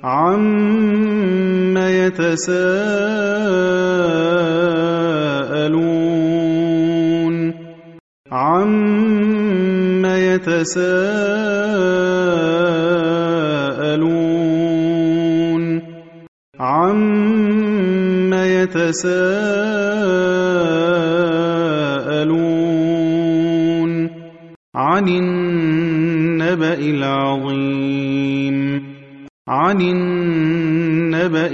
عَمَّ يَتَسَاءَلُونَ عَمَّ يَتَسَاءَلُونَ عَمَّ يَتَسَاءَلُونَ عَنِ النَّبَإِ الْعَظِيمِ عَنِ النَّبَإِ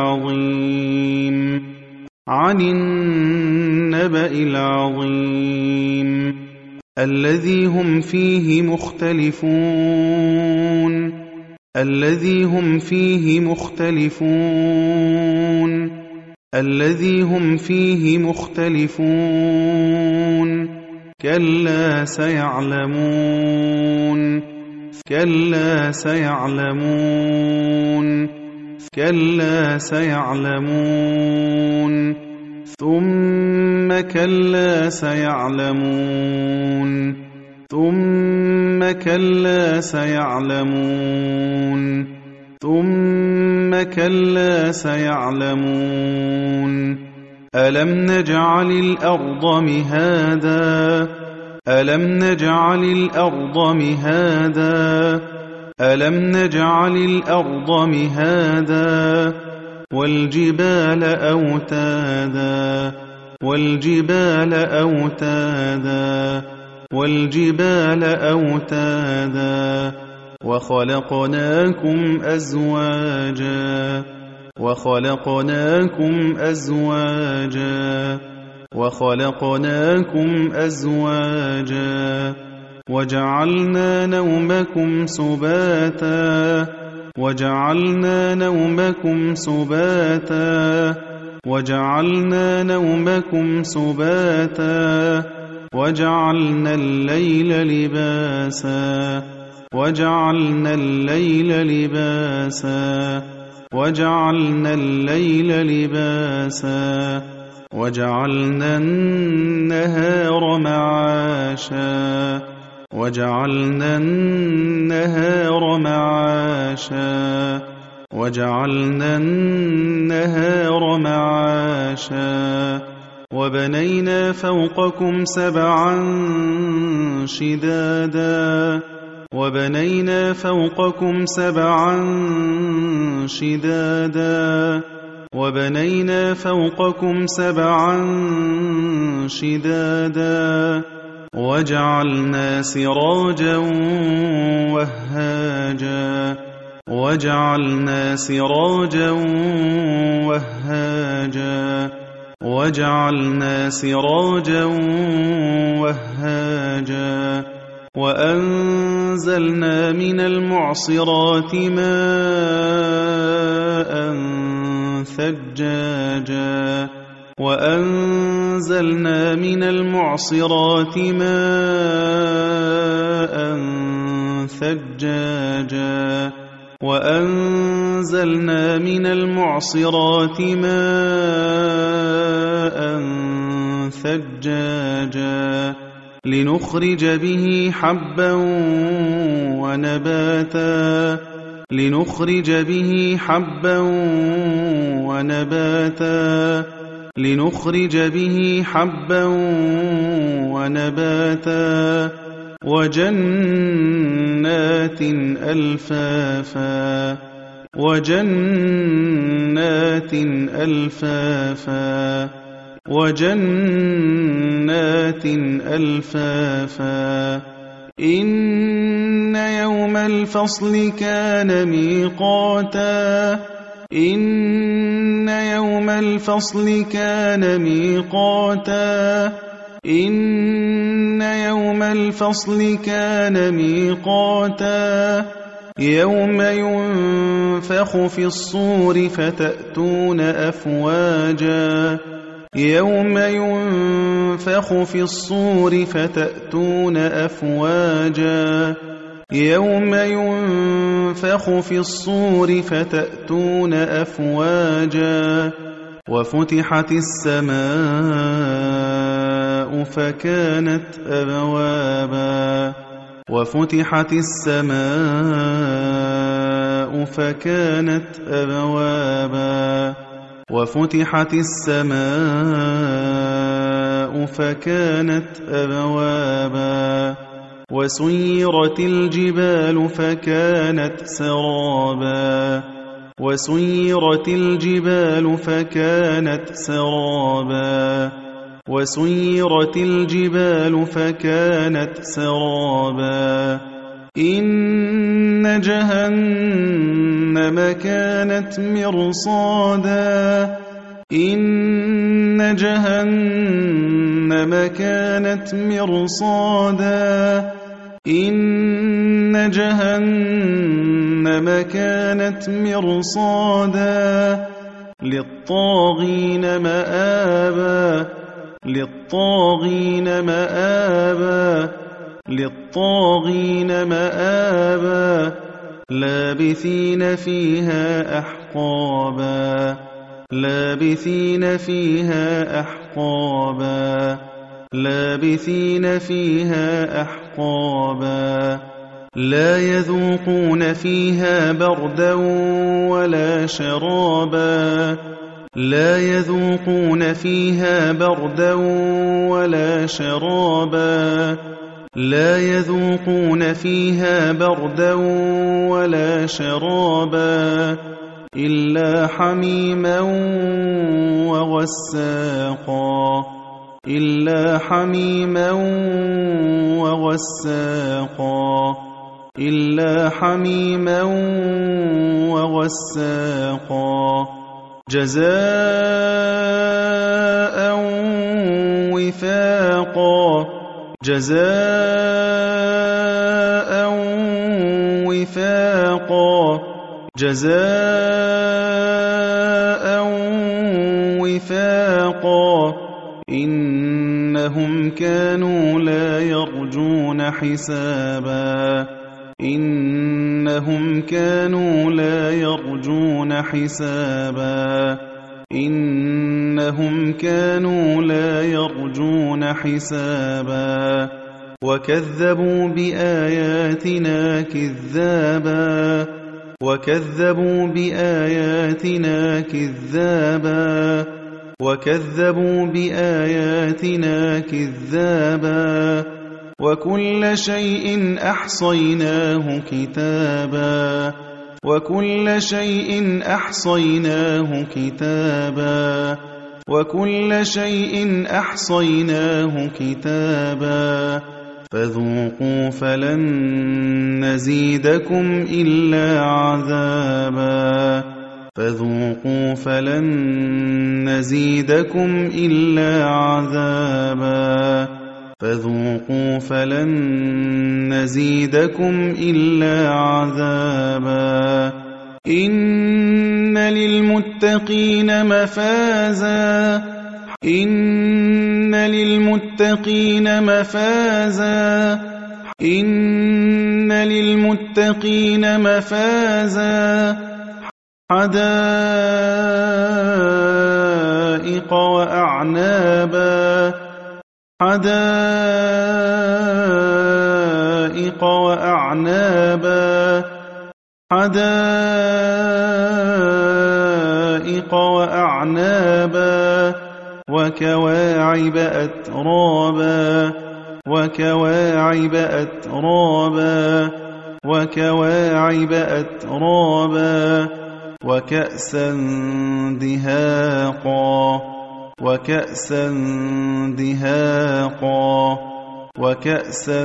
الْعَظِيمِ عَنِ النَّبَإِ الْعَظِيمِ الَّذِي هُمْ فِيهِ مُخْتَلِفُونَ الَّذِي هُمْ فِيهِ مُخْتَلِفُونَ الَّذِي هُمْ فِيهِ مُخْتَلِفُونَ كَلَّا سَيَعْلَمُونَ كَلَّا سَيَعْلَمُونَ كَلَّا سَيَعْلَمُونَ ثُمَّ كَلَّا سَيَعْلَمُونَ ثُمَّ كَلَّا سَيَعْلَمُونَ ثُمَّ كَلَّا سَيَعْلَمُونَ أَلَمْ نَجْعَلِ الْأَرْضَ مِهَادًا أَلَمْ نَجْعَلِ الْأَرْضَ مِهَادًا أَلَمْ نَجْعَلِ الْأَرْضَ مِهَادًا وَالْجِبَالَ أَوْتَادًا وَالْجِبَالَ أَوْتَادًا وَالْجِبَالَ أَوْتَادًا وَخَلَقْنَاكُمْ أَزْوَاجًا وَخَلَقْنَاكُمْ أَزْوَاجًا وَخَلَقْنَاكُمْ أَزْوَاجًا وَجَعَلْنَا نَوْمَكُمْ سُبَاتًا وَجَعَلْنَا نَوْمَكُمْ سُبَاتًا وَجَعَلْنَا نَوْمَكُمْ سُبَاتًا وَجَعَلْنَا اللَّيْلَ لِبَاسًا وَجَعَلْنَا اللَّيْلَ لِبَاسًا وَجَعَلْنَا اللَّيْلَ لِبَاسًا وَجَعَلْنَا النَّهَارَ مَعَاشًا وَجَعَلْنَا النَّهَارَ مَعَاشًا وَجَعَلْنَا النَّهَارَ مَعَاشًا وَبَنَيْنَا فَوْقَكُمْ سَبْعًا شِدَادًا وَبَنَيْنَا فَوْقَكُمْ سَبْعًا شِدَادًا وَبَنَيْنَا فَوْقَكُمْ سَبْعًا شِدَادًا وَجَعَلْنَا سِرَاجًا وَهَّاجًا وَجَعَلْنَا سِرَاجًا وَهَّاجًا وَجَعَلْنَا سِرَاجًا وَهَّاجًا وَأَنزَلْنَا مِنَ الْمُعْصِرَاتِ مَاءً ثَجَّاجًا وَأَنزَلْنَا مِنَ الْمُعْصِرَاتِ مَاءً ثَجَّاجًا وَأَنزَلْنَا مِنَ الْمُعْصِرَاتِ مَاءً ثَجَّاجًا لِنُخْرِجَ بِهِ حَبًّا وَنَبَاتًا لِنُخْرِجَ بِهِ حَبًّا وَنَبَاتًا لِنُخْرِجَ بِهِ حَبًّا وَنَبَاتًا وَجَنَّاتٍ أَلْفَافًا وَجَنَّاتٍ أَلْفَافًا وَجَنَّاتٍ أَلْفَافًا إِنَّ يَوْمَ الْفَصْلِ كَانَ مِيقَاتًا إِنَّ يَوْمَ الْفَصْلِ كَانَ مِيقَاتًا إِنَّ يَوْمَ الْفَصْلِ كَانَ مِيقَاتًا يَوْمَ يُنفَخُ فِي الصُّورِ فَتَأْتُونَ أَفْوَاجًا يَوْمَ يُنفَخُ فِي الصُّورِ فَتَأْتُونَ أَفْوَاجًا يَوْمَ يُنفَخُ فِي الصُّورِ فَتَأْتُونَ أَفْوَاجًا وَفُتِحَتِ السَّمَاءُ فَكَانَتْ أَبْوَابًا وَفُتِحَتِ السَّمَاءُ فكانت أبوابا وفتحت السماء فكانت أبوابا وسيرت الجبال فكانت سرابا وسيرت الجبال فكانت سرابا وسيرت الجبال فكانت سرابا إن جهنم كانت مرصادا إن جهنم كانت مرصادا إن جهنم كانت مرصادا للطاغين مآبا للطاغين مآبا للطاغين مآبا لابثين فيها أحقابا لابثين فيها أحقابا لابثين فيها أحقابا لا يذوقون فيها بردا ولا شرابا لا يذوقون فيها بردا ولا شرابا لا يذوقون فيها بردا ولا شرابا إلا حميما وغساقا إلا حميما وغساقا إلا حميما وغساقا جزاء وفاقا جزاء وفاقا جزاء وفاقا إنهم كانوا لا يرجون حسابا إنهم كانوا لا يرجون حسابا إنهم كانوا لا يرجون حسابا وكذبوا بآياتنا كذابا وكذبوا بآياتنا كذابا وكذبوا بآياتنا كذابا وكل شيء أحصيناه كتابا وكل شيء أحصيناه كتابا وكل شيء أحصيناه كتابا فذوقوا فلن نزيدكم إلا عذابا فذوقوا فلن نزيدكم إلا عذابا فذوقوا فلن نزيدكم إلا عذابا إن للمتقين مفازا إن للمتقين مفازا إن للمتقين مفازا حدائق وأعنابا حدائق وأعنابا حدائق وأعنابا وكواعب أترابا وكواعب أترابا وكواعب أترابا وكأسا دهاقا وكأسا دهاقا وكأسا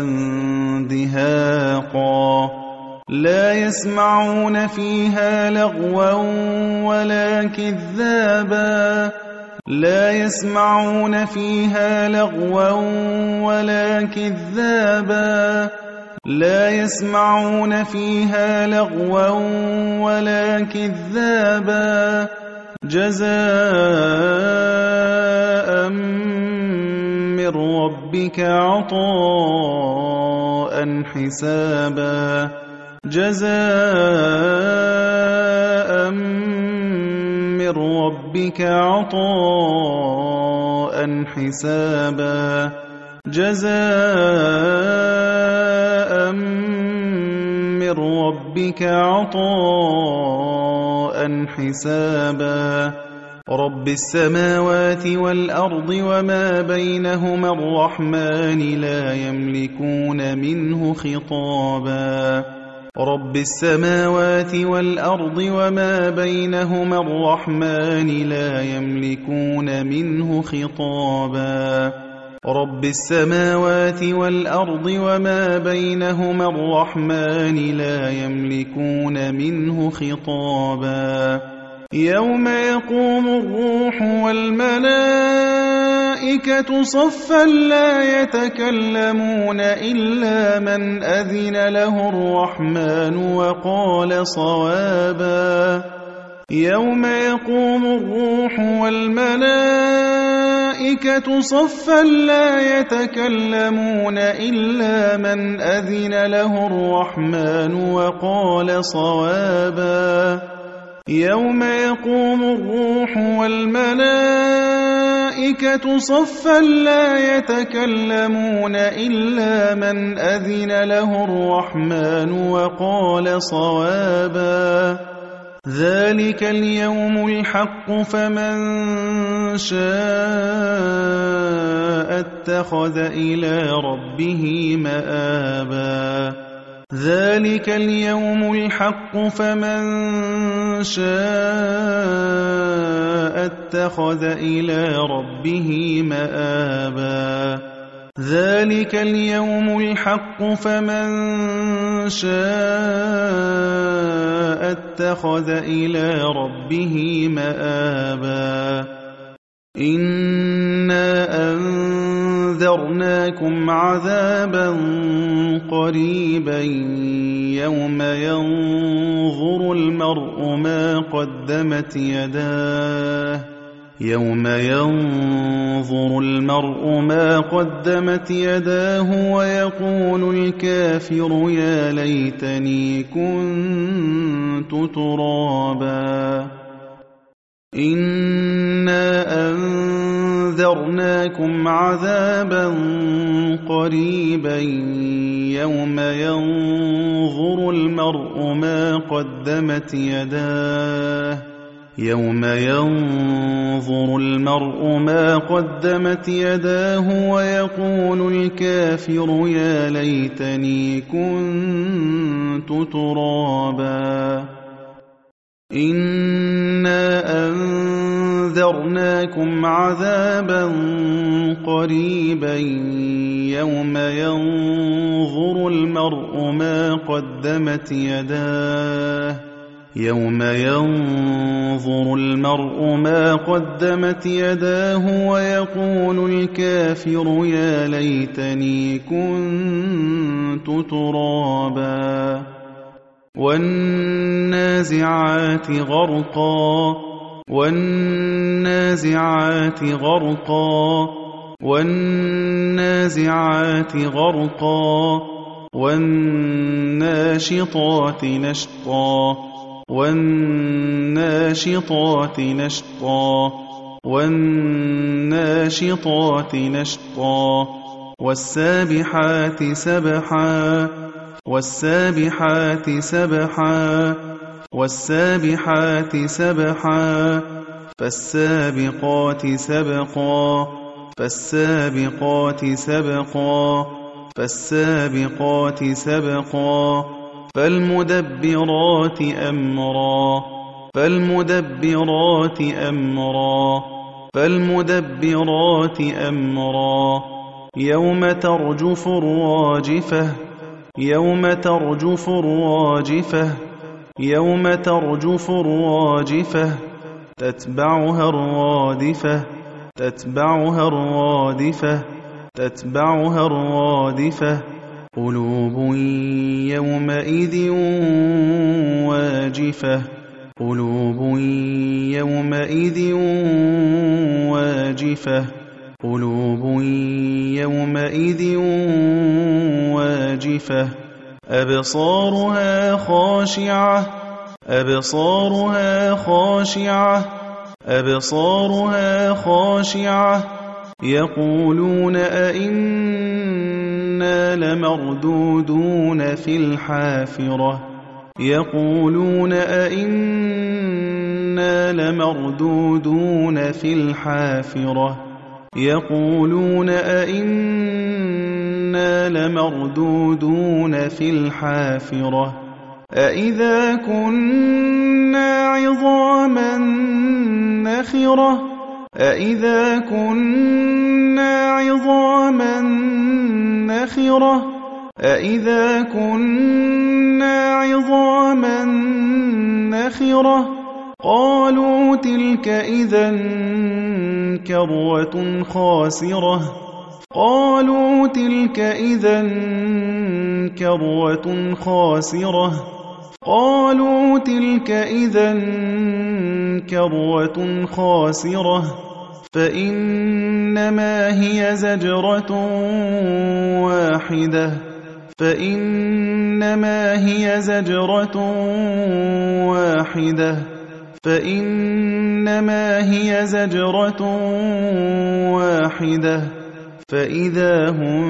دهاقا لا يسمعون فيها لغوا ولا كذابا لا يسمعون فيها لغوا ولا كذابا لا يسمعون فيها لغوا ولا كذابا جزاء من ربك عطاء حسابا جزاء من ربك عطاء حسابا جزاء من ربك عطاء حسابا رب السماوات والأرض وما بينهما الرحمن لا يملكون منه خطابا رب السماوات والأرض وما بينهما الرحمن لا يملكون منه خطابا رب السماوات والأرض وما بينهما الرحمن لا يملكون منه خطابا يوم يقوم الروح والملائكة صفا لا يتكلمون إلا من أذن له الرحمن وقال صوابا يوم يقوم الروح والملائكة صفا لا يتكلمون إلا من أذن له الرحمن وقال صوابا يوم يقوم الروح والملائكة صفا لا يتكلمون إلا من أذن له الرحمن وقال صوابا ذلك اليوم الحق فمن شاء اتخذ إلى ربه مآبا ذلك اليوم الحق فمن شاء اتخذ إلى ربه مآبا ذلك اليوم الحق فمن شاء اتخذ إلى ربه مآبا إنا أنذرناكم عذابا قريبا يوم ينظر المرء ما قدمت يداه يوم ينظر المرء ما قدمت يداه ويقول الكافر يا ليتني كنت ترابا إنا أنذرناكم عذابا قريبا يوم ينظر المرء ما قدمت يداه يوم ينظر المرء ما قدمت يداه ويقول الكافر يا ليتني كنت ترابا إنا أنذرناكم عذابا قريبا يوم ينظر المرء ما قدمت يداه يوم ينظر المرء ما قدمت يداه ويقول الكافر يا ليتني كنت ترابا والنازعات غرقا والنازعات غرقا والنازعات غرقا والناشطات نشطا والناشطات نشطا والناشطات نشطا والسابحات سبحا والسابحات سبحا والسابحات سبحا فالسابقات سبقا فالسابقات سبقا فالسابقات سبقا فالمدبرات أمرا فالمدبرات أمرا فالمدبرات أمرا يوم ترجف الراجفة يوم ترجف الراجفة يوم ترجف الراجفة تتبعها الرادفة تتبعها الرادفة تتبعها الرادفة قلوب يومئذ واجفة قلوب يومئذ واجفة قلوب يومئذ واجفة أبصارها خاشعة أبصارها خاشعة أبصارها خاشعة يقولون أئنا لمردودون في الحافرة يقولون أئنا لمردودون في الحافرة يقولون أئنا لمردودون في الحافرة أئذا كنا عظاما نخرة أئذا كنا عظاما نخرة أئذا كنا عظاما نخرة قالوا تلك إذا كرة خاسرة قالوا تلك إذا كرة خاسرة قالوا تلك إذا كرة خاسرة فإنما هي زجرة واحدة فإنما هي زجرة واحدة فإنما هي زجرة واحدة فإذا هم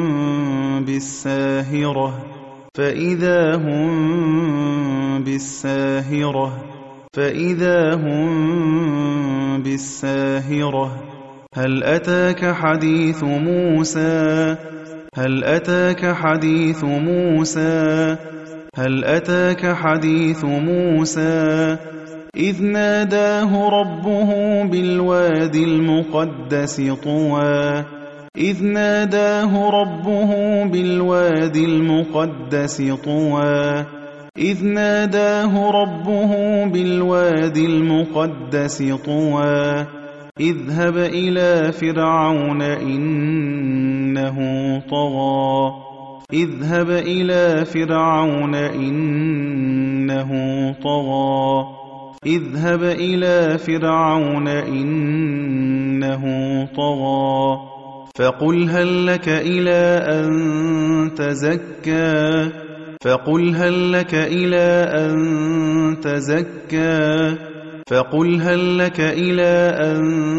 بالساهرة فإذا هم بالساهرة فإذا هم بالساهرة هل أتاك حديث موسى هل أتاك حديث موسى هل أتاك حديث موسى إذ ناداه ربه بالوادي المقدس طوى إذ ناداه ربه بالوادي المقدس طوى إذ ناداه ربه بالوادي المقدس طوى اذهب إلى فرعون إنه طغى اذهب إلى فرعون إنه طغى اذهب إلى فرعون إنه طغى فقل هل لك إلى أن تزكى فقل هل لك إلى أن تزكى فقل هل لك إلى أن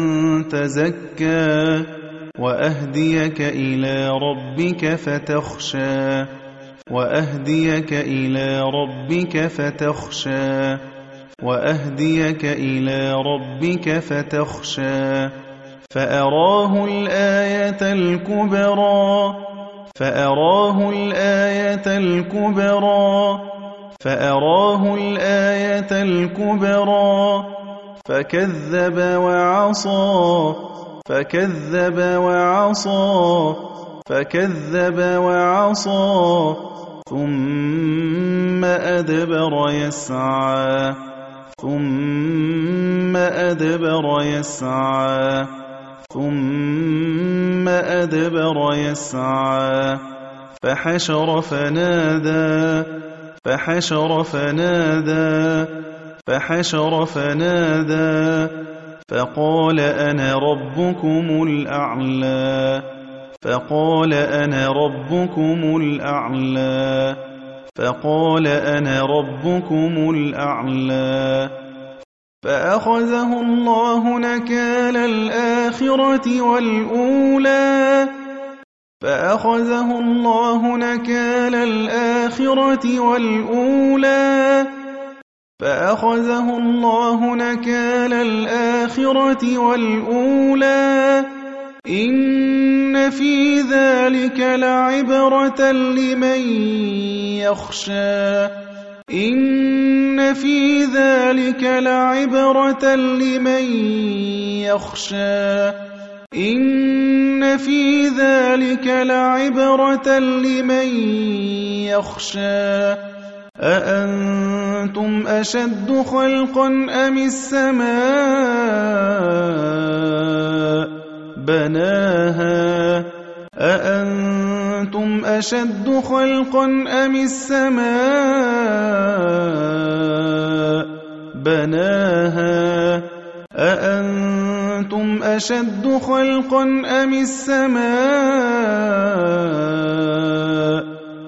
تزكى وأهديك إلى ربك فتخشى وأهديك إلى ربك فتخشى وأهديك إلى ربك فتخشى فأراه الآية الكبرى فأراه الآية الكبرى فأراه الآية الكبرى فكذب وعصى فكذب وعصى فكذب وعصى ثم أدبر يسعى ثم أدبر يسعى ثم أدبر يسعى فحشر فنادى فحشر فنادى فحشر فنادى فقال أنا ربكم الأعلى فقال أنا ربكم الأعلى فقال أنا ربكم الأعلى فأخذه الله نكال الآخرة والأولى فأخذه الله نكال الآخرة والأولى فأخذه الله نكال الآخرة والأولى إن في ذلك لعبرة لمن يخشى إن في ذلك لعبرة لمن يخشى إن في ذلك لعبرة لمن يخشى أأنتم أشد خلقا أم السماء بناها أأنتم أشد خلقا أم السماء بناها أأنتم أشد خلقا أم السماء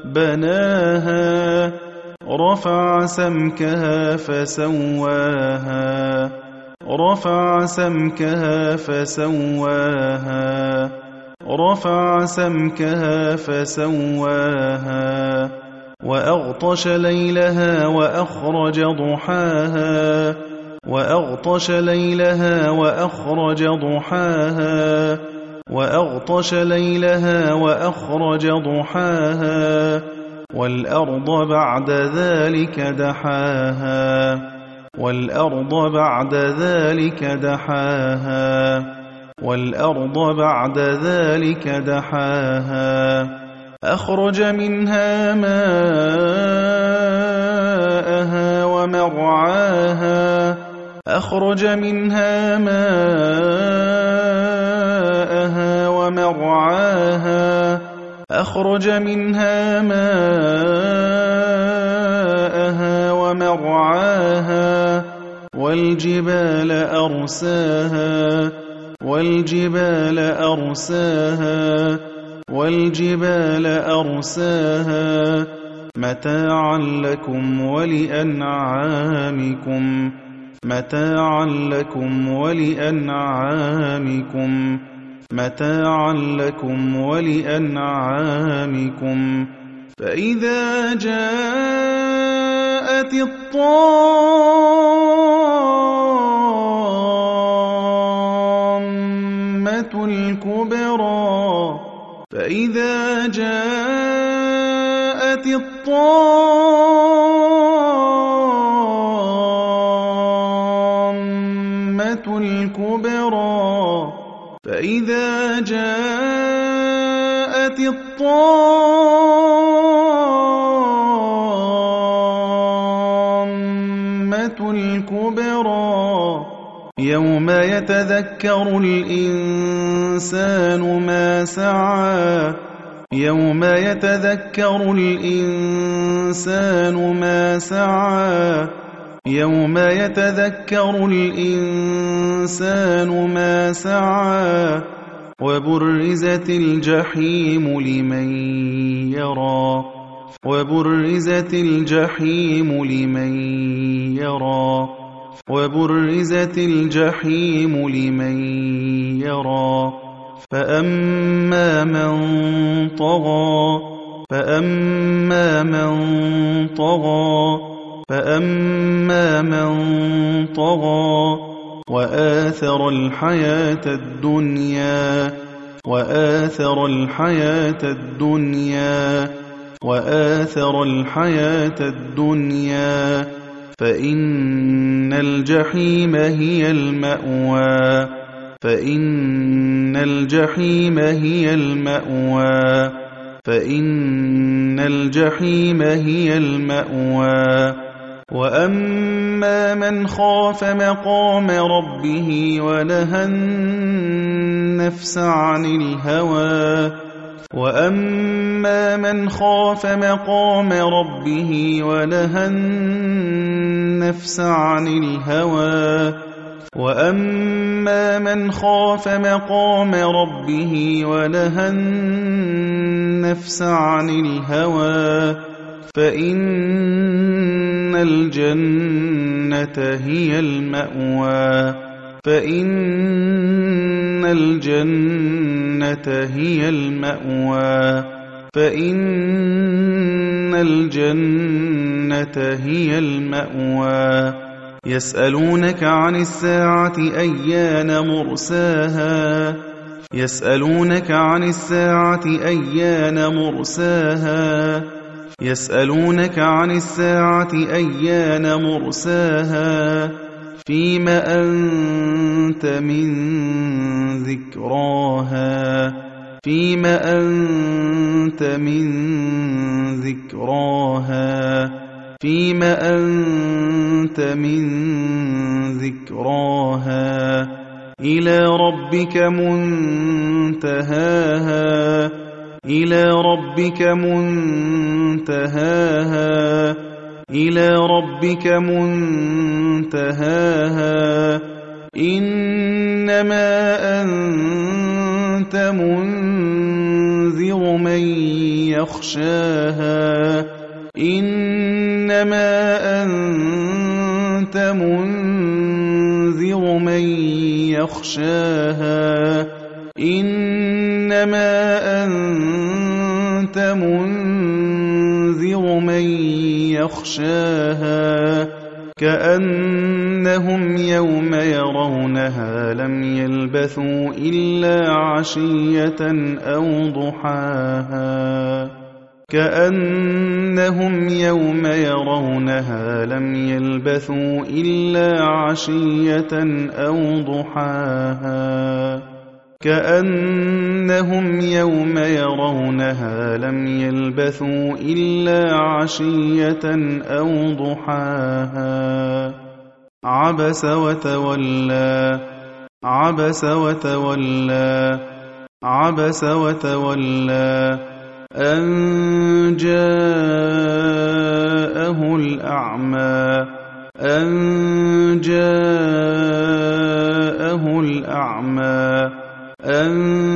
بناها رفع سمكها فسواها رفع سمكها فسواها رفع سمكها فسواها وأغطش ليلها وأخرج ضحاها وأغطش ليلها وأخرج ضحاها وأغطش ليلها وأخرج ضحاها والأرض بعد ذلك دحاها والأرض بعد ذلك دحاها والأرض بعد ذلك دحاها أخرج منها ماءها ومرعاها أخرج منها ماءها ومرعاها أخرج منها ماءها ومرعاها والجبال أرساها والجبال أرساها والجبال أرساها متاعا لكم ولأنعامكم متاعا لكم ولأنعامكم متاعا لكم ولأنعامكم فإذا جاءت الطامة الكبرى فإذا جاءت الطامة الكبرى فإذا جاءت الطامة الكبرى يوم يتذكر الإنسان ما سعى يوم يتذكر الإنسان ما سعى يوم يتذكر الإنسان ما سعى وبرزت الجحيم لمن يرى وبرزت الجحيم لمن يرى وبرزت الجحيم لمن يرى فأما من طغى فأما من طغى فأما من طغى وآثر الحياة الدنيا وآثر الحياة الدنيا وآثر الحياة الدنيا فإن الجحيم هي المأوى فإن الجحيم هي المأوى فإن الجحيم هي المأوى وأما من خاف مقام ربه ونهى النفس عن الهوى وأما من خاف مقام ربه ونهى النفس عن الهوى وأما من خاف مقام ربه ونهى النفس عن الهوى فإن الجنة هي المأوى فإن الجنة هي المأوى فإن الجنة هي المأوى يسألونك عن الساعة أيان مرساها يسألونك عن الساعة أيان مرساها يسألونك عن الساعة أيان مرساها فيم أنت من ذكراها فيم أنت من ذكراها فيم أنت من ذكراها إلى ربك منتهاها إلى ربك منتهاها إلى ربك منتهاها إنما أنت منذر من يخشاها إنما أنت منذر من يخشاها إنما أنت منذر من من يخشاها كأنهم يوم يرونها لم يلبثوا إلا عشية أو ضحاها كأنهم يوم يرونها لم يلبثوا إلا عشية أو ضحاها كأنهم يوم يرونها لم يلبثوا إلا عشية أو ضحاها عبس وتولى عبس وتولى عبس وتولى أن جاءه الأعمى أن جاءه الأعمى أن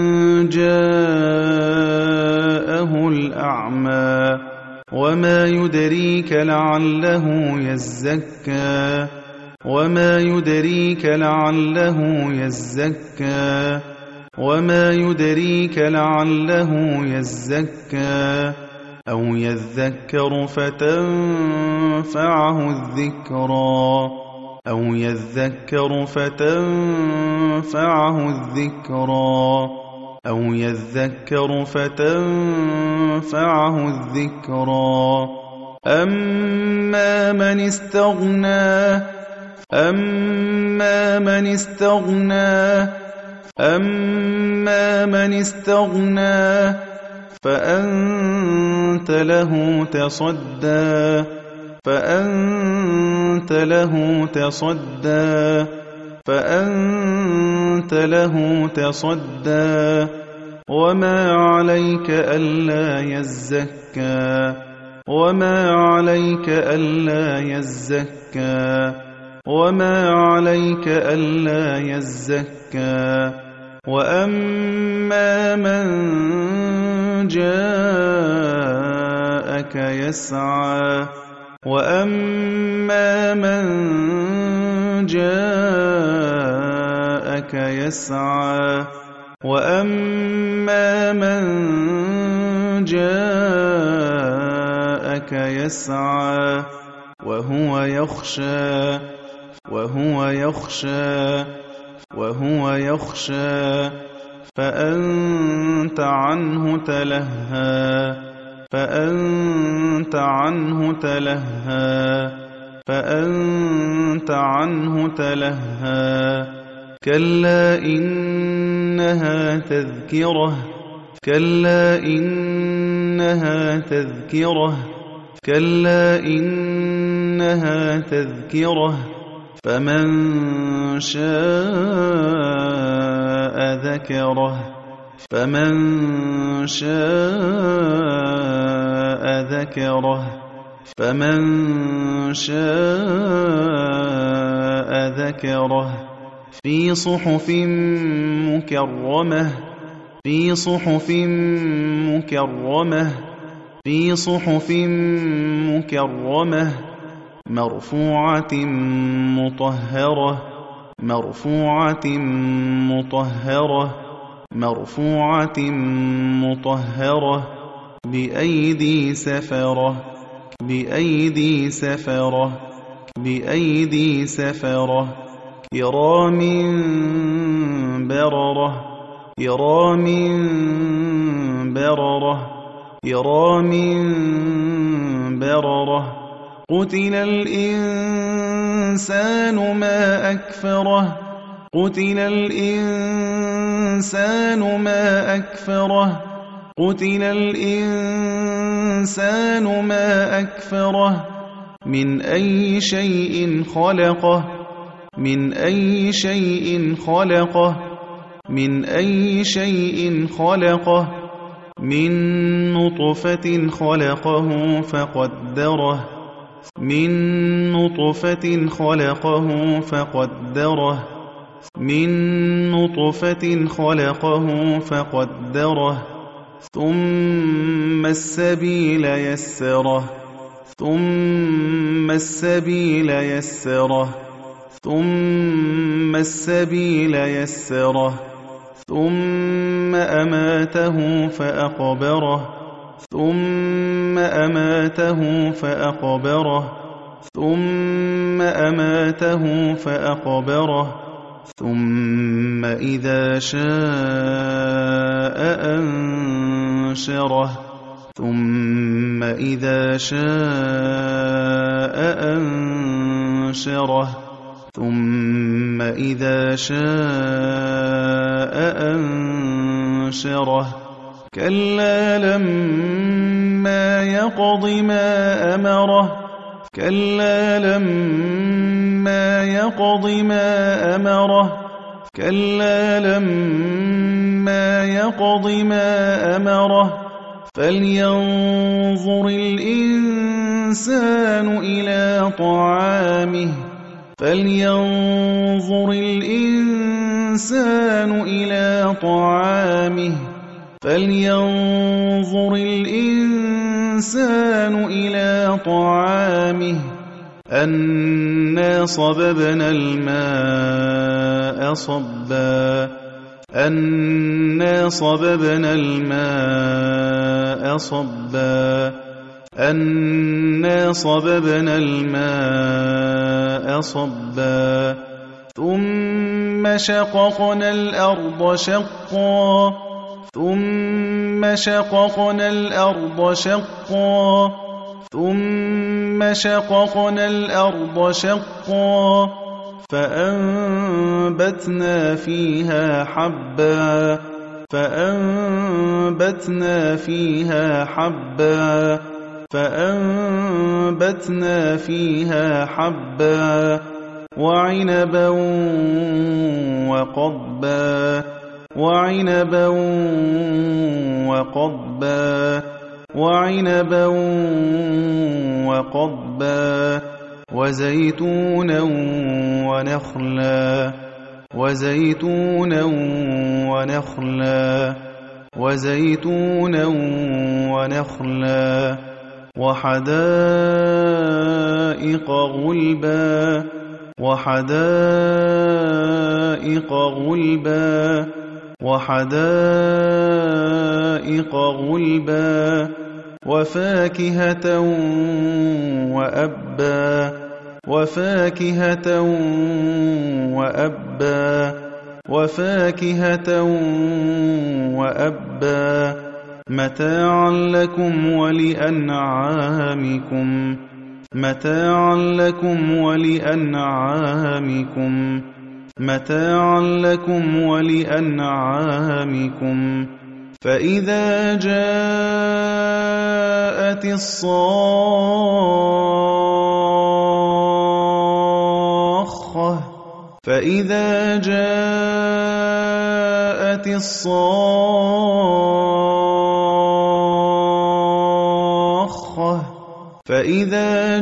جاءه الأعمى وما يدريك لعله يزكى وما يدريك لعله يزكى وما يدريك لعله يزكى أو يذكر فتنفعه الذكرى أو يذكر فتنفعه الذكرى أو يذكر فتنفعه الذكرى أما من استغنى أما من استغنى أما من استغنى فأنت له تصدى فأنت له تصدى فأنت له تصدى وما عليك ألا يزكى وما عليك ألا يزكى وما عليك ألا يزكى وأما من جاءك يسعى وأما من جاءك يسعى وأما من جاءك يسعى وهو يخشى وهو يخشى وهو يخشى فأنت عنه تلهى فأنت عنه تلهى فأنت عنه تلهى كلا إنها تذكرة كلا إنها تذكرة كلا إنها تذكرة فمن شاء ذكره فمن شاء ذكره فمن شاء ذكره في صحف مكرمة في صحف مكرمة في صحف مكرمة مرفوعة مطهرة مرفوعة مطهرة مرفوعة مطهرة بأيدي سفرة بأيدي سفرة بأيدي سفرة كرام بررة كرام بررة كرام بررة قتل الإنسان ما أكفره قتل الإنسان ما أكفره قتل الإنسان ما أكفره من أي شيء خلقه من أي شيء خلقه من أي شيء خلقه من نطفة خلقه فقدره من نطفة خلقه فقدره من نطفة خلقه فقدره ثم السبيل يسره ثم السبيل يسره ثم السبيل يسره ثم أماته فأقبره ثم أماته فأقبره ثم أماته فأقبره ثم إذا شاء أنشره ثم إذا شاء أنشره ثم إذا شاء أنشره كلا لما يقض ما أمره كلا لما يقض ما أمره كلا لما يقض ما أمره فلينظر الإنسان إلى طعامه فلينظر الإنسان إلى طعامه فلينظر الإنسان إلى طعامه أنا صببنا الماء صبا أنا صببنا الماء صبا أنا صببنا الماء صبا ثم شققنا الأرض شقا ثم شققنا الأرض شقا ثم شققنا الأرض شقا فأنبتنا فيها حبا فأنبتنا فيها حبا فأنبتنا فيها حبا وعنبا وقضبا وعنبا وقضبا وعنبا وقضبا وزيتونا ونخلا وزيتونا ونخلا وزيتونا ونخلا وحدائق غلبا وحدائق غلبا وحدائق غلبا وفاكهة وأبا وفاكهة وأبا وفاكهة وأبا متاعا لكم ولأنعامكم متاعا لكم ولأنعامكم متاعا لكم ولأنعامكم فإذا جاءت الصاخة فإذا جاءت الصاخة فإذا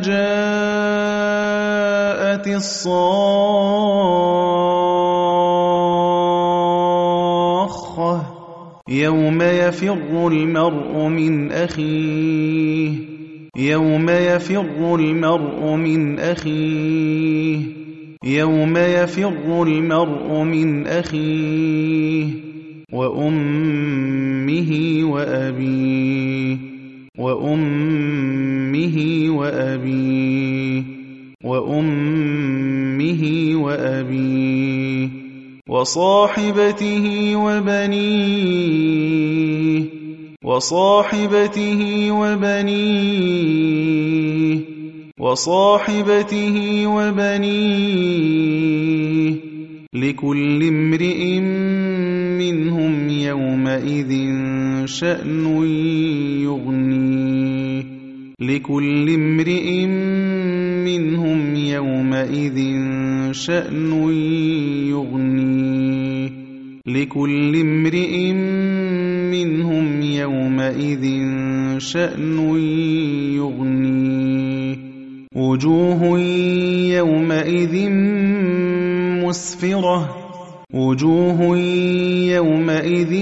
جاءت الصاخة يوم يفر المرء من أخيه يوم يفر المرء من أخيه يوم يفر المرء من أخيه وأمه وأبيه وأمه وأبيه وأمه وأبيه وصاحبته وبنيه وصاحبته وبنيه وصاحبته وبنيه لكل امرئ منهم يومئذ شأن يغنيه لكل امرئ منهم يومئذ شأن يغنيه لكل امرئ منهم يومئذ شأن يغنيه وجوه يومئذ مسفرة وجوه يومئذ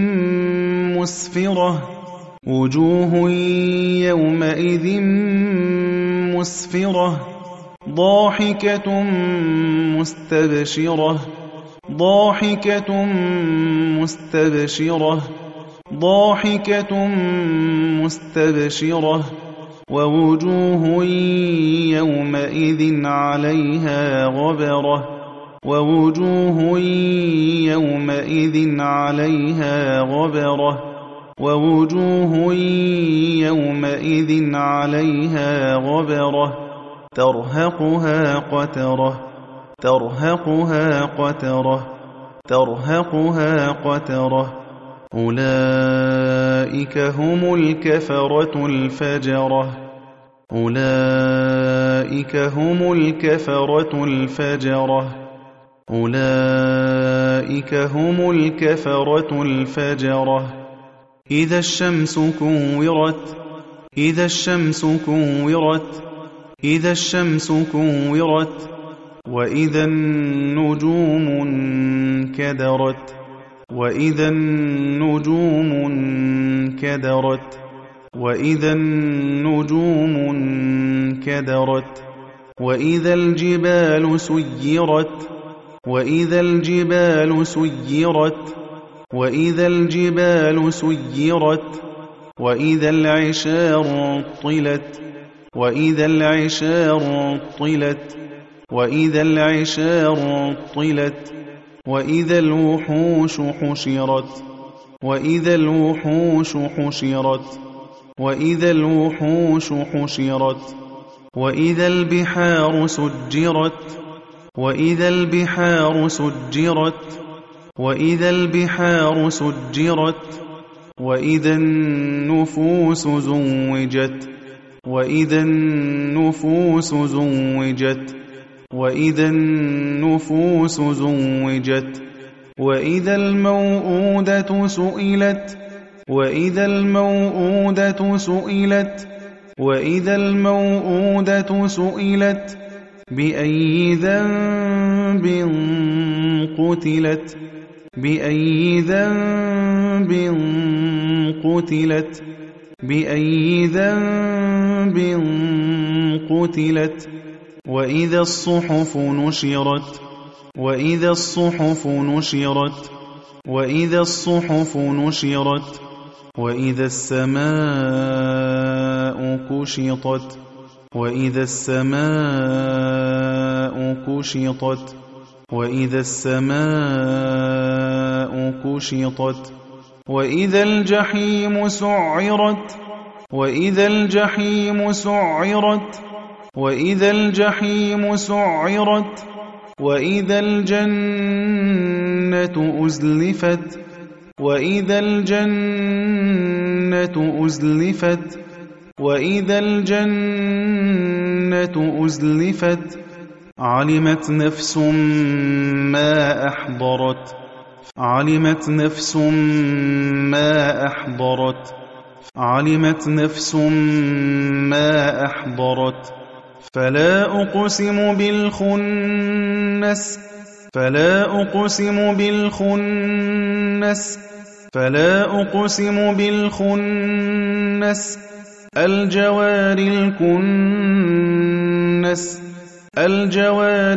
مسفرة وجوه يومئذ مسفرة ضاحكة مستبشرة ضاحكة مستبشرة ضاحكة مستبشرة ووجوه يومئذ عليها غبرة ووجوه يومئذ عليها غبرة ووجوه يومئذ عليها غبرة ترهقها قترة ترهقها قترة ترهقها قترة أولئك هم الكفرة الفجرة أولئك هم الكفرة الفجرة أولئك هم الكفرة الفجرة إذا الشمس كورت إذا الشمس كورت إذا الشمس كورت وإذا النجوم انكدرت وإذا النجوم انكدرت وإذا النجوم انكدرت وإذا الجبال سيرت وإذا الجبال سيرت وإذا الجبال سيرت وإذا العشار عطلت وإذا العشار عطلت وإذا العشار عطلت وإذا الوحوش حشرت وإذا الوحوش حشرت وإذا الوحوش حشرت وإذا البحار سجرت وإذا البحار سجرت وإذا البحار سجرت وإذا النفوس زوجت وإذا النفوس زوجت وإذا النفوس زوجت وإذا الموءودة سئلت وإذا الموءودة سئلت وإذا الموءودة سئلت بأي ذنب قتلت بأي ذنب قتلت بأي ذنب قتلت وإذا الصحف نشرت وإذا الصحف نشرت وإذا الصحف نشرت وإذا السماء كشطت وإذا السماء كشطت وإذا السماء كشطت وإذا الجحيم سعرت وإذا الجحيم سعرت وإذا الجحيم سعرت وإذا الجنة أزلفت وإذا الجنة أزلفت وإذا الجنة أزلفت علمت نفس ما أحضرت علمت نفس ما أحضرت علمت نفس ما أحضرت فلا أقسم بالخنس فلا أقسم بالخنس فلا أقسم بالخنس الجوار الكنس الجوار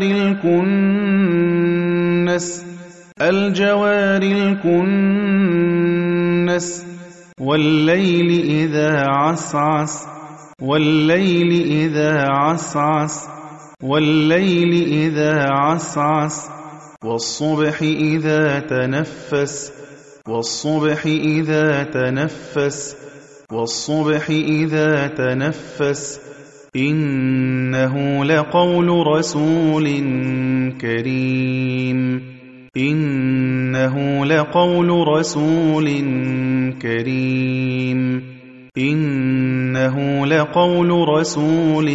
الكنس الجوار الكنس والليل إذا عسعس والليل إذا عسعس والليل إذا عسعس والصبح إذا تنفس والصبح إذا تنفس والصبح إذا تنفس إنه لقول رسول كريم إنه لقول رسول كريم إنه لقول رسول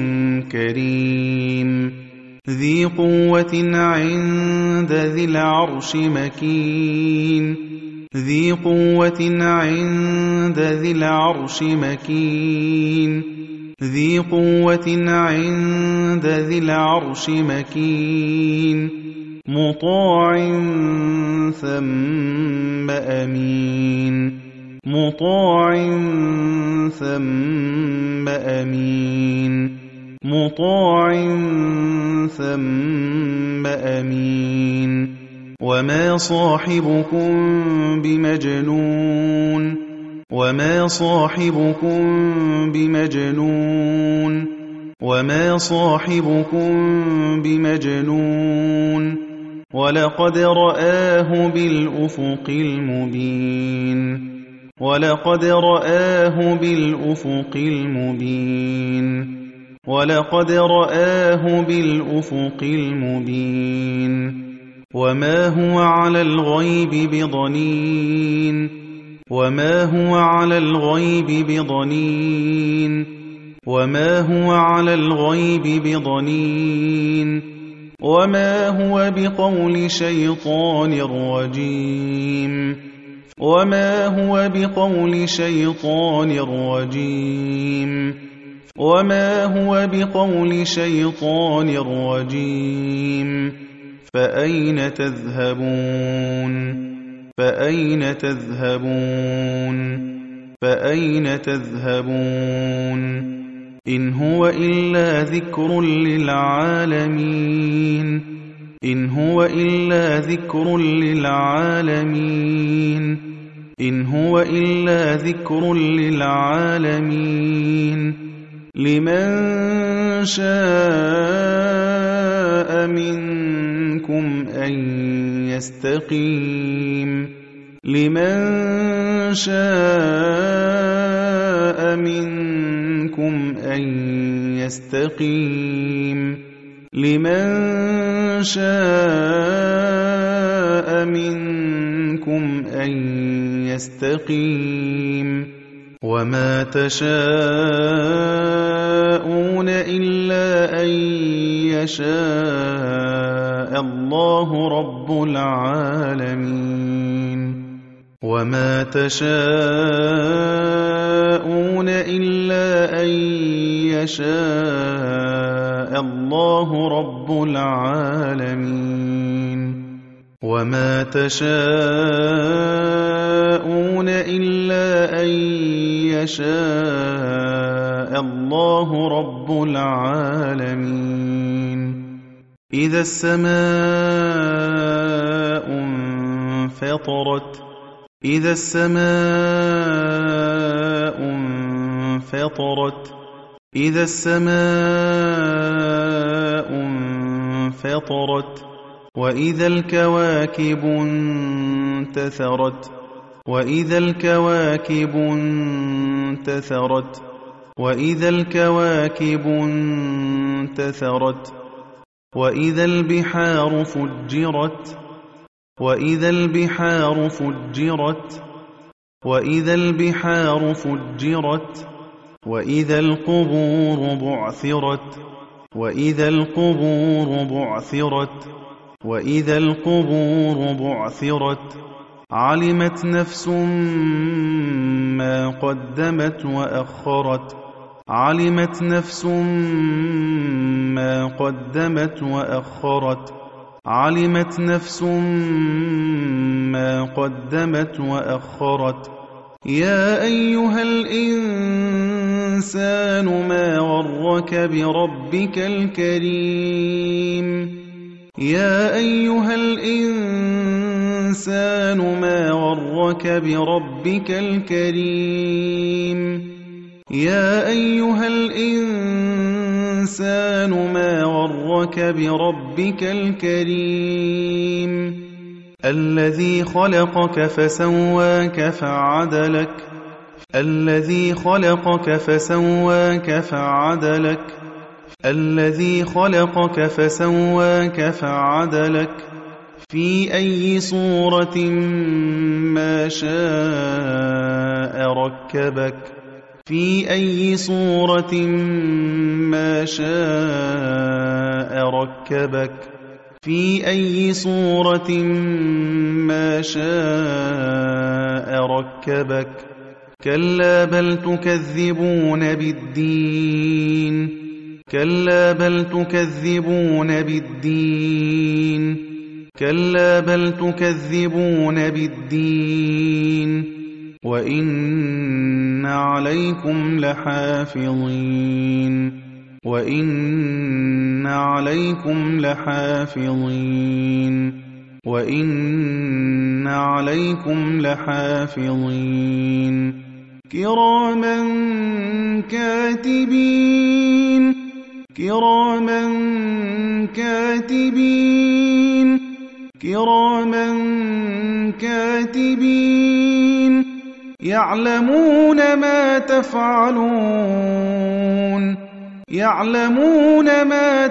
كريم ذي قوة عند ذي العرش مكين ذي قوة عند ذي العرش مكين ذي قوة عند ذي العرش مكين مطاع ثم أمين مطاع ثم أمين مطاع ثم أمين وما صاحبكم بمجنون وما صاحبكم بمجنون وما صاحبكم بمجنون ولقد رآه بالأفق المبين ولقد رآه بالأفق المبين ولقد رآه بالأفق المبين وما هو على الغيب بضنين وما هو على الغيب بضنين وما هو على الغيب بضنين وما هو بقول شيطان رجيم وما هو بقول شيطان رجيم وما هو بقول شيطان رجيم فأين تذهبون فأين تذهبون فأين تذهبون إن هو إلا ذكر للعالمين إن هو إلا ذكر للعالمين إن هو إلا ذكر للعالمين لمن شاء منكم أن يستقيم لمن شاء منكم أن يستقيم لمن شاء منكم أن يستقيم وما تشاءون إلا أن يشاء الله رب العالمين وما تشاءون إلا أن يشاء الله رب العالمين وما تشاءون إلا أن يشاء الله رب العالمين إذا السماء انفطرت إذا السماء انفطرت إذا السماء انفطرت وإذا الكواكب انتثرت وإذا الكواكب انتثرت وإذا الكواكب انتثرت وإذا البحار فجرت وإذا البحار فجرت وإذا البحار فجرت وإذا القبور بعثرت وإذا القبور بعثرت وإذا القبور بعثرت علمت نفس ما قدمت وأخرت علمت نفس ما قدمت وأخرت علمت نفس ما قدمت وأخرت يا أيها الإنسان ما غرك بربك الكريم يا أيها الإنسان ما غرك بربك الكريم يا أيها الإنسان ما غرك بربك الكريم الذي خلقك فسواك فعدلك الذي خلقك فسواك فعدلك الذي خلقك فسواك فعدلك في أي صورة ما شاء ركبك في أي صورة ما شاء ركبك في أي صورة ما شاء ركبك كلا بل تكذبون بالدين كلا بل تكذبون بالدين كلا بل تكذبون بالدين وإن عليكم لحافظين وإن عليكم لحافظين وإن عليكم لحافظين كراما كاتبين كراما كاتبين كراما كاتبين يعلمون ما تفعلون يعلمون ما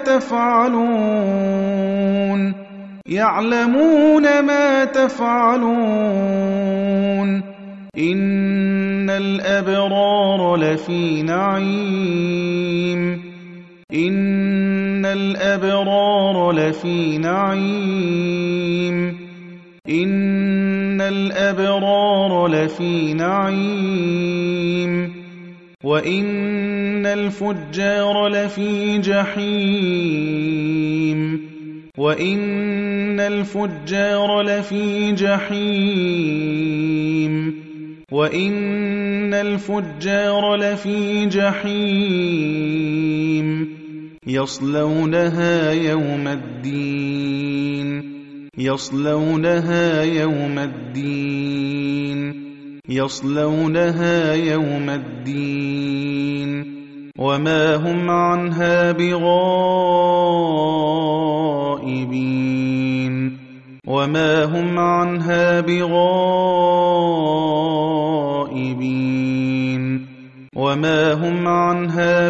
تفعلون يعلمون ما تفعلون إن الأبرار لفي نعيم إن الأبرار لفي نعيم إن الأبرار لفي نعيم وإن الفجار لفي جحيم وإن الفجار لفي جحيم وإن الفجار لفي جحيم يصلونها يوم الدين يصلونها يوم الدين يصلونها يوم الدين وما هم عنها بغائبين وما هم عنها بغائبين وما هم عنها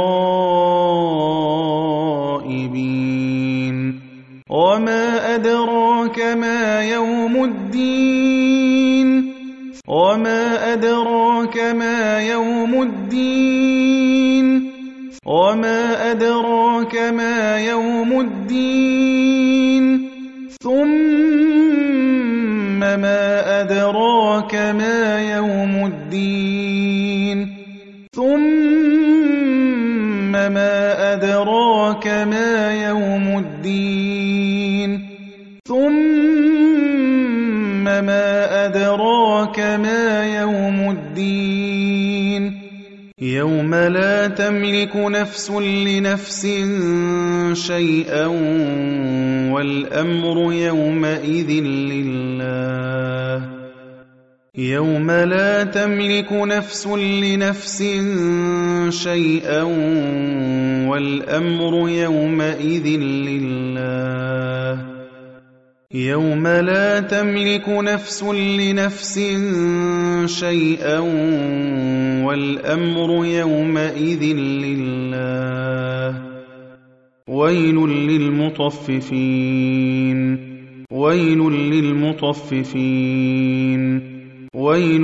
بغائبين وما أدراك ما يوم الدين وما أدراك ما يوم الدين وما أدراك ما يوم الدين ثم ما أدراك ما يوم الدين ثم ما أدراك ما يوم الدين ثم ما أدراك ما يوم الدين يوم لا تملك نفس لنفس شيئا والأمر يومئذ لله يوم لا تملك نفس لنفس شيئا والأمر يومئذ لله يوم لا تملك نفس لنفس شيئا والأمر يومئذ لله ويل للمطففين ويل للمطففين ويل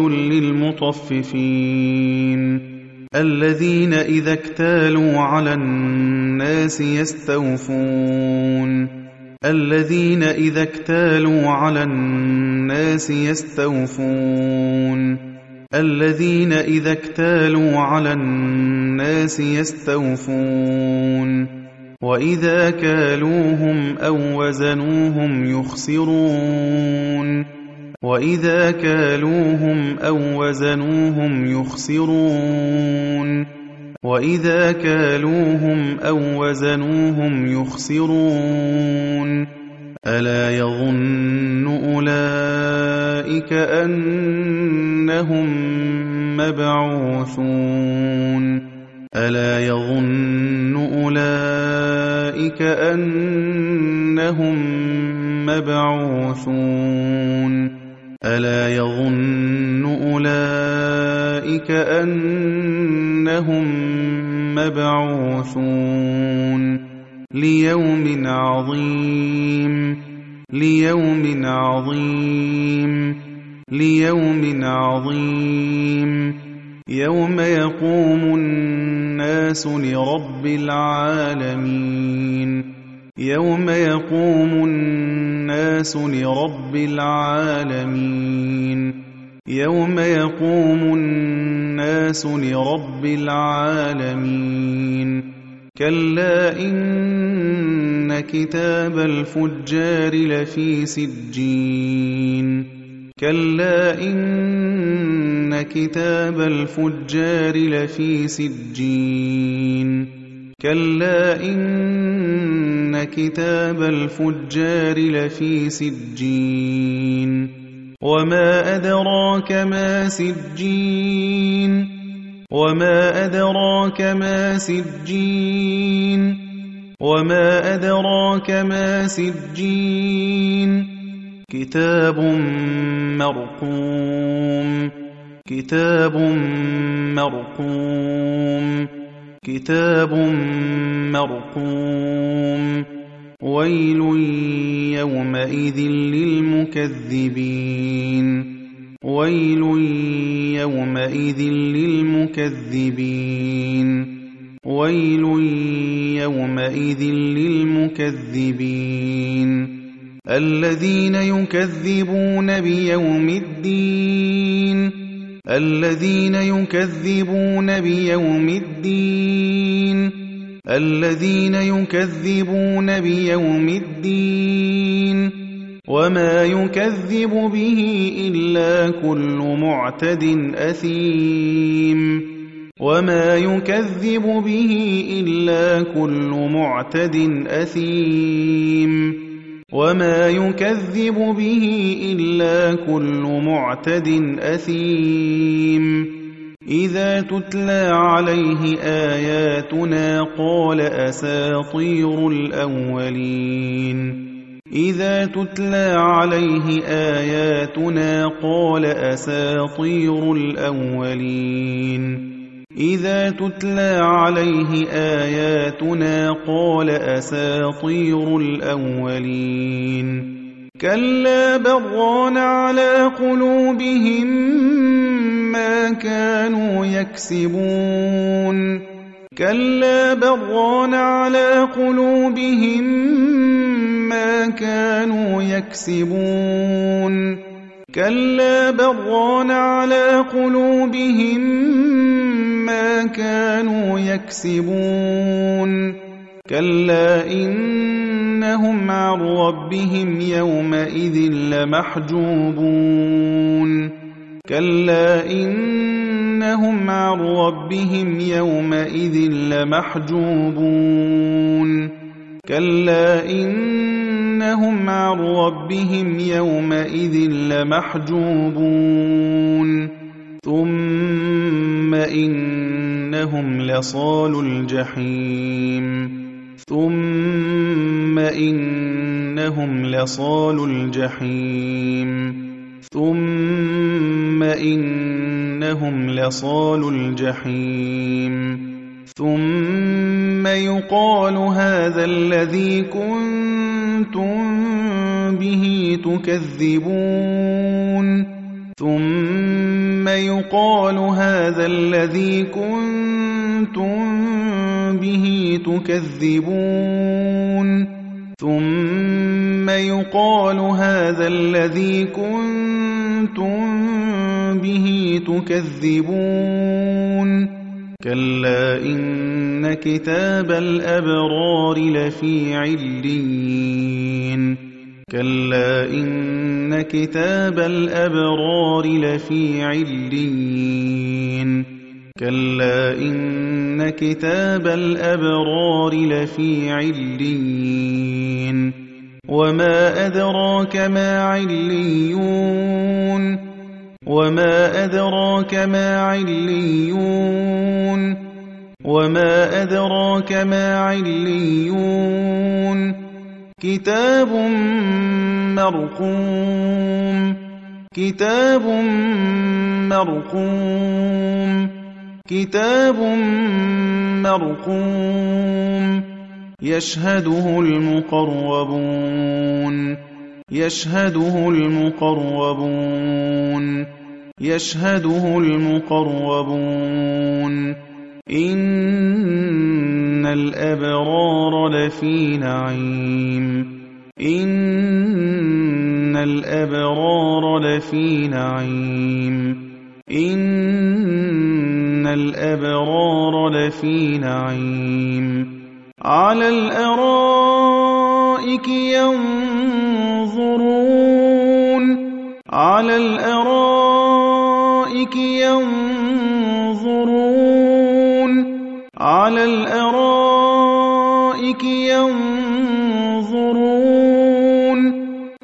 للمطففين الذين إذا اكتالوا على الناس يستوفون الذين إذا اكتالوا على الناس يستوفون الذين إذا اكتالوا على الناس يستوفون وإذا كالوهم أو وزنوهم يخسرون وإذا كالوهم أو وزنوهم يخسرون وإذا كالوهم أو وزنوهم يخسرون ألا يظن أولئك أنهم مبعوثون ألا يظن أولئك أنهم مبعوثون ألا يظن أولئك أنهم مبعوثون ليوم عظيم ليوم عظيم ليوم عظيم يوم يقوم الناس لرب العالمين يوم يقوم الناس لرب العالمين يوم يقوم الناس لرب العالمين كلا إن كتاب الفجار لفي سجين كلا إن كتاب الفجار لفي سجين كلا إن إن كتاب الفجار لفي سجين وما أدراك ما سجين وما أدراك ما سجين وما أدراك ما سجين كتاب مرقوم كتاب مرقوم كتاب مرقوم ويل يومئذ للمكذبين ويل يومئذ للمكذبين ويل يومئذ للمكذبين الذين يكذبون بيوم الدين الذين يكذبون بيوم الدين الذين يكذبون بيوم الدين وما يكذب به إلا كل معتد أثيم وما يكذب به إلا كل معتد أثيم وما يكذب به إلا كل معتد أثيم إذا تتلى عليه آياتنا قال أساطير الأولين إذا تتلى عليه آياتنا قال أساطير الأولين إذا تتلى عليه آياتنا قال أساطير الأولين كلا بران على قلوبهم ما كانوا يكسبون كلا بران على قلوبهم ما كانوا يكسبون كلا بران على قلوبهم ما كانوا يكسبون كلا إنهم عن ربهم يومئذ لمحجوبون كلا إنهم عن ربهم يومئذ لمحجوبون كلا إنهم عن ربهم يومئذ لمحجوبون ثم إنهم لصالو الجحيم ثم إنهم لصالو الجحيم ثم إنهم لصالو الجحيم ثم يقال هذا الذي كنتم به تكذبون ثم يقال هذا الذي كنتم به تكذبون ثم يقال هذا الذي كنتم به تكذبون كلا إن كتاب الأبرار لفي عليين كلا إن كتاب الأبرار لفي عليين كلا إن كتاب الأبرار لفي عليين وما أدراك ما عليون وما أدراك ما عليون وما أدراك ما عليون كتاب مرقوم كتاب مرقوم كتاب مرقوم يشهده المقربون يشهده المقربون يشهده المقربون إن الأبرار لفي نعيم إن الأبرار لفي نعيم إن الأبرار لفي نعيم على الأرائك ينظرون على الأرائك ينظرون على الأرائك ينظرون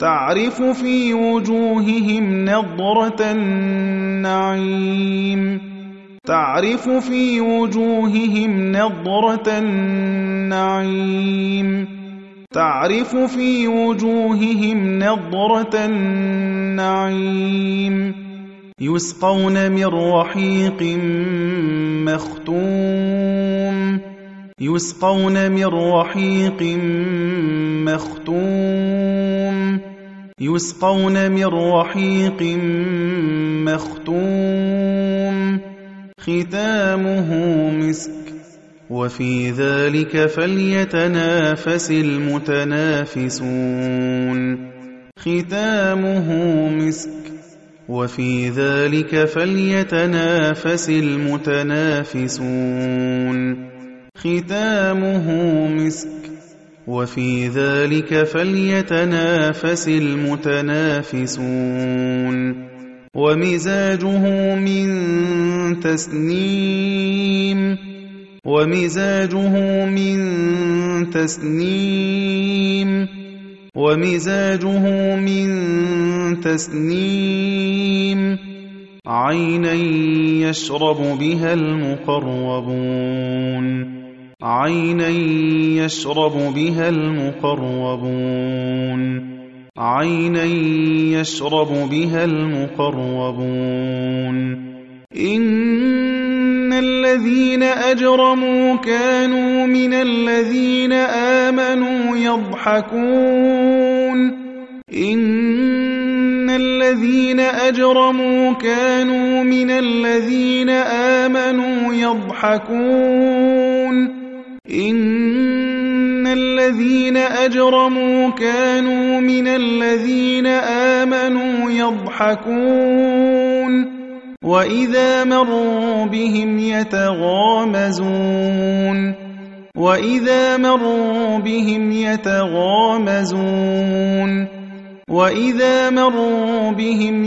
تعرف في وجوههم نضرة النعيم تعرف في وجوههم نضرة النعيم تعرف في وجوههم نضرة النعيم يسقون من رحيق مختوم يسقون من رحيق مختوم يسقون من رحيق مختوم ختامه مسك وفي ذلك فليتنافس المتنافسون ختامه مسك وفي ذلك فليتنافس المتنافسون ختامه مسك وفي ذلك فليتنافس المتنافسون ومزاجه من تسنيم ومزاجه من تسنيم ومزاجه من تسنيم عينا يشرب بها المقربون عينا يشرب بها المقربون عينا يشرب بها المقربون إن الذين أجرموا كانوا من الذين آمنوا يضحكون إن الذين أجرموا كانوا من الذين آمنوا يضحكون إن الذين أجرموا كانوا من الذين آمنوا يضحكون وإذا مروا بهم يتغامزون وإذا مروا بهم يتغامزون وإذا مروا بهم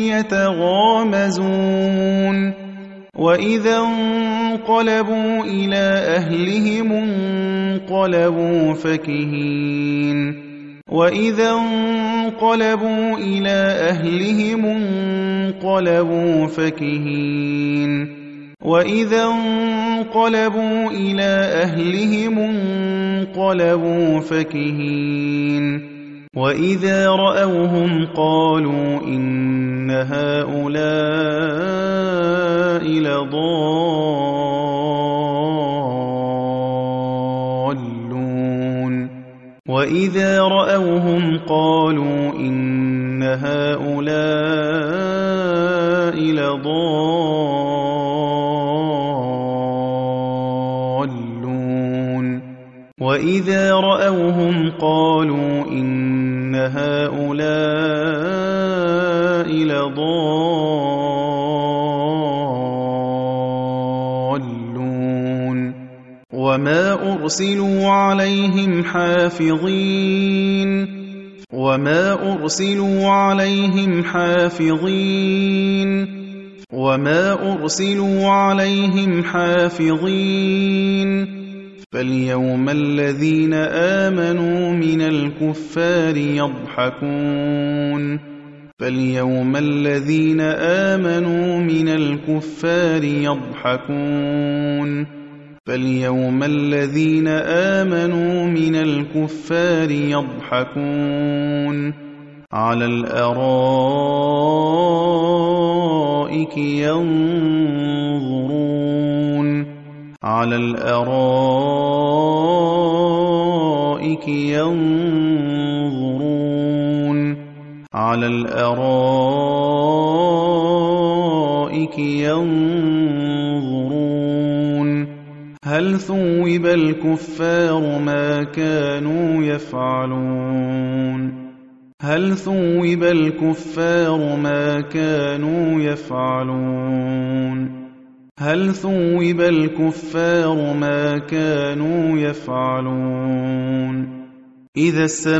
يتغامزون وإذا انقلبوا إلى أهلهم انقلبوا فكهين وإذا انقلبوا إلى أهلهم انقلبوا فكهين وإذا انقلبوا إلى أهلهم انقلبوا فكهين وإذا رأوهم قالوا إن هؤلاء لضالون وإذا رأوهم قالوا إن هؤلاء لضالون وإذا رأوهم قالوا إن هؤلاء لضالون وما أرسلوا عليهم حافظين وما أرسلوا عليهم حافظين وما أرسلوا عليهم حافظين فاليوم الذين آمنوا من الكفار يضحكون فاليوم الذين آمنوا من الكفار يضحكون فاليوم الذين آمنوا من الكفار يضحكون على الأرائك ينظرون على الأرائك ينظرون على الأرائك ينظرون هل ثوب الكفار ما كانوا يفعلون هل ثوب الكفار ما كانوا يفعلون هل ثوب الكفار ما كانوا يفعلون إذا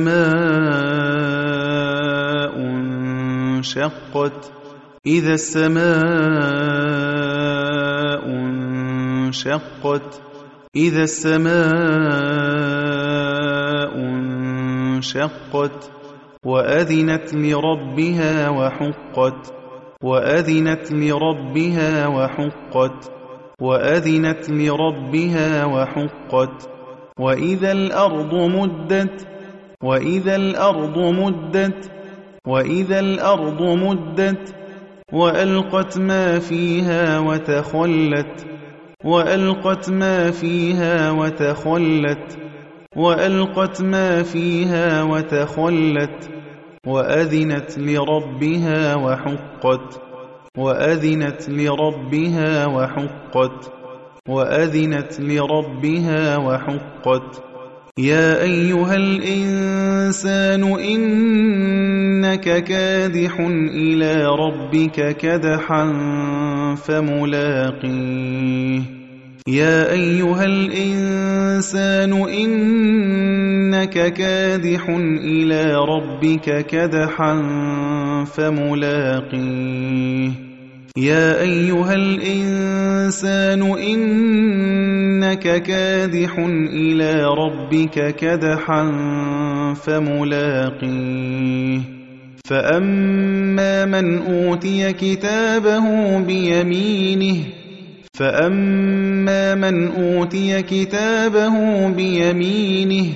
السماء انشقت إذا السماء انشقت إذا السماء انشقت وأذنت لربها وحقت وأذنت لربها وحقت وأذنت لربها وحقت وإذا الأرض مدت وإذا الأرض مدت وإذا الأرض مدت وألقت ما فيها وتخلت وألقت ما فيها وتخلت وألقت ما فيها وتخلت وأذنت لربها وحقت وأذنت لربها وحقت وأذنت لربها وحقت يا أيها الإنسان إنك كادح إلى ربك كدحا فملاقيه يا أيها الإنسان إنك كادح إلى ربك كدحا فملاقيه يا أيها الإنسان إنك كادح إلى ربك كدحا فملاقيه فأما من أوتي كتابه بيمينه فأما من أوتي كتابه بيمينه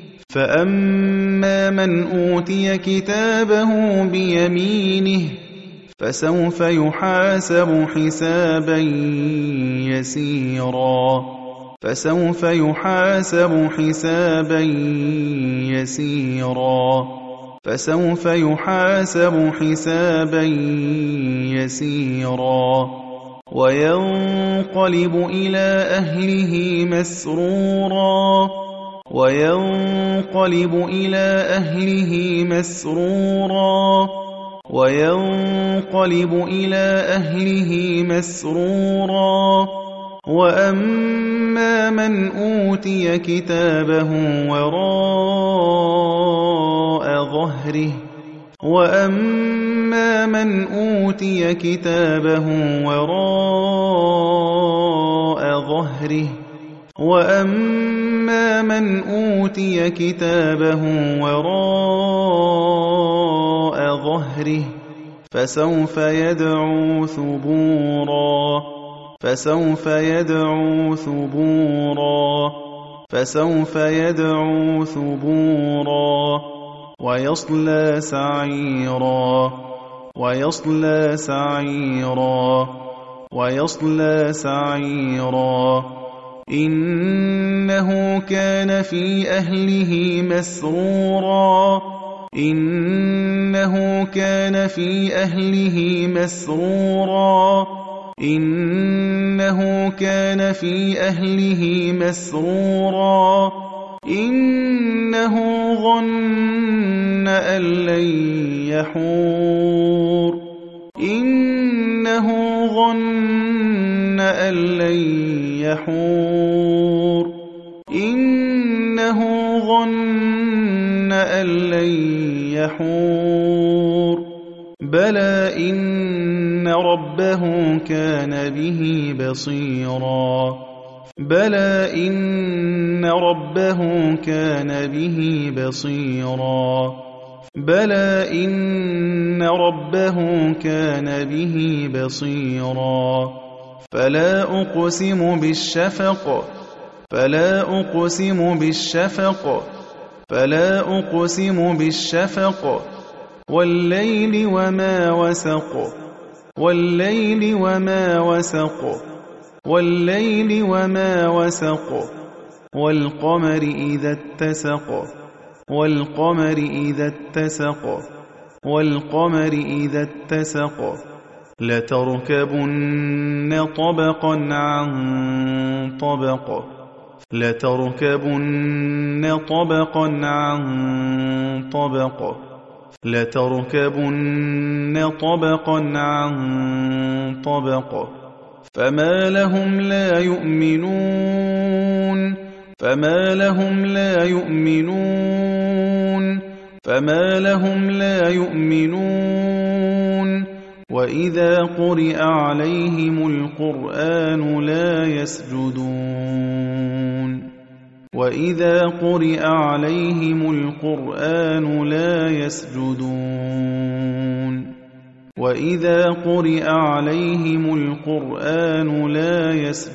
فأما من أوتي كتابه بيمينه فسوف يحاسب حسابا يسيرا فسوف يحاسب حسابا يسيرا فسوف يحاسب حسابا يسيرا وينقلب إلى أهله مسرورا وينقلب إلى أهله مسرورا وينقلب إلى أهله مسرورا وأما من أوتي كتابه وراء ظهره وأما من أوتي كتابه وراء ظهره وأما من أوتي كتابه وراء ظهره فسوف يدعو ثبورا فسوف يدعو ثبورا فسوف يدعو ثبورا ويصلى سعيرا ويصلى سعيرا ويصلى سعيرا إنه كان في أهله مسرورا إنه كان في أهله مسرورا إنه كان في أهله مسرورا إنه ظن أن لن يحور إنه ظن أن لن يحور إنه ظن أن لن يحور بلى إن ربه كان به بصيرا بلى إن ربه كان به بصيرا بلى إن ربه كان به بصيرا فلا أقسم بالشفق فلا أقسم بالشفق فلا أقسم بالشفق والليل وما وسق والليل وما وسق والليل وما وسق والقمر إذا اتسق والقمر إذا اتسق والقمر إذا اتسق لتركبن طبقا عن طبق لتركبن طبقا عن طبق لتركبن طبقا عن طبق فما لهم لا يؤمنون فما لهم لا يؤمنون فما لهم لا يؤمنون وإذا قرئ عليهم القرآن لا يسجدون وإذا قرئ عليهم القرآن لا يسجدون وإذا قرئ عليهم القرآن لا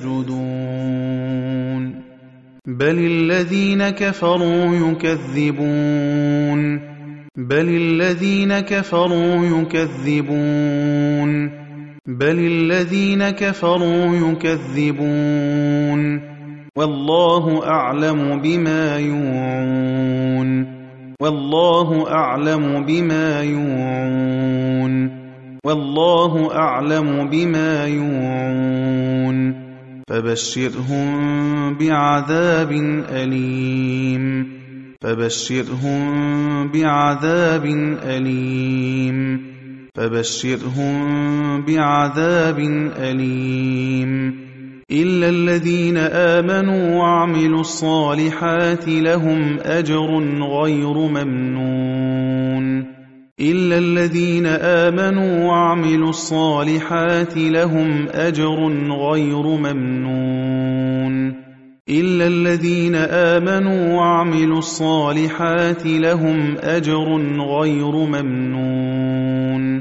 يسجدون بل الذين كفروا يكذبون بل الذين كفروا يكذبون بل الذين كفروا يكذبون والله أعلم بما يوعون والله أعلم بما يوعون والله أعلم بما يوعون فبشرهم بعذاب أليم فبشرهم بعذاب أليم فبشرهم بعذاب أليم إلا الذين آمنوا وعملوا الصالحات لهم أجر غير ممنون إلا الذين آمنوا وعملوا الصالحات لهم أجر غير ممنون إلا الذين آمنوا وعملوا الصالحات لهم أجر غير ممنون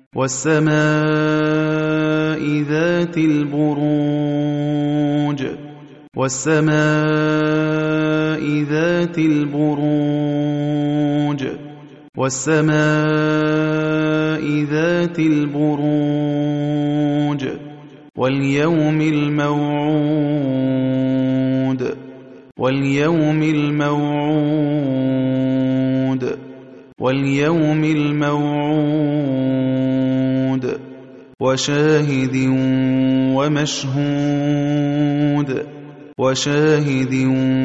والسماء ذات البروج والسماء ذات البروج والسماء ذات البروج واليوم الموعود واليوم الموعود واليوم الموعود وشاهد ومشهود وشاهد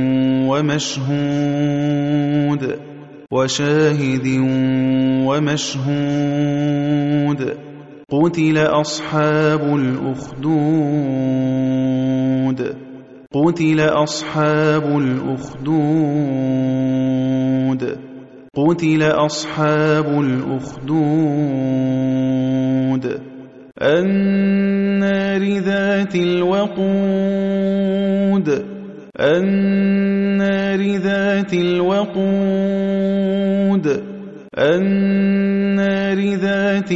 ومشهود وشاهد ومشهود قتل أصحاب الأخدود قتل أصحاب الأخدود قتل أصحاب الأخدود النار ذات الوقود النار ذات الوقود النار ذات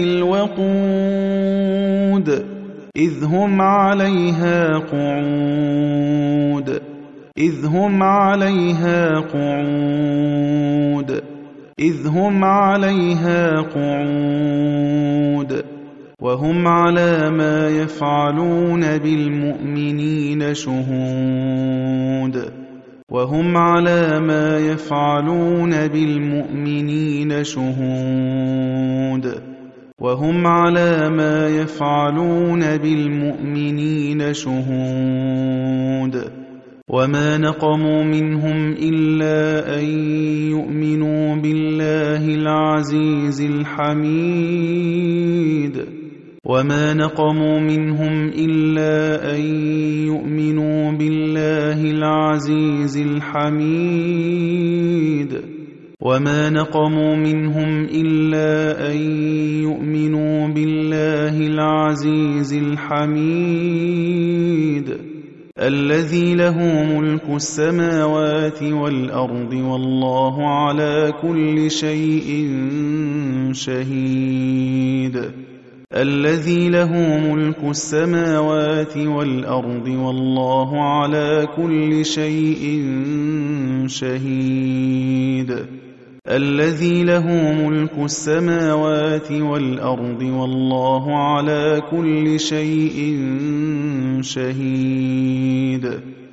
الوقود إذ هم عليها قعود إذ هم عليها قعود إذ هم عليها قعود وهم على ما يفعلون بالمؤمنين شهود وهم على ما يفعلون بالمؤمنين شهود وهم على ما يفعلون بالمؤمنين شهود وما نقموا منهم إلا أن يؤمنوا بالله العزيز الحميد وما نقموا منهم إلا أن يؤمنوا بالله العزيز الحميد وما نقموا منهم إلا أن يؤمنوا بالله العزيز الحميد الذي له ملك السماوات والأرض والله على كل شيء شهيد الذي له ملك السماوات والأرض والله على كل شيء شهيد الذي له ملك السماوات والأرض والله على كل شيء شهيد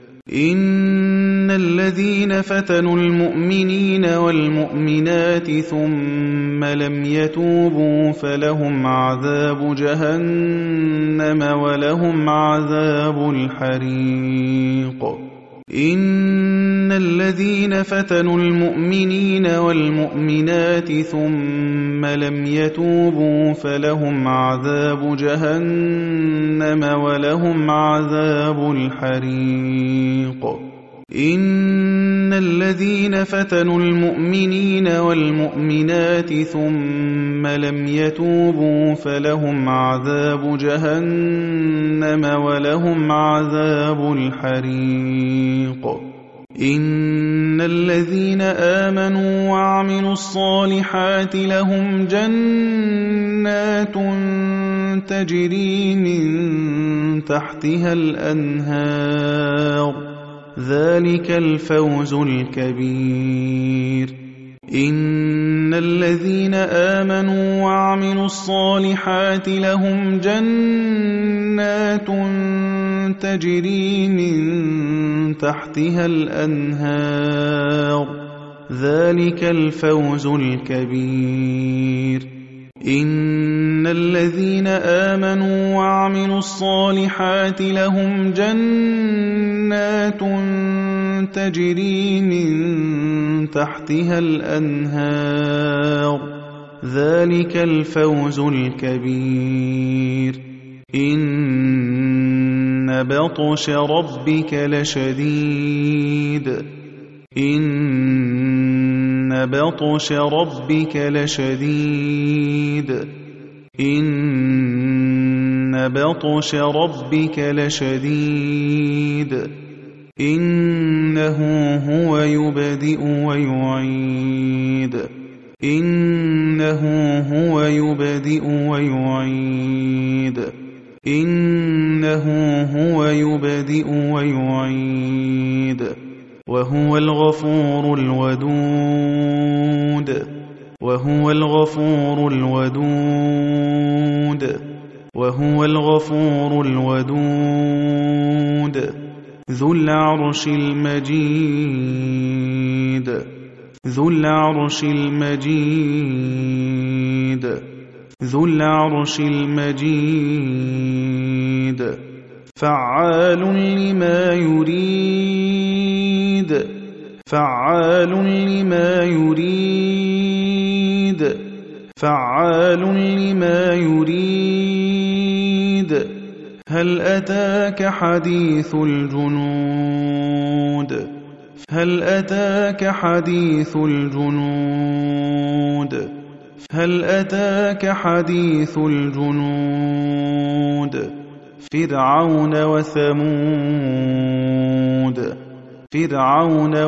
إن الذين فتنوا المؤمنين والمؤمنات ثم لم يتوبوا فلهم عذاب جهنم ولهم عذاب الحريق إن الذين فتنوا المؤمنين والمؤمنات ثم لم يتوبوا فلهم عذاب جهنم ولهم عذاب الحريق إن الذين فتنوا المؤمنين والمؤمنات ثم لم يتوبوا فلهم عذاب جهنم ولهم عذاب الحريق إن الذين آمنوا وعملوا الصالحات لهم جنات تجري من تحتها الأنهار ذلك الفوز الكبير إن الذين آمنوا وعملوا الصالحات لهم جنات تجري من تحتها الأنهار ذلك الفوز الكبير إن الذين آمنوا وعملوا الصالحات لهم جنات تجري من تحتها الأنهار ذلك الفوز الكبير إن بطش ربك لشديد إن بطش ربك لشديد إن بطش ربك لشديد إنه هو يبدئ ويعيد إنه هو يبدئ ويعيد إنه هو يبدئ ويعيد وهو الغفور الودود وهو الغفور الودود وهو الغفور الودود ذو العرش المجيد ذو العرش المجيد ذو العرش المجيد فعال لما يريد فعال لما يريد فعال لما يريد هل أتاك حديث الجنود هل أتاك حديث الجنود هل أتاك حديث الجنود فرعون وثمود فرعون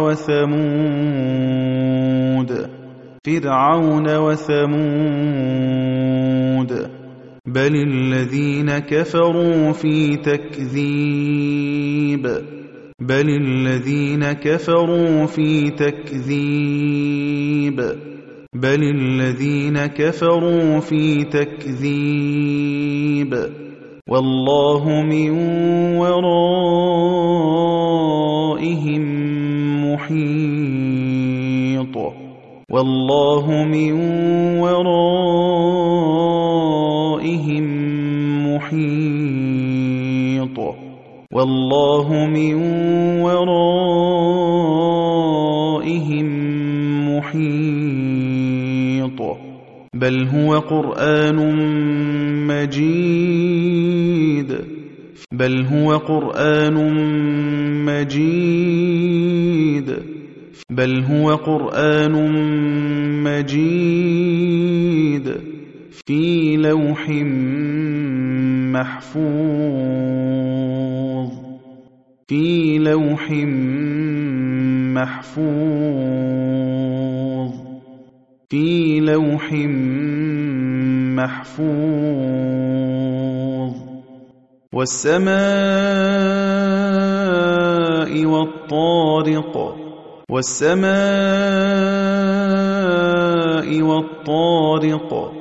وثمود فرعون وثمود بل الذين كفروا في تكذيب بل الذين كفروا في تكذيب بل الذين كفروا في تكذيب والله من ورائهم محيط والله من ورائهم محيط والله من ورائهم محيط بل هو قرآن مجيد بل هو قرآن مجيد بل هو قرآن مجيد في لوح محفوظ في لوح محفوظ في لوح محفوظ والسماء والطارق والسماء والطارق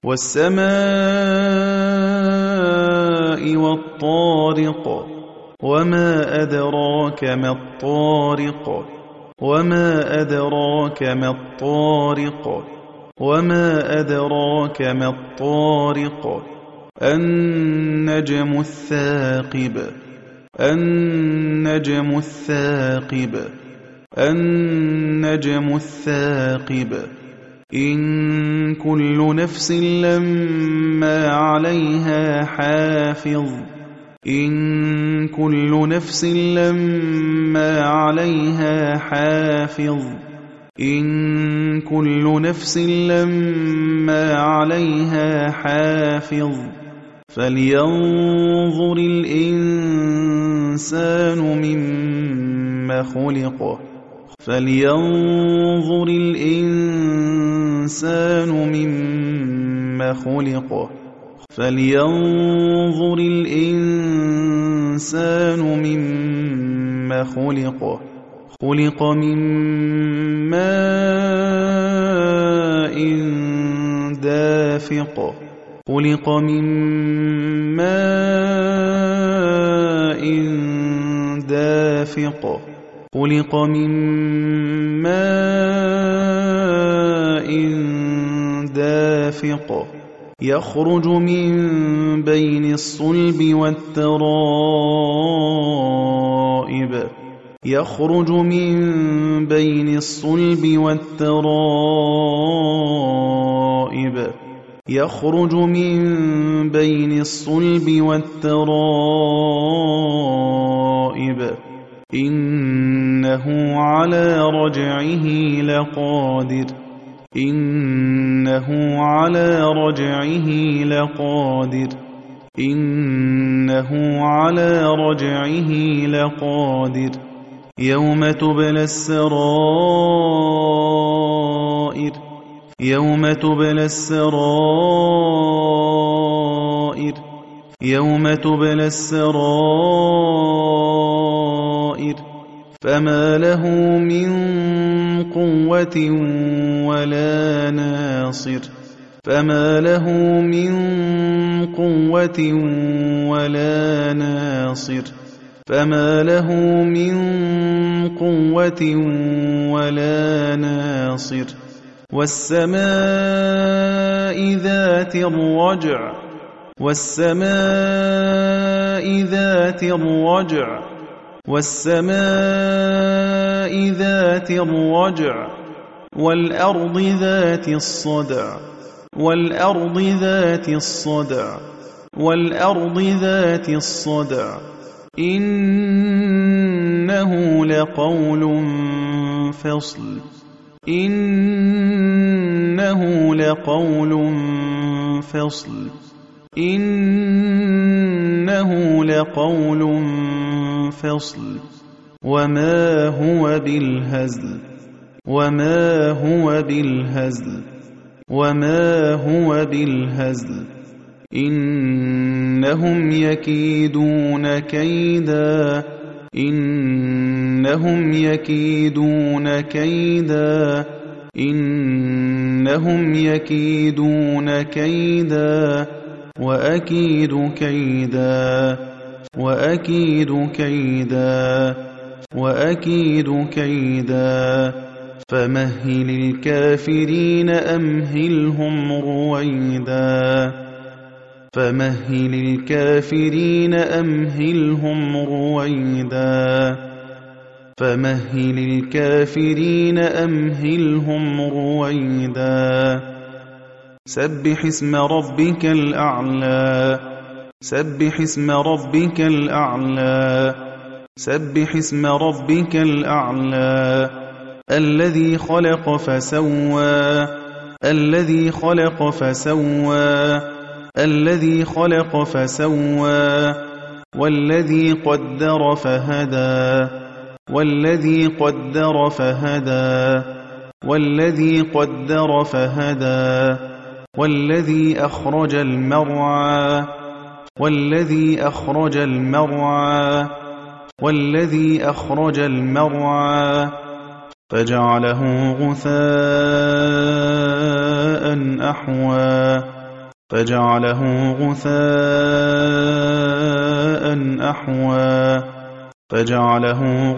والسماء والطارق وما أدراك ما الطارق وما أدراك ما الطارق وما أدراك ما الطارق النجم الثاقب النجم الثاقب النجم الثاقب إن كل نفس لما عليها حافظ إن كل نفس لما عليها حافظ إن كل نفس لما عليها حافظ فلينظر الإنسان مما مما خلق فلينظر الإنسان مما خلق فلينظر الإنسان مما خلق خلق من ماء دافق خلق من ماء دافق خلق من ماء دافق يخرج من بين الصلب والترائب يخرج من بين الصلب والترائب يخرج من بين الصلب والترائب إنه على رجعه لقادر إنه على رجعه لقادر إنه على رجعه لقادر يوم تبلى السرائر يوم تبلى السرائر يوم تبلى السرائر فما له من قوة ولا ناصر فما له من قوة ولا ناصر فما له من قوة ولا ناصر والسماء ذات الرجع والسماء ذات الرجع والسماء ذات الرجع والأرض ذات الصدع والأرض ذات الصدع والأرض ذات الصدع إنه لقول فصل إنه لقول فصل إنه لقول فصل وما هو بالهزل وما هو بالهزل وما هو بالهزل إنهم يكيدون كيدا إنهم يكيدون كيدا إنهم يكيدون كيدا وأكيد كيدا وأكيد كيدا وأكيد كيدا فمهل الكافرين أمهلهم رويدا فمهل الكافرين أمهلهم رويدا فمهل الكافرين أمهلهم رويدا سبح اسم ربك الأعلى سبح اسم ربك الأعلى سبح اسم ربك الأعلى الذي خلق فسوى الذي خلق فسوى الذي خلق فسوى والذي قدر فهدى والذي قدر فهدى والذي قدر فهدى والذي أخرج المرعى والذي أخرج المرعى والذي أخرج المرعى فجعله غثاء أحوى فجعله غثاء أحوى فجعله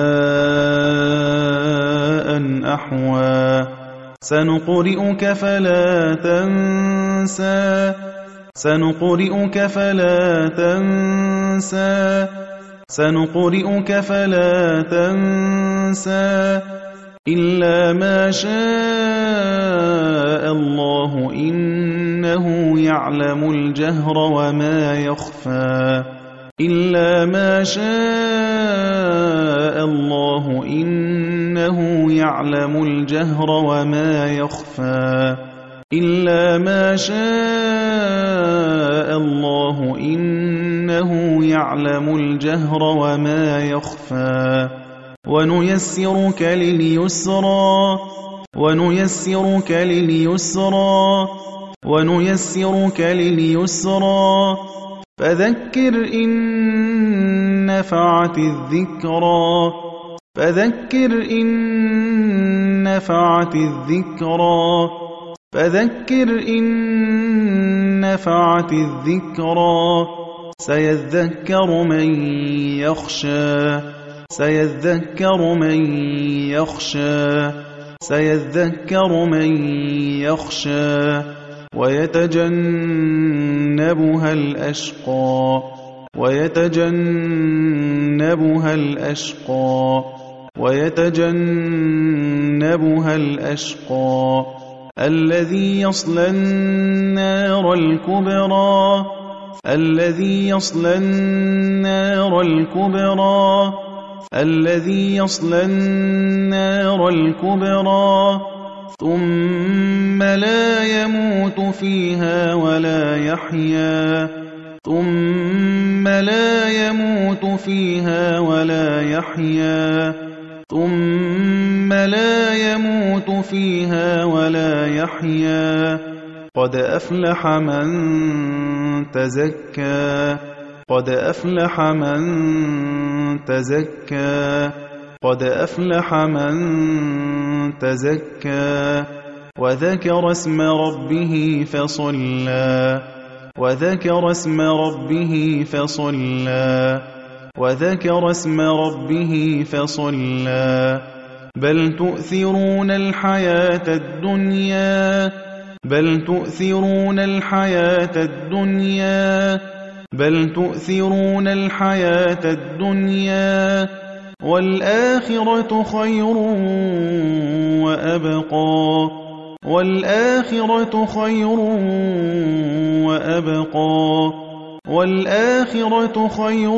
غثاء أحوى سنقرئك فلا تنسى سنقرئك فلا تنسى سنقرئك فلا تنسى إلا ما شاء الله إنه يعلم الجهر وما يخفى إلا ما شاء الله إنه يعلم الجهر وما يخفى إلا ما شاء الله إنه يعلم الجهر وما يخفى ونيسرك لليسرى ونيسرك لليسرى ونيسرك لليسرى فذكر إن نفعت الذكرى فذكر إن نفعت الذكرى فذكر إن نفعت الذكرى سيذكر من يخشى سيذكر من يخشى سيذكر من يخشى ويتجنبها الأشقى ويتجنبها الأشقى ويتجنبها الأشقى الذي يصلى النار الكبرى الذي يصلى النار الكبرى الذي يصلى النار الكبرى ثم لا يموت فيها ولا يحيا ثم لا يموت فيها ولا يحيا ثم لا يموت فيها ولا يحيا قد أفلح من تزكى قد أفلح من تزكى قد أفلح من تزكى وذكر اسم ربه فصلى وذكر اسم ربه فصلى وذكر اسم ربه فصلى بل تؤثرون الحياة الدنيا بل تؤثرون الحياة الدنيا بل تؤثرون الحياة الدنيا والآخرة خير وأبقى والآخرة خير وأبقى والآخرة خير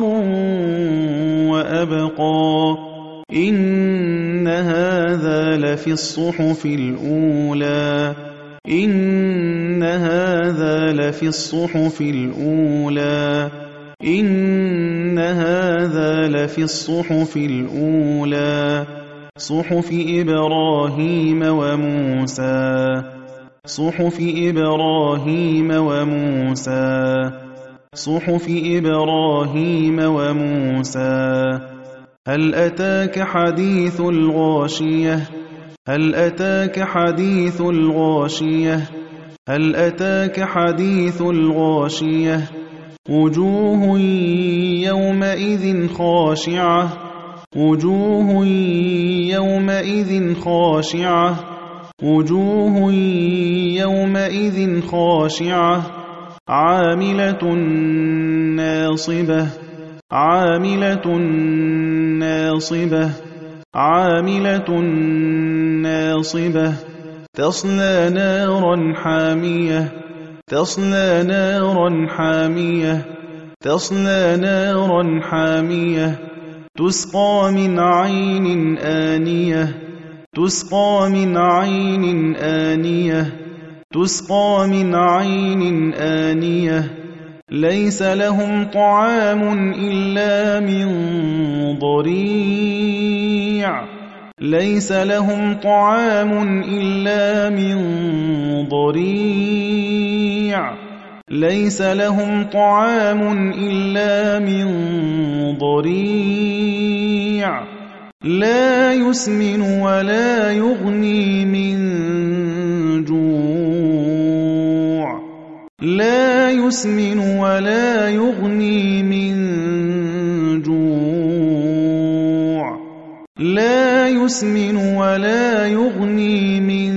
وأبقى إن هذا لفي الصحف الأولى إن هذا لفي الصحف الأولى إن هذا لفي الصحف الأولى صحف إبراهيم وموسى صحف إبراهيم وموسى صحف إبراهيم وموسى هل أتاك حديث الغاشية هل أتاك حديث الغاشية هل أتاك حديث الغاشية وجوه يومئذ خاشعة وجوه يومئذ خاشعة وجوه يومئذ خاشعة عاملة ناصبة عاملة ناصبة عاملة ناصبة تصلى نارا حامية تصلى نارا حامية تصلى نارا حامية تسقى من عين آنية تسقى من عين آنية تسقى من عين آنية ليس لهم طعام إلا من ضريع ليس لهم طعام إلا من ضريع ليس لهم طعام إلا من ضريع لا يسمن ولا يغني من جوع لا يسمن ولا يغني من جوع لا يسمن ولا يغني من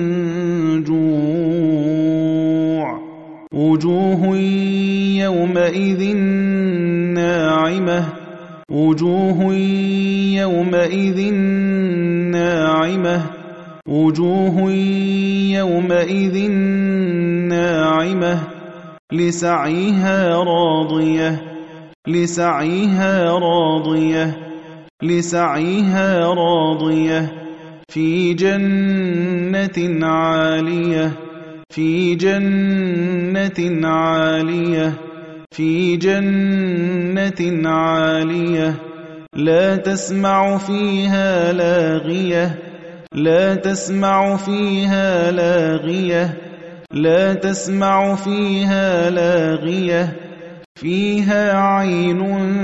جوع وجوه يومئذ ناعمة وجوه يومئذ ناعمة وجوه يومئذ ناعمة لسعيها راضية لسعيها راضية لسعيها راضية في جنة عالية في جنة عالية في جنة عالية لا تسمع فيها لاغية لا تسمع فيها لاغية لا تسمع فيها لاغية فيها عين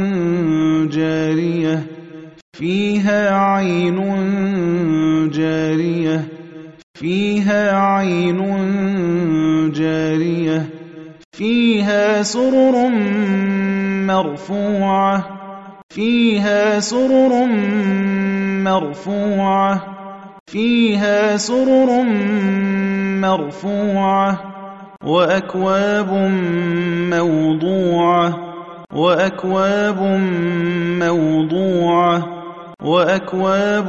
جارية فيها عين جارية فيها عين جارية فيها سرر مرفوعة فيها سرر مرفوعة فيها سرر مرفوعة وأكواب موضوعة وأكواب موضوعة وأكواب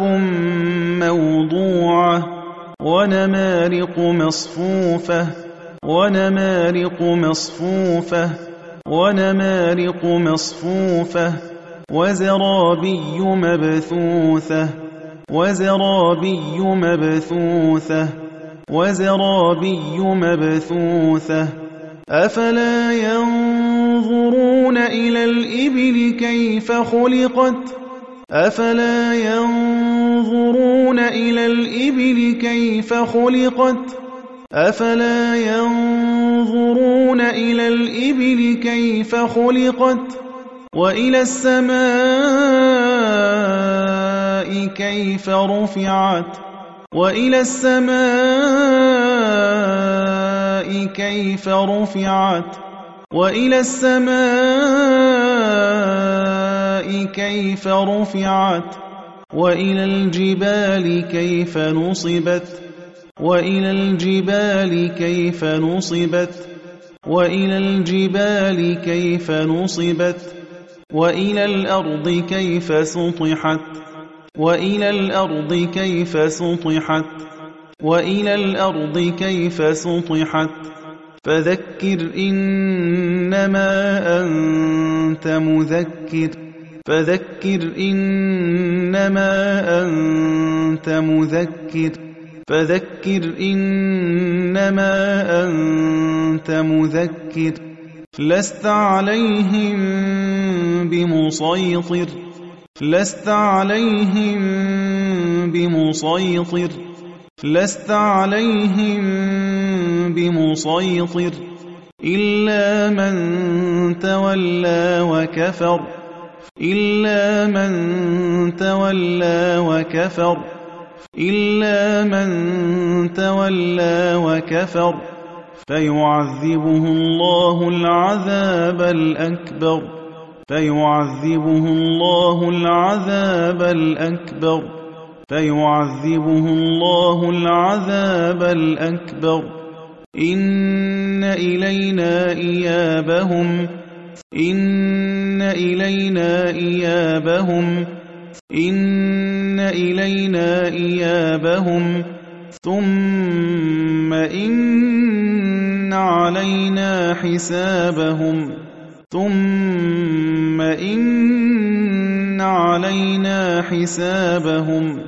موضوعة ونمارق مصفوفة ونمارق مصفوفة ونمارق مصفوفة وزرابي مبثوثة وزرابي مبثوثة وزرابي مبثوثة أفلا ينظرون إلى الإبل كيف خلقت أفلا ينظرون إلى الإبل كيف خلقت أفلا ينظرون إلى الإبل كيف خلقت وإلى السماء كيف رفعت وإلى السماء كيف رفعت وإلى السماء كيف رفعت وإلى الجبال كيف نصبت وإلى الجبال كيف نصبت وإلى الجبال كيف نصبت وإلى الأرض كيف سطحت وإلى الأرض كيف سطحت وإلى الأرض كيف سطحت فذكر إنما أنت مذكر فذكر إنما أنت مذكر فذكر إنما أنت مذكر لست عليهم بمسيطر لست عليهم بمسيطر لست عليهم بمسيطر إلا من تولى وكفر إلا من تولى وكفر إلا من تولى وكفر فيعذبه الله العذاب الأكبر فيعذبه الله العذاب الأكبر فيعذبه الله العذاب الأكبر إن إلينا إيابهم إن إلينا إيابهم إن إلينا إيابهم ثم إن علينا حسابهم ثم إن علينا حسابهم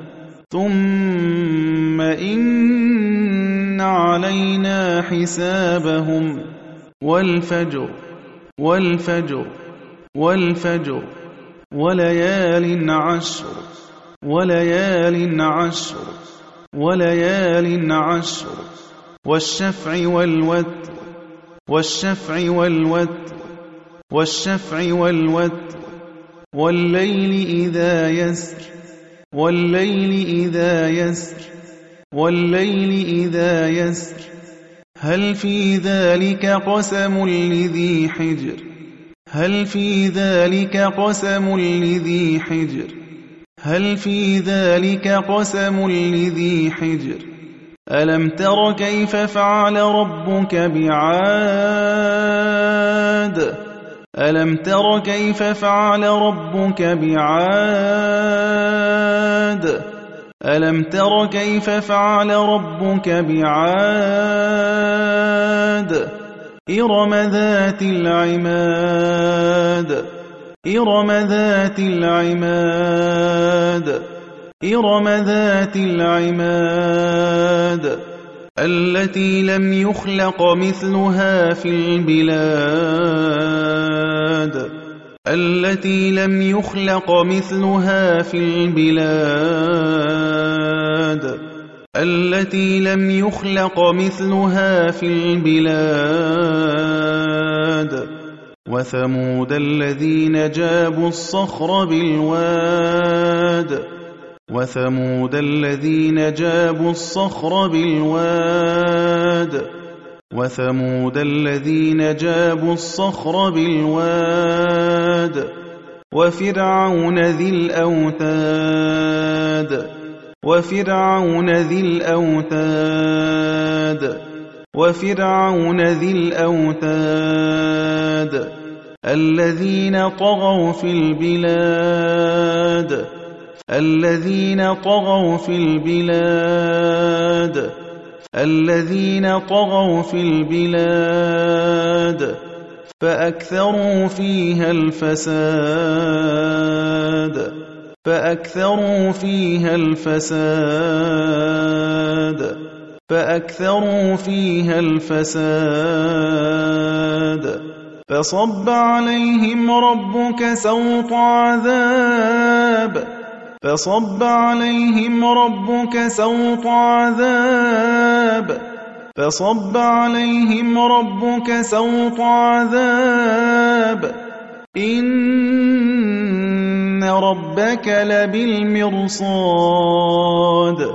ثم إن علينا حسابهم والفجر والفجر والفجر وليال عشر وليال عشر وليال عشر والشفع والوتر والشفع والوتر والشفع والوتر والليل إذا يسر والليل إذا يسر والليل إذا يسر هل في ذلك قسم لذي حجر هل في ذلك قسم لذي حجر هل في ذلك قسم لذي حجر ألم تر كيف فعل ربك بعاد ألم تر كيف فعل ربك بعاد ألم تر كيف فعل ربك بعاد إرم ذات العماد إرم ذات العماد إرم ذات العماد التي لم يخلق مثلها في البلاد التي لم يخلق مثلها في البلاد التي لم يخلق مثلها في البلاد وثمود الذين جابوا الصخر بالواد وثمود الذين جابوا الصخر بالواد وثمود الذين جابوا الصخر بالواد وفرعون ذي الأوتاد وفرعون ذي الأوتاد وفرعون ذي الأوتاد الذين طغوا في البلاد الذين طغوا في البلاد الذين طغوا في البلاد فأكثروا فيها الفساد فأكثروا فيها الفساد فأكثروا فيها الفساد فصب عليهم ربك سوط عذاب فصب عليهم ربك سوط عذاب فصب عليهم ربك سوط عذاب إن ربك لبالمرصاد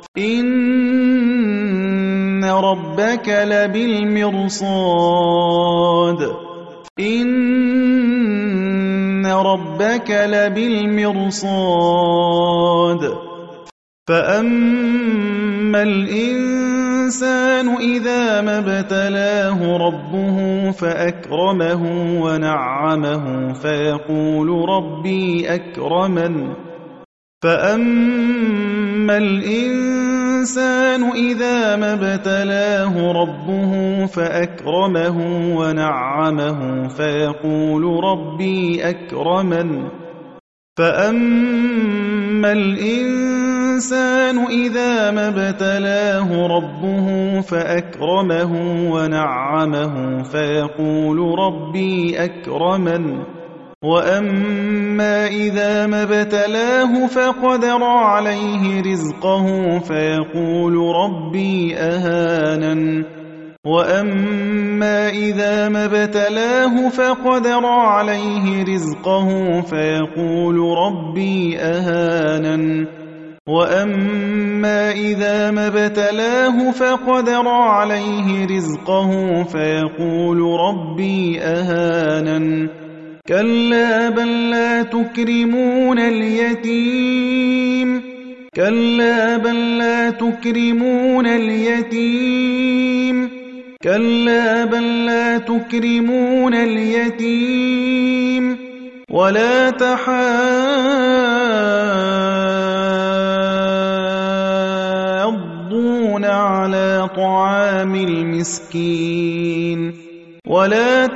إن ربك لبالمرصاد إن ربك لبالمرصاد فأما الإنسان إذا ما ابتلاه ربه فأكرمه ونعمه فيقول ربي أكرمن فأما الإنسان إذا ما ابتلاه ربه فأكرمه ونعمه فيقول ربي أكرمن فأما الإنسان إذا ما ابتلاه ربه فأكرمه ونعمه فيقول ربي أكرمن وأما إذا ما ابتلاه فقدر عليه رزقه فيقول ربي أهانن وأما إذا ما ابتلاه فقدر عليه رزقه فيقول ربي أهانن وأما إذا ما ابتلاه فقدر عليه رزقه فيقول ربي أهانن كلا بل لا تكرمون اليتيم كلا بل لا تكرمون اليتيم كلا بل لا تكرمون اليتيم ولا تحاضون على طعام المسكين ولا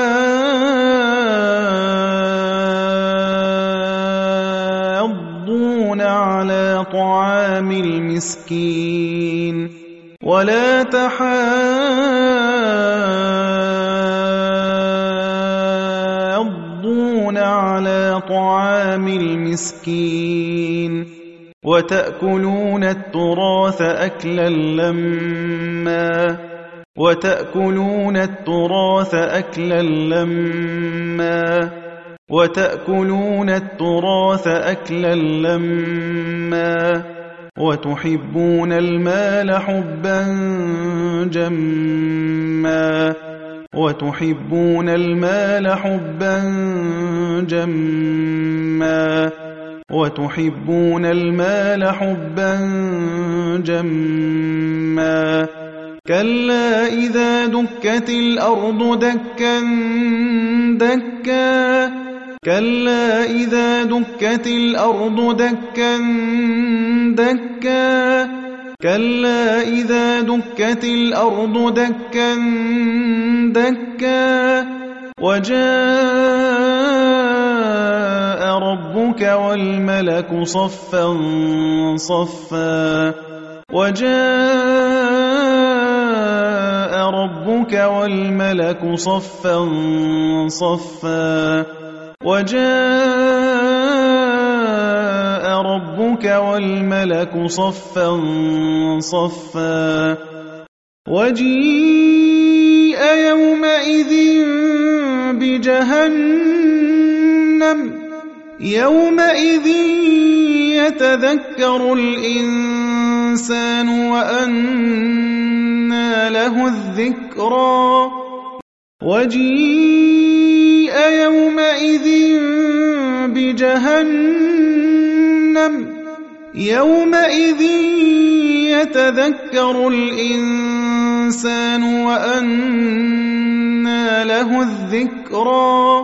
تحاضون على طعام المسكين ولا تحاضون على طعام المسكين وتأكلون التراث أكلا لما وتأكلون التراث أكلا لما وتأكلون التراث أكلا لما وتحبون المال حبا جما وتحبون المال حبا جما وتحبون المال حبا جما كلا إذا دكت الأرض دكا دكا كلا إذا دكت الأرض دكا دكا كلا إذا دكت الأرض دكا دكا وجاء ربك والملك صفا صفا وجاء ربك والملك صفا صفا وجاء ربك والملك صفا صفا وجيء يومئذ بجهنم يومئذ يتذكر الإنسان وأنى له الذكرى وجيء يومئذ بجهنم يومئذ يتذكر الإنسان وأنى له الذكرى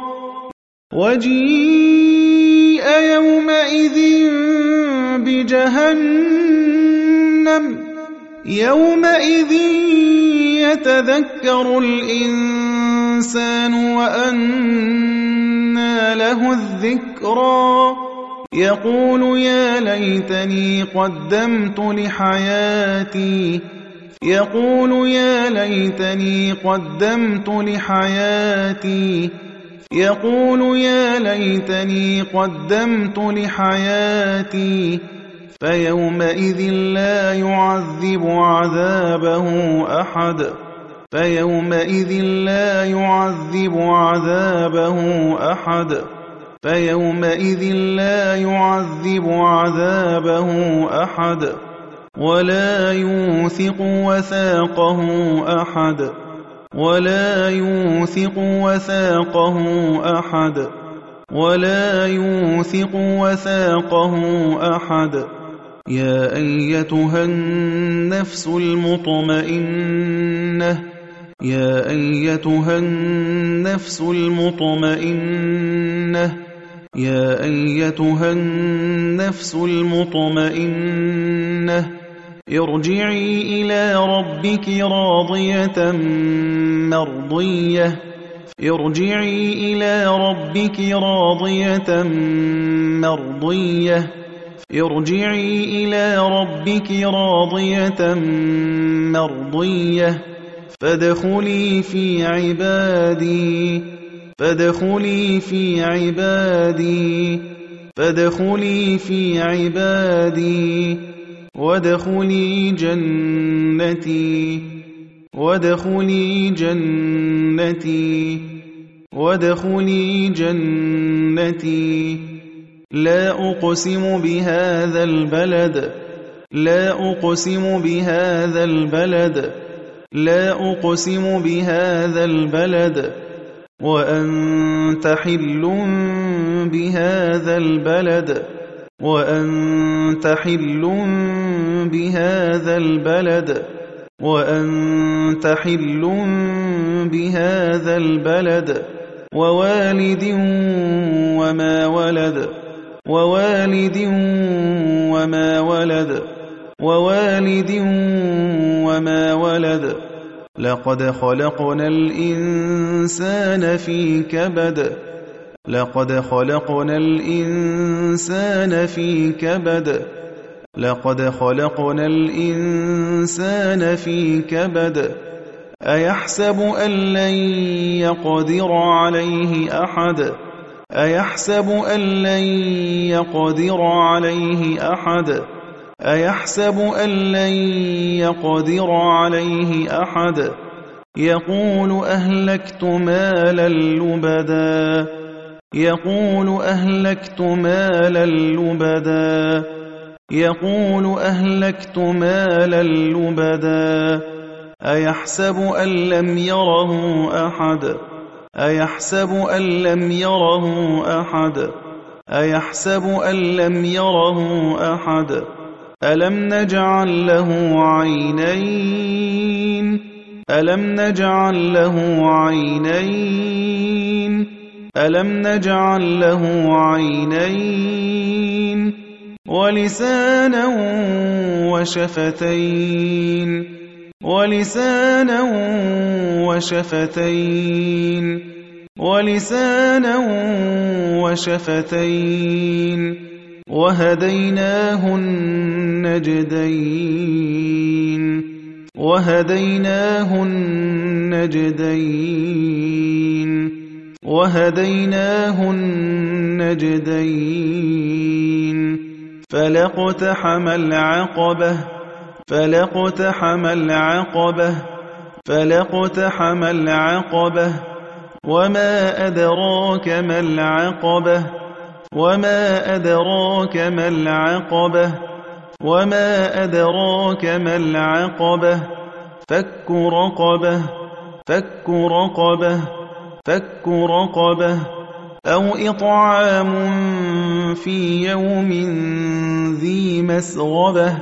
وجيء يومئذ بجهنم يومئذ يتذكر الإنسان وأنى له الذكرى يقول يا ليتني قدمت لحياتي يقول يا ليتني قدمت لحياتي يقول يا ليتني قدمت لحياتي فيومئذ لا يعذب عذابه أحد فيومئذ لا يعذب عذابه أحد فيومئذ لا يعذب عذابه أحد ولا يوثق وثاقه أحد ولا يوثق وثاقه أحد ولا يوثق وثاقه أحد يا أيتها النفس المطمئنة يا أيتها النفس المطمئنة يا أيتها النفس المطمئنة ارجعي إلى ربك راضية مرضية ارجعي إلى ربك راضية مرضية ارجعي إلى ربك راضية مرضية فادخلي في عبادي فادخلي في عبادي فادخلي في عبادي وادخلي جنتي وادخلي جنتي وادخلي جنتي لا أقسم بهذا البلد لا أقسم بهذا البلد لا أقسم بهذا البلد وأنت حل بهذا البلد وأنت حل بهذا البلد وأنت حل بهذا البلد ووالد وما ولد ووالد وما ولد ووالد وما ولد لقد خلقنا الإنسان في كبد لقد خلقنا الإنسان في كبد لقد خلقنا الإنسان في كبد أيحسب أن لن يقدر عليه أحد أيحسب أن لن يقدر عليه أحد أيحسب أن لن يقدر عليه أحد يقول أهلكت مالا لبدا يقول أهلكت مالا لبدا يقول أهلكت مالا لبدا أيحسب أن لم يره أحد أيحسب أن لم يره أحد أيحسب أن لم يره أحد ألم نجعل له عينين ألم نجعل له عينين ألم نجعل له عينين ولسانا وشفتين ولسانا وشفتين ولسانا وشفتين وهديناه النجدين وهديناه النجدين وهديناه النجدين فلاقتحم العقبة وما أدراك ما العقبة فك رقبة أو إطعام في يوم ذي مسغبة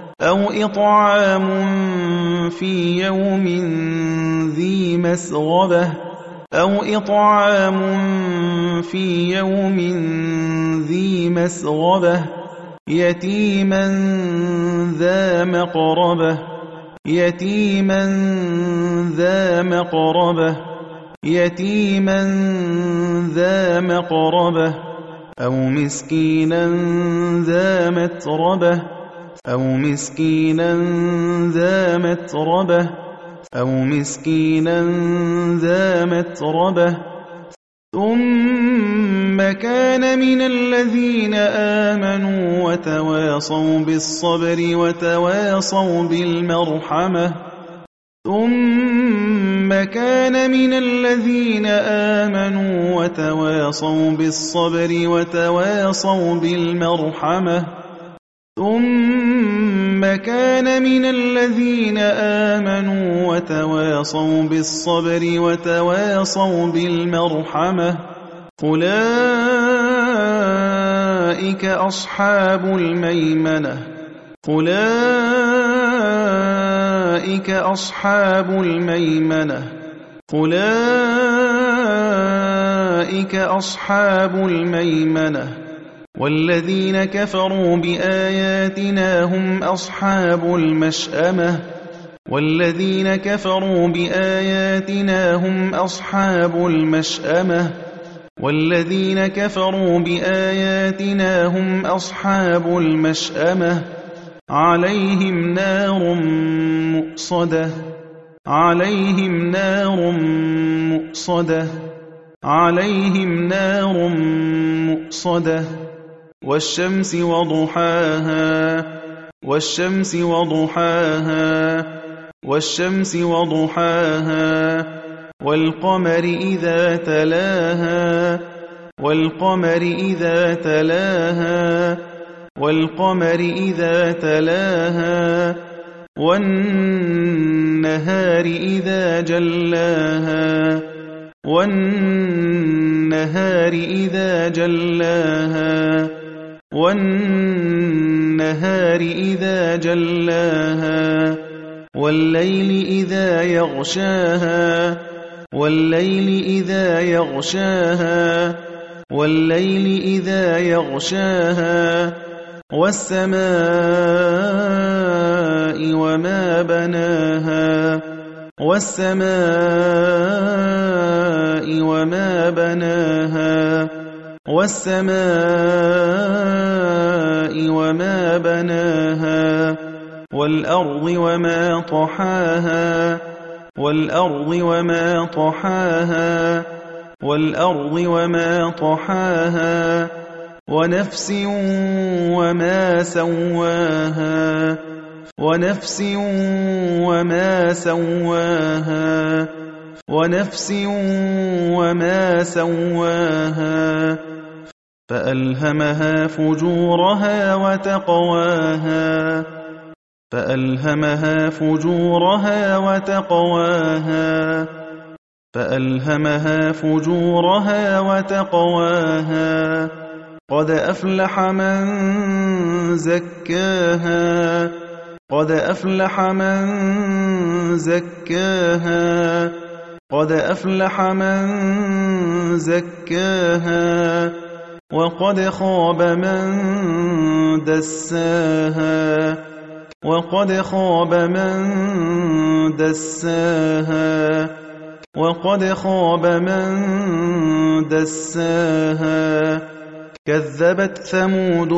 يتيما ذا مقربة أو مسكينا ذا متربة ثم كان من الذين آمنوا وتواصوا بالصبر وتواصوا بالمرحمة أولئك أصحاب الميمنة والذين كفروا بآياتنا هم أصحاب المشأمة عليهم نار مؤصدة والشمس وضحاها والقمر إذا تلاها والنهار إذا جلاها والليل إذا يغشاها والسماء وما بناها والأرض وما طحاها ونفس وما سواها فألهمها فجورها وتقواها قد أفلح من زكاها وقد خاب من دساها كذبت ثمود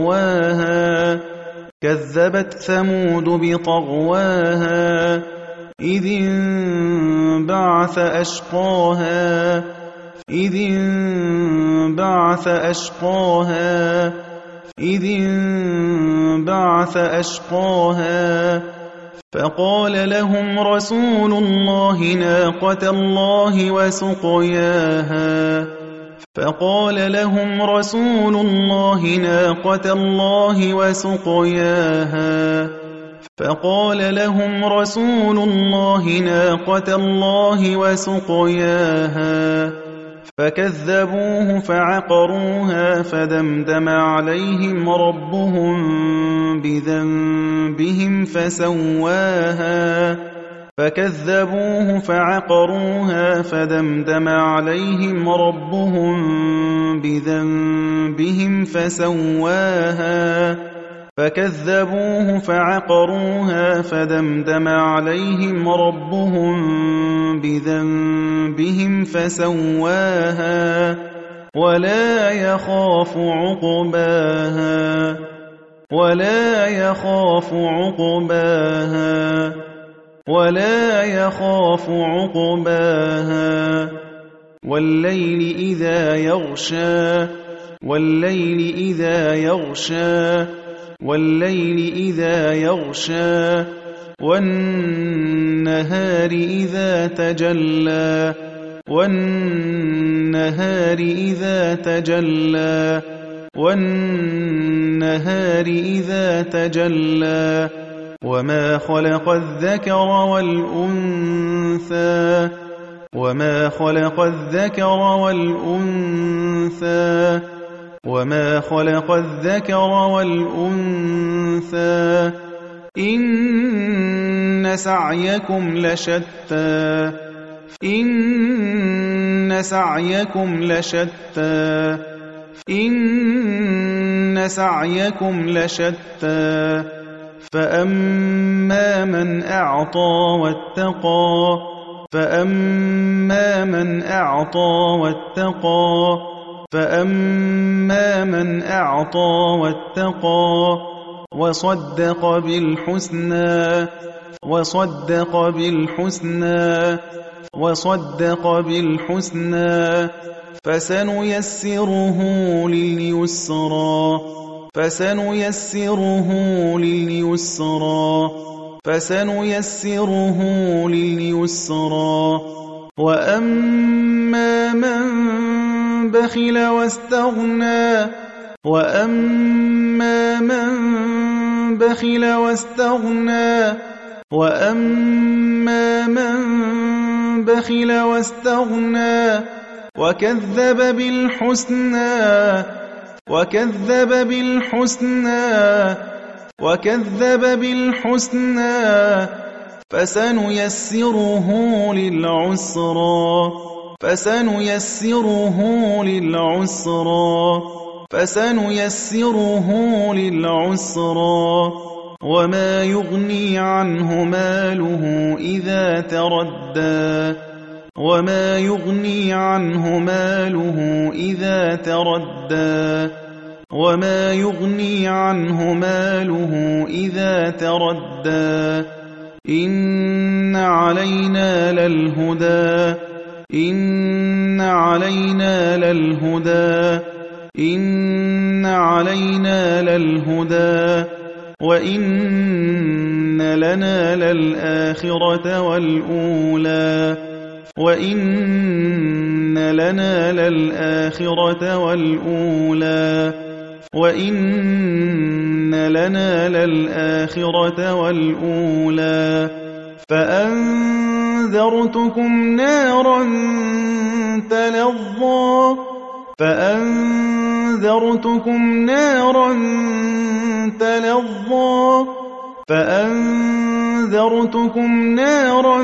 بطغواها إذ انبعث أشقاها إذ انبعث أشقاها إذ انبعث أشقاها فقال لهم رسول الله ناقة الله وسقياها فقال لهم رسول الله ناقة الله وسقياها فقال لهم رسول الله ناقة الله وسقياها فكذبوه فعقروها فدمدم عليهم ربهم بذنبهم فسواها فكذبوه فعقروها فدمدم عليهم ربهم بذنبهم فسواها فكذبوه فعقروها فدمدم عليهم ربهم بذنبهم فسواها ولا يخاف عقباها ولا يخاف عقباها ولا يخاف عقباها والليل إذا يغشى والليل إذا يغشى والليل إذا يغشى والنهار إذا تجلى والنهار إذا تجلى والنهار إذا تجلى وما خلق الذكر والأنثى وما خلق الذكر والأنثى وما خلق الذكر والأنثى إن سعيكم لشتى إن سعيكم لشتى إن سعيكم لشتى فأما من أعطى واتقى فأما من أعطى واتقى فأما من أعطى واتقى وصدق بالحسنى وصدق بالحسنى وصدق بالحسنى فسنيسره لليسرى فسنيسره لليسرى فسنيسره لليسرى وأما من بخل واستغنى وأما من بخل واستغنى وأما من بخل واستغنى وكذب بالحسنى وكذب بالحسنى وكذب بالحسنى فسنيسره للعسرى فسنيسره للعسرى فسنيسره للعسرى وما يغني عنه ماله إذا تردى وما يغني عنه ماله إذا تردى وما يغني عنه ماله إذا تردى إن علينا للهدى إن علينا للهدى إن علينا للهدى وإن لنا للآخرة والأولى وإن لنا للآخرة والأولى وإن لنا للآخرة والأولى فأنذرتكم نارا تلظى فأنذرتكم نارا تلظى فأنذرتكم نارا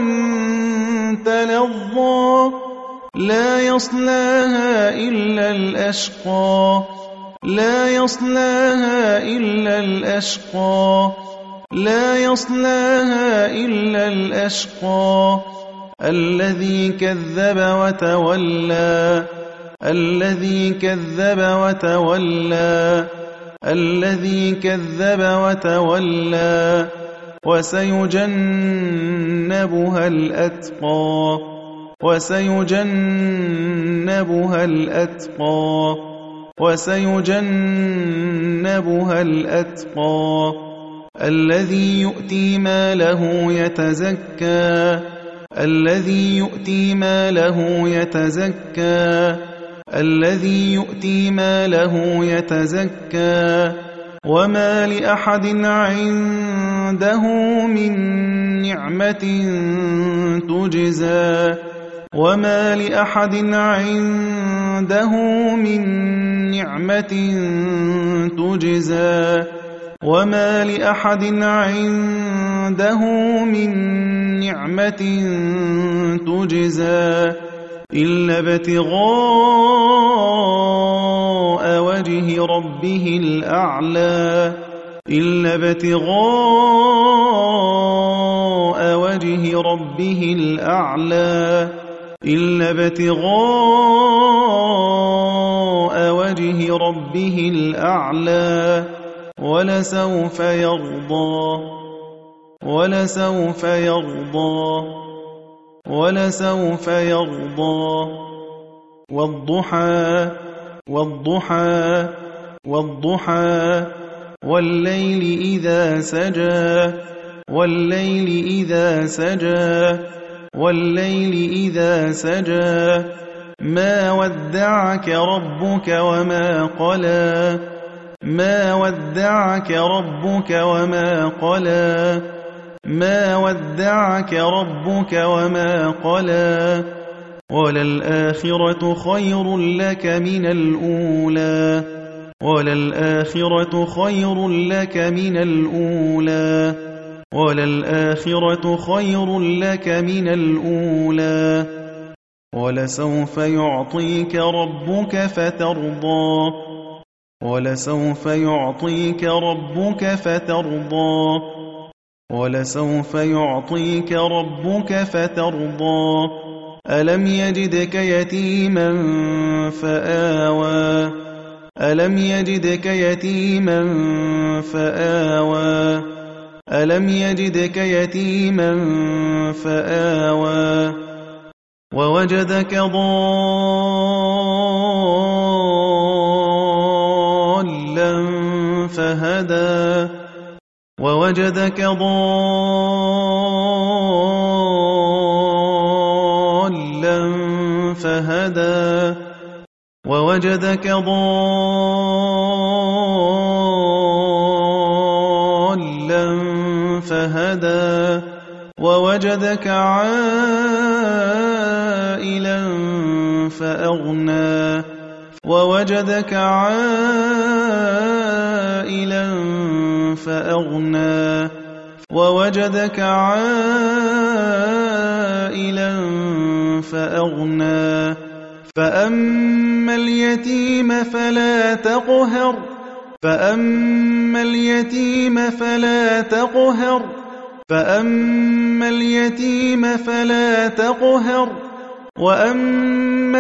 تلظى لا يصلاها إلا الأشقى لا يصلاها إلا الأشقى لا يصلاها إلا الأشقى الذي كذب وتولى الذي كذب وتولى الذي كذب وتولى وسيجنبها الأتقى وسيجنبها الأتقى وسيجنبها الأتقى الذي يؤتي ماله يتزكى الذي يؤتي ماله يتزكى الذي يؤتي ماله يتزكى وما لأحد عنده من نعمة تجزى وما لأحد عنده من نعمة تجزى وما لأحد عنده من نعمة تجزى إلا ابتغاء وجه ربه الأعلى إلا ابتغاء وجه ربه الأعلى إلا ابتغاء وجه ربه الأعلى ولسوف يرضى ولسوف يرضى ولسوف يرضى والضحى والضحى والضحى والليل إذا سجى والليل إذا سجى والليل إذا سجى ما ودعك ربك وما قلى ما ودعك ربك وما قلى ما ودعك ربك وما قلى وللآخرة خير لك من الأولى وللآخرة خير لك من الأولى وللآخرة خير لك من الأولى ولسوف يعطيك ربك فترضى ولسوف يعطيك ربك فترضى ولسوف يعطيك ربك فترضى ألم يجدك يتيما فآوى ألم يجدك يتيما فآوى ألم يجدك يتيما فآوى ووجدك ضالا فهدى ووجدك ضالا فهدى ووجدك ضالا فهدى ووجدك عائلا فأغنى ووجدك عائلا فأغنى ووجدك عائلا فأغنى فأما اليتيم فلا تقهر فأما اليتيم فلا تقهر فأما اليتيم فلا تقهر وأما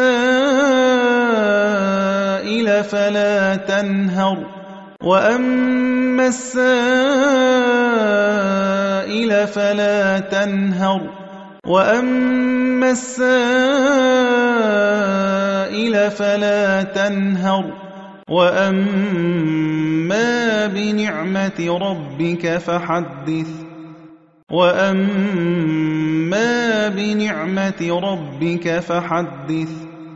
السائل فلا تنهر وأما السائل فلا تنهر وأما السائل فلا تنهر وأما بنعمة ربك فحدث وأما بنعمة ربك فحدث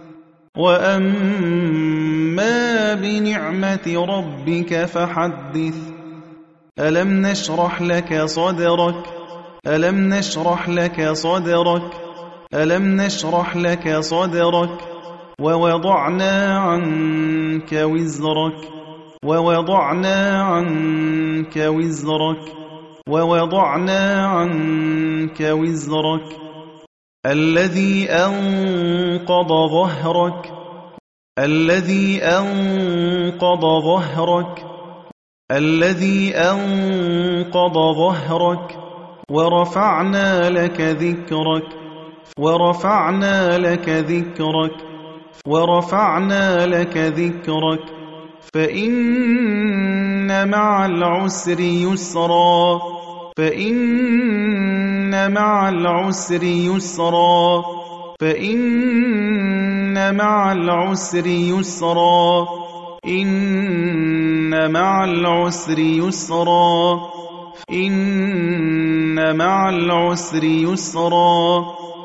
وأما بنعمة ربك فحدث ألم نشرح لك صدرك ألم نشرح لك صدرك ألم نشرح لك صدرك ووضعنا عنك وزرك ووضعنا عنك وزرك ووضعنا عنك وزرك الذي أنقض ظهرك الذي أنقض ظهرك الذي أنقض ظهرك ورفعنا لك ذكرك ورفعنا لك ذكرك ورفعنا لك ذكرك فإن مع العسر يسرا فإن مع العسر يسرا فإن مع العسر يسرا إن مع العسر يسرا إن مع العسر يسرا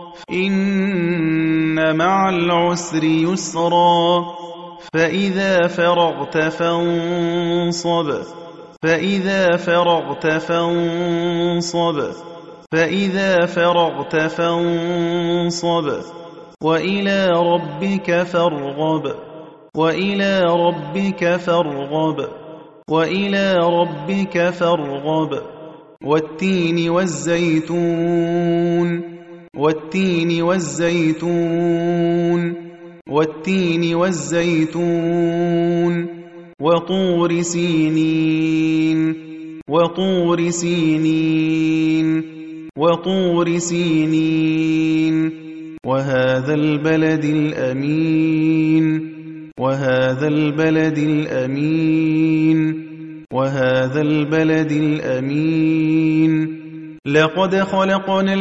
إن مع العسر يسرا فإذا فرغت فانصب فإذا فرغت فانصب فإذا فرغت فانصب وإلى ربك فارغب وإلى ربك فارغب وإلى ربك فارغب والتين والزيتون والتين والزيتون والتين والزيتون وطور سينين وطور سينين وطور سينين وهذا البلد الأمين وهذا البلد الأمين وهذا البلد الأمين لقد خلقنا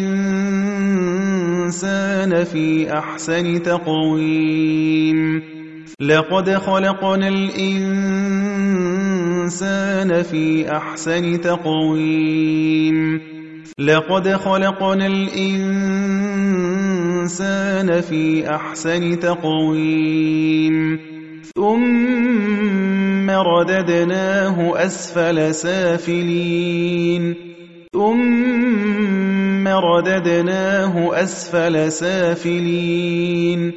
الإنسان في أحسن تقويم لقد خلقنا الإنسان في أحسن تقويم لقد خلقنا الإنسان في أحسن تقويم ثم رددناه أسفل سافلين ثم رددناه أسفل سافلين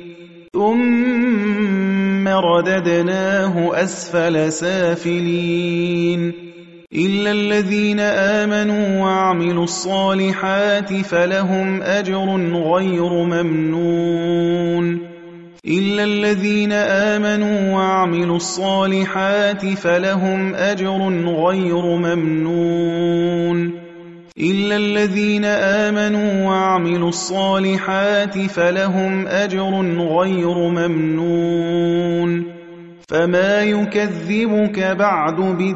ثم رددناه أسفل سافلين إلا الذين آمنوا وعملوا الصالحات فلهم أجر غير ممنون إلا الذين آمنوا وعملوا الصالحات فلهم أجر غير ممنون إلا الذين آمنوا وعملوا الصالحات فلهم أجر غير ممنون فما يكذبك بعد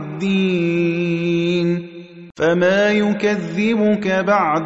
بالدين فما يكذبك بعد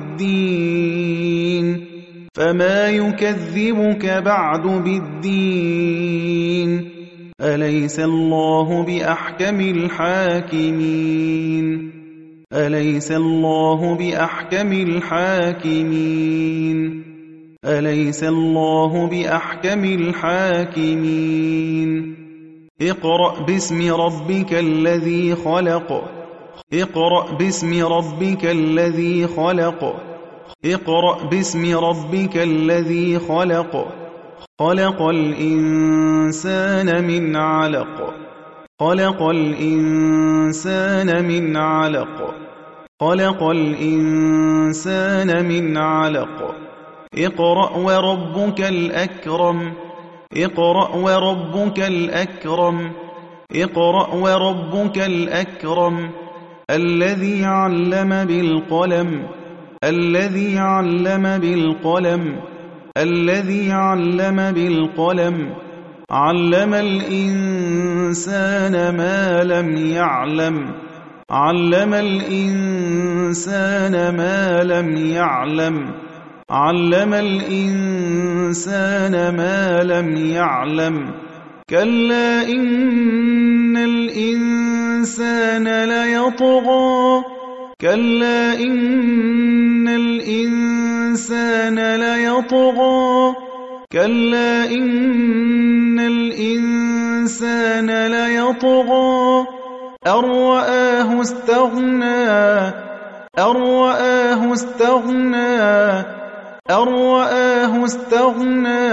بالدين فما يكذبك بعد بالدين أليس الله بأحكم الحاكمين أليس الله بأحكم الحاكمين أليس الله بأحكم الحاكمين اقرأ باسم ربك الذي خلق اقرأ باسم ربك الذي خلق اقرأ باسم ربك الذي خلق خلق الإنسان من علق خلق الإنسان من علق خلق الإنسان من علق اقرأ وربك الأكرم اقرأ وربك الأكرم اقرأ وربك الأكرم الذي علم بالقلم الذي علم بالقلم الذي علم بالقلم علم الإنسان ما لم يعلم علم الإنسان ما لم يعلم علم الإنسان ما لم يعلم كلا إن الإنسان ليطغى كلا إن الإنسان ليطغى كلا إن الإنسان ليطغى أن رآه استغنى أن رآه استغنى أن رآه استغنى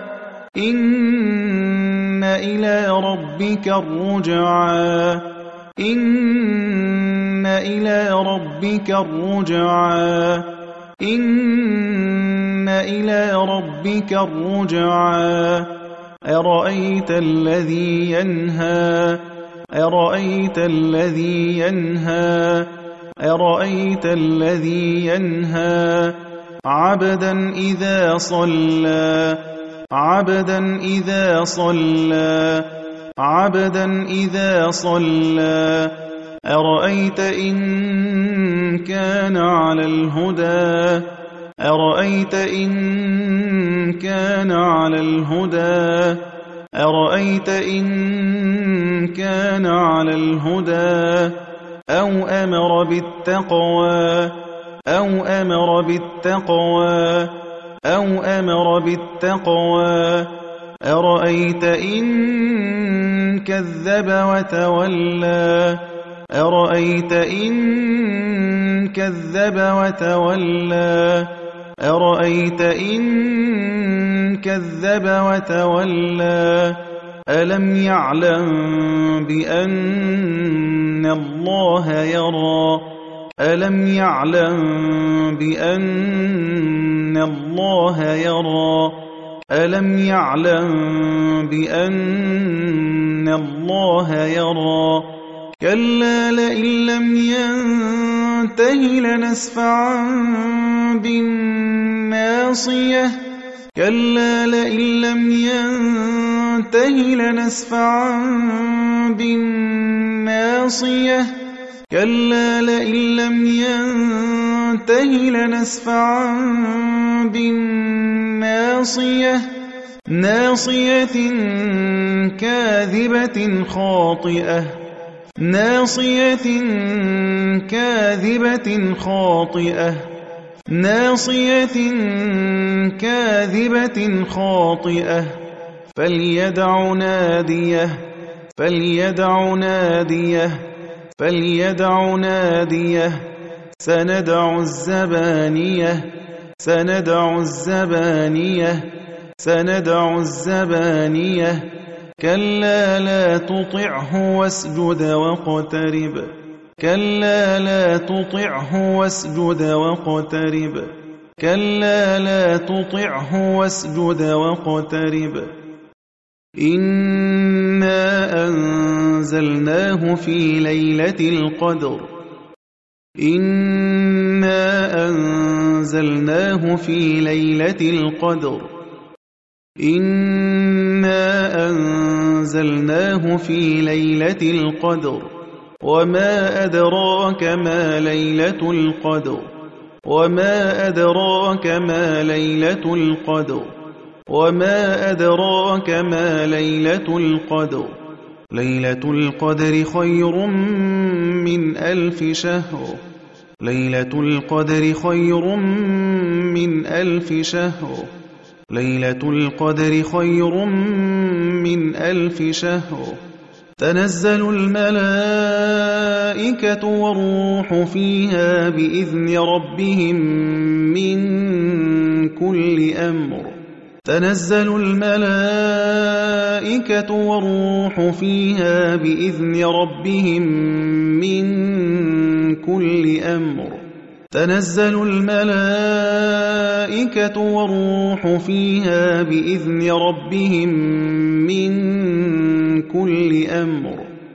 إن إلى ربك الرجعى إن إلى ربك الرجعى إن إلى ربك الرجعى أرأيت الذي ينهى أرأيت الذي ينهى أرأيت الذي ينهى عبدا إذا صلى عبدا إذا صلى عبدا إذا صلى أرأيت إن كان على الهدى أرأيت إن كان على الهدى أرأيت إن كان على الهدى أو أمر بالتقوى أو أمر بالتقوى أو أمر بالتقوى أرأيت إن كذب وتولى أرأيت إن كذب وتولى أرأيت إن كذب وتولى ألم يعلم بأن الله يرى ألم يعلم بأن الله يرى ألم يعلم بأن الله يرى كلا لئن لم ينته لنسفعا بالناصية كلا لئن لم ينته لنسفعا بالناصية كلا لئن لم ينته لنسفعا بالناصية ناصية كاذبة خاطئة ناصية كاذبة خاطئة ناصية كاذبة خاطئة فليدع ناديه فليدع ناديه فليدع ناديه سندع الزبانية سندع الزبانية سندع الزبانية كلا لا تطعه واسجد واقترب كلا لا تطعه واسجد واقترب كلا لا تطعه واسجد واقترب إنا أنزلناه في ليلة القدر إنا أنزلناه في ليلة القدر إنا أنزلناه في ليلة القدر وما أدراك ما ليلة القدر وما أدراك ما ليلة القدر وما أدراك ما ليلة القدر ليلة القدر خير من 1000 شهر ليلة القدر خير من 1000 شهر ليلة القدر خير من 1000 شهر تنزل الملائكة والروح فيها بإذن ربهم من كل أمر تنزل الملائكة والروح فيها بإذن ربهم من كل أمر تنزل الملائكة والروح فيها بإذن ربهم من كل أمر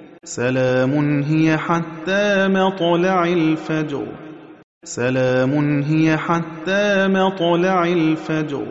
سلام هي حتى مطلع الفجر سلام هي حتى مطلع الفجر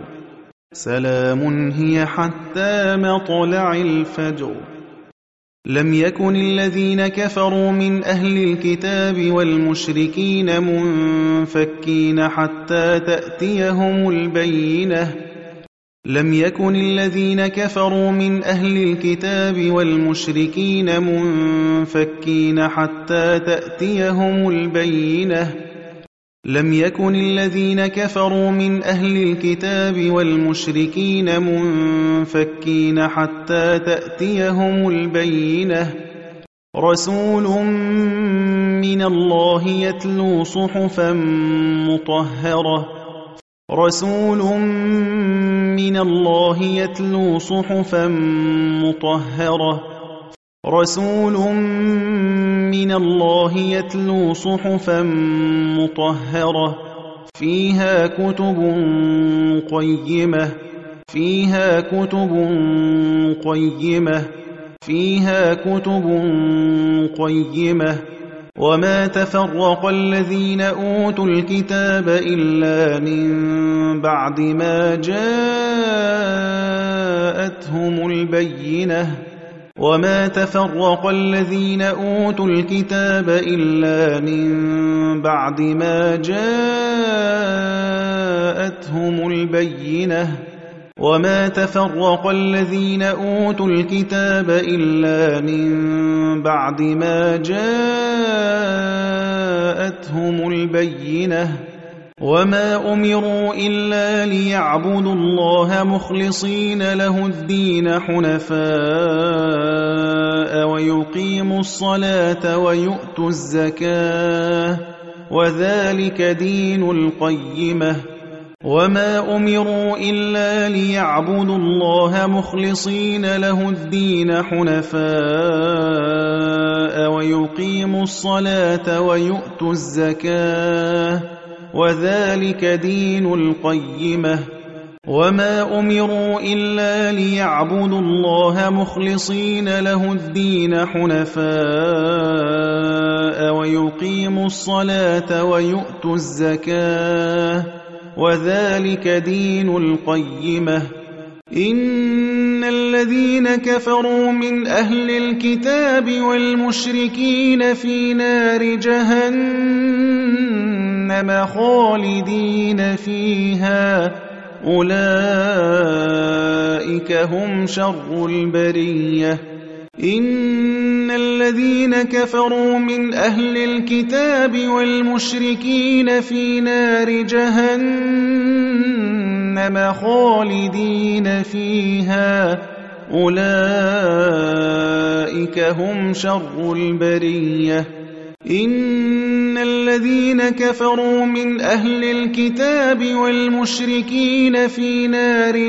سلام هي حتى مطلع الفجر لم يكن الذين كفروا من أهل الكتاب والمشركين منفكين حتى تأتيهم البينة لم يكن الذين كفروا من أهل الكتاب والمشركين منفكين حتى تأتيهم البينة لم يكن الذين كفروا من أهل الكتاب والمشركين منفكين حتى تأتيهم البينة رسول من الله يتلو صحفا مطهرة رسول من الله يتلو صحفا مطهرة رسول من الله يتلو صحفا مطهرة فيها كتب قيمة فيها كتب قيمة فيها كتب قيمة وما تفرق الذين أوتوا الكتاب إلا من بعد ما جاءتهم البينة وما تفرق الذين أوتوا الكتاب إلا من بعد ما جاءتهم البينة وما تفرق الذين أوتوا الكتاب إلا من بعد ما جاءتهم البينة وما أمروا إلا ليعبدوا الله مخلصين له الدين حنفاء ويقيموا الصلاة ويؤتوا الزكاة وذلك دين القيمة وما أمروا إلا ليعبدوا الله مخلصين له الدين حنفاء ويقيموا الصلاة ويؤتوا الزكاة وذلك دين القيمة وما أمروا إلا ليعبدوا الله مخلصين له الدين حنفاء ويقيموا الصلاة ويؤتوا الزكاة وذلك دين القيمة إن الذين كفروا من أهل الكتاب والمشركين في نار جهنم خالدين فيها أولئك هم شر البرية إن الذين كفروا من أهل الكتاب والمشركين في نار جهنم خالدين فيها أولئك هم شر البرية إن الذين كفروا من أهل الكتاب والمشركين في نار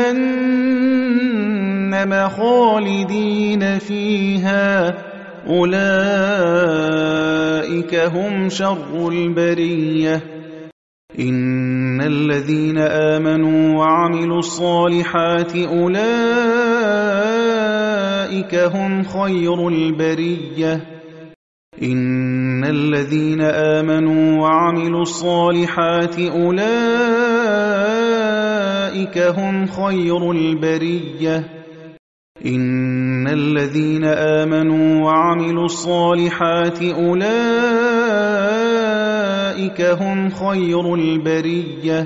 جهنم خالدين فيها أولئك هم شر البرية إن الذين آمنوا وعملوا الصالحات أولئك هم خير البرية إن الذين آمنوا وعملوا الصالحات أولئك هم خير البرية إن الذين آمنوا وعملوا الصالحات أولئك هم خير البرية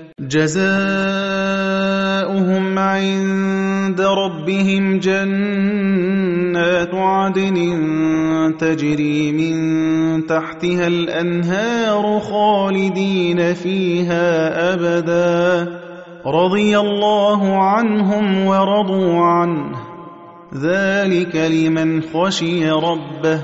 جزاؤهم عند ربهم جنات عدن تجري من تحتها الأنهار خالدين فيها أبدا رضي الله عنهم ورضوا عنه ذلك لمن خشي ربه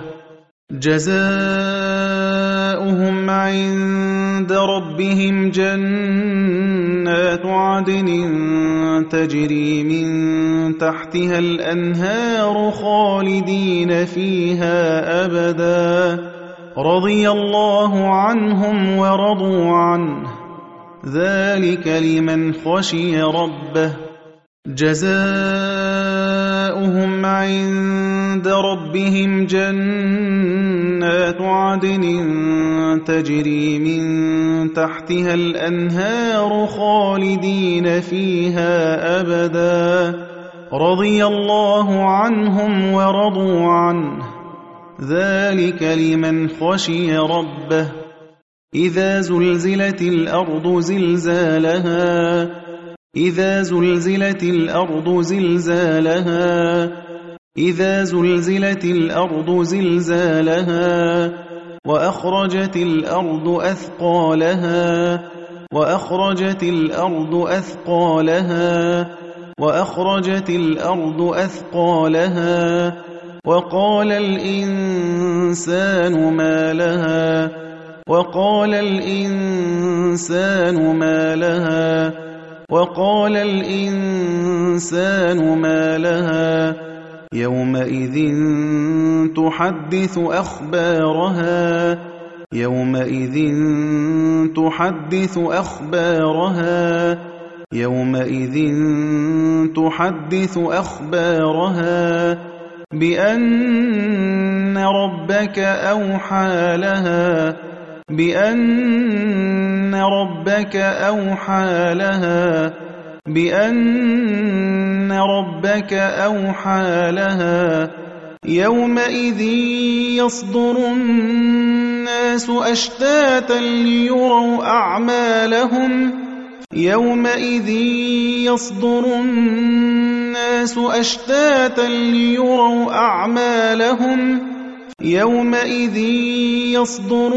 جزاؤهم عند ربهم جنات عدن تجري من تحتها الأنهار خالدين فيها أبدا رضي الله عنهم ورضوا عنه ذلك لمن خشي ربه جزاؤهم عند ربهم جنات عدن تجري من تحتها الأنهار خالدين فيها أبدا رضي الله عنهم ورضوا عنه ذلك لمن خشي ربه إذا زلزلت الأرض زلزالها إذا زلزلت الأرض زلزالها إذا زلزلت الأرض زلزالها وأخرجت الأرض أثقالها وأخرجت الأرض أثقالها وأخرجت الأرض أثقالها وقال الإنسان ما لها وقال الإنسان ما لها وقال الإنسان ما لها يومئذ تحدث أخبارها يومئذ تحدث أخبارها يومئذ تحدث أخبارها بأن ربك أوحى لها بأن ربك أوحى لها بأن ربك أوحى لها يومئذ يصدر الناس أشتاتا ليروا أعمالهم يومئذ يصدر الناس أشتاتا ليروا أعمالهم يومئذ يصدر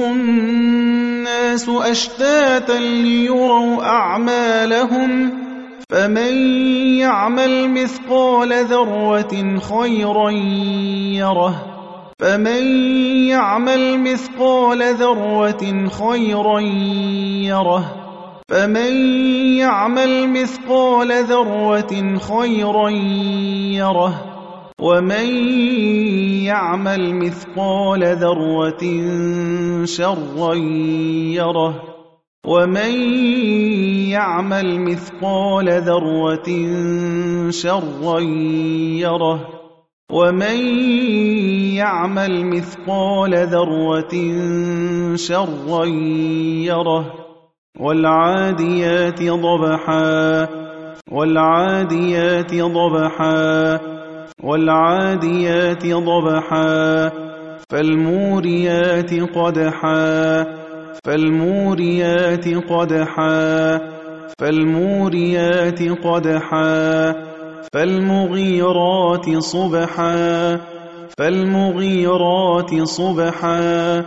الناس أشتاتا ليروا أعمالهم فمن يعمل مثقال ذرة خيرا يره فمن يعمل مثقال ذرة خيرا يره فمن يعمل مثقال ذرة خيرا يره ومن يعمل مثقال ذرة شرا يره ومن يعمل مثقال ذرة شرا يره ومن يعمل مثقال ذرة شرا يره والعاديات ضبحا والعاديات ضبحا والعاديات ضبحا فالموريات قدحا فالموريات قدحا فالموريات قدحا فالمغيرات صبحا فالمغيرات صبحا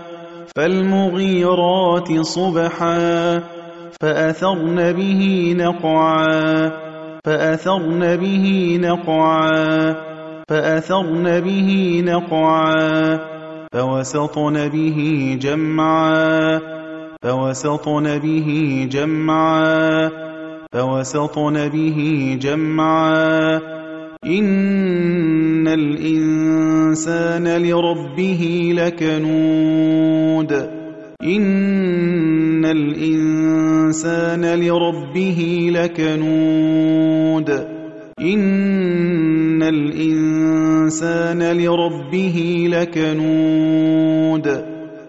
فالمغيرات صبحا فأثرن به نقعا فأثرن به نقعا فأثرن به نقعا فوسطن به جمعا فوسطن به جمعا فوسطن به جمعا إن الإنسان لربه لكنود إن الإنسان لربه لكنود إن الإنسان لربه لكنود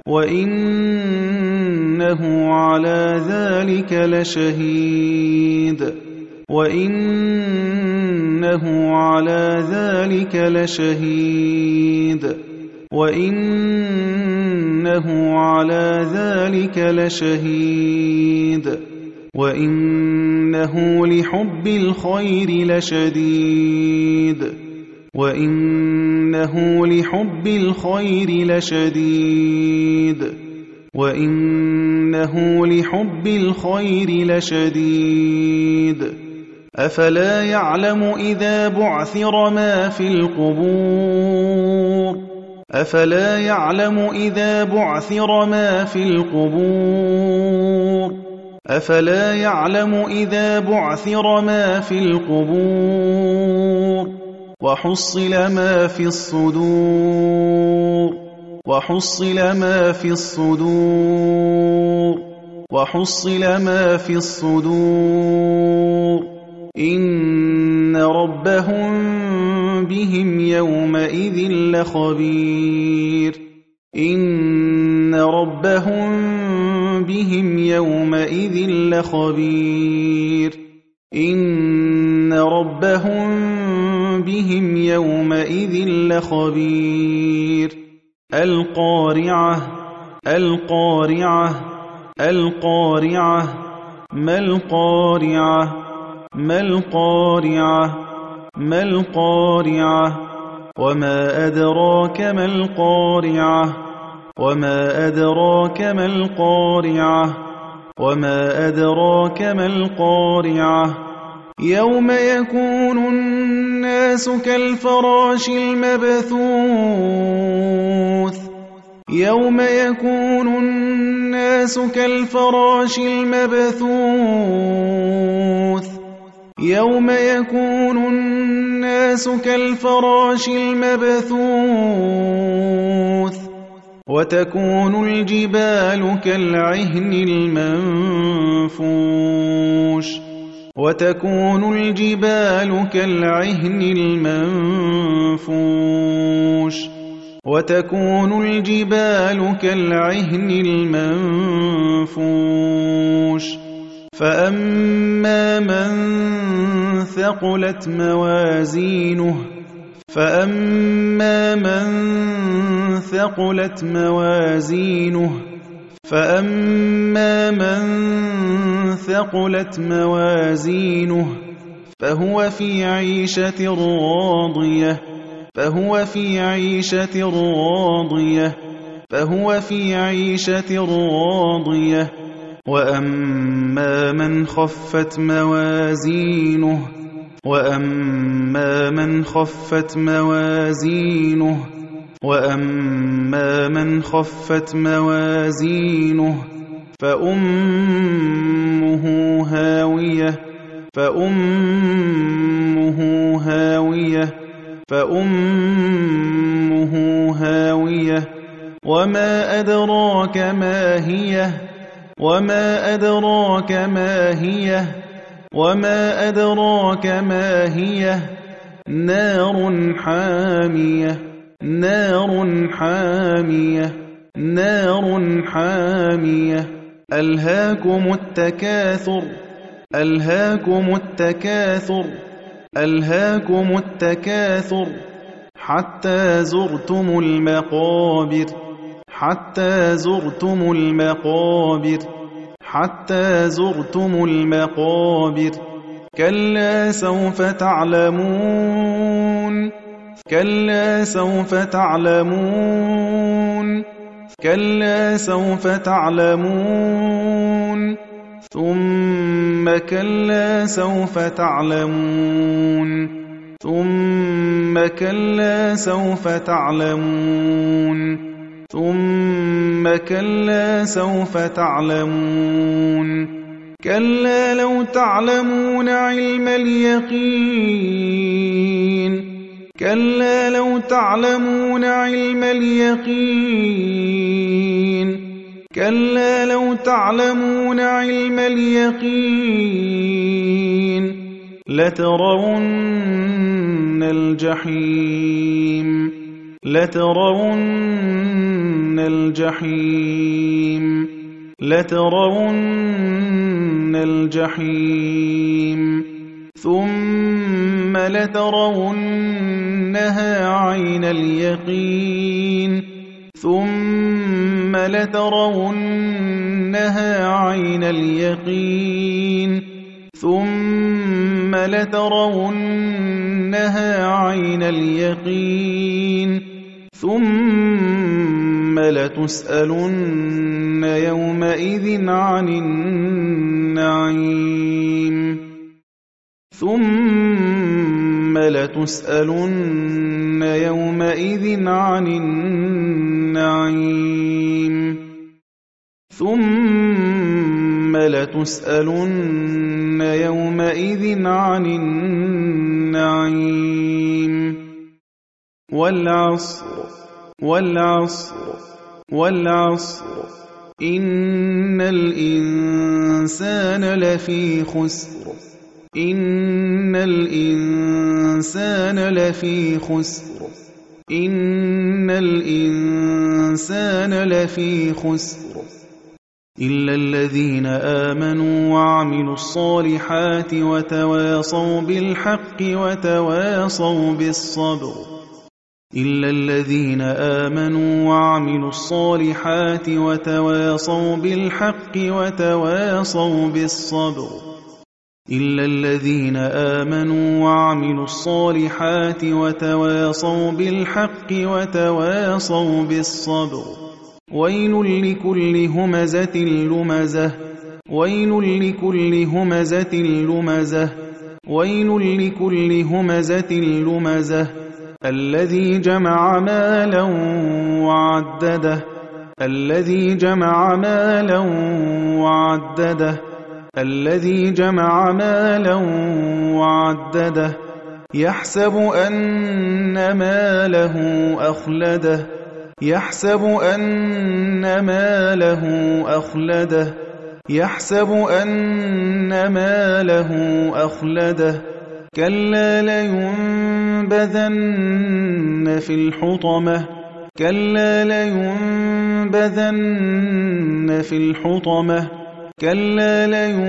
وإنه على ذلك لشهيد وإنه على ذلك لشهيد وإنه على ذلك لشهيد وإنه لحب الخير لشديد وإنه لحب الخير لشديد وإنه لحب الخير لشديد أفلا يعلم إذا بعثر ما في القبور أفلا يعلم إذا بعثر ما في القبور أفلا يعلم إذا بعثر ما في القبور وحصل ما في الصدور وحصل ما في الصدور وحصل ما في الصدور إن ربهم بهم يومئذ لخبير إن ربهم بهم يومئذ لخبير إن ربهم بهم يومئذ لخبير القارعة القارعة القارعة ما القارعة ما القارعة ما القارعة وما أدراك ما القارعة وما أدراك ما القارعة وما أدراك ما القارعة يوم يكون الناس كالفراش المبثوث يوم يكون الناس كالفراش المبثوث يوم يكون الناس كالفراش المبثوث وتكون الجبال كالعهن المنفوش وتكون الجبال كالعهن المنفوش وتكون الجبال كالعهن المنفوش فأما من ثقلت موازينه فأما من ثقلت موازينه فهو في عيشة راضية وأما من خفت موازينه فأمه هاوية وما أدراك ما هي نار حامية ألهاكم التكاثر حتى زرتم المقابر كلا سوف تعلمون ثم كلا سوف تعلمون كلا لو تعلمون علم اليقين لترون الجحيم ثم لترونها عين اليقين ثم لتسألن يومئذ عن النعيم والعصر إن الإنسان لفي خسر إلا الذين آمنوا وعملوا الصالحات وتواصوا بالحق وتواصوا بالصبر ويل لكل همزة لمزة الذي جمع مالا وعدده يحسب أن ماله أخلده كلا لينبذن في الحطمة كَلَّا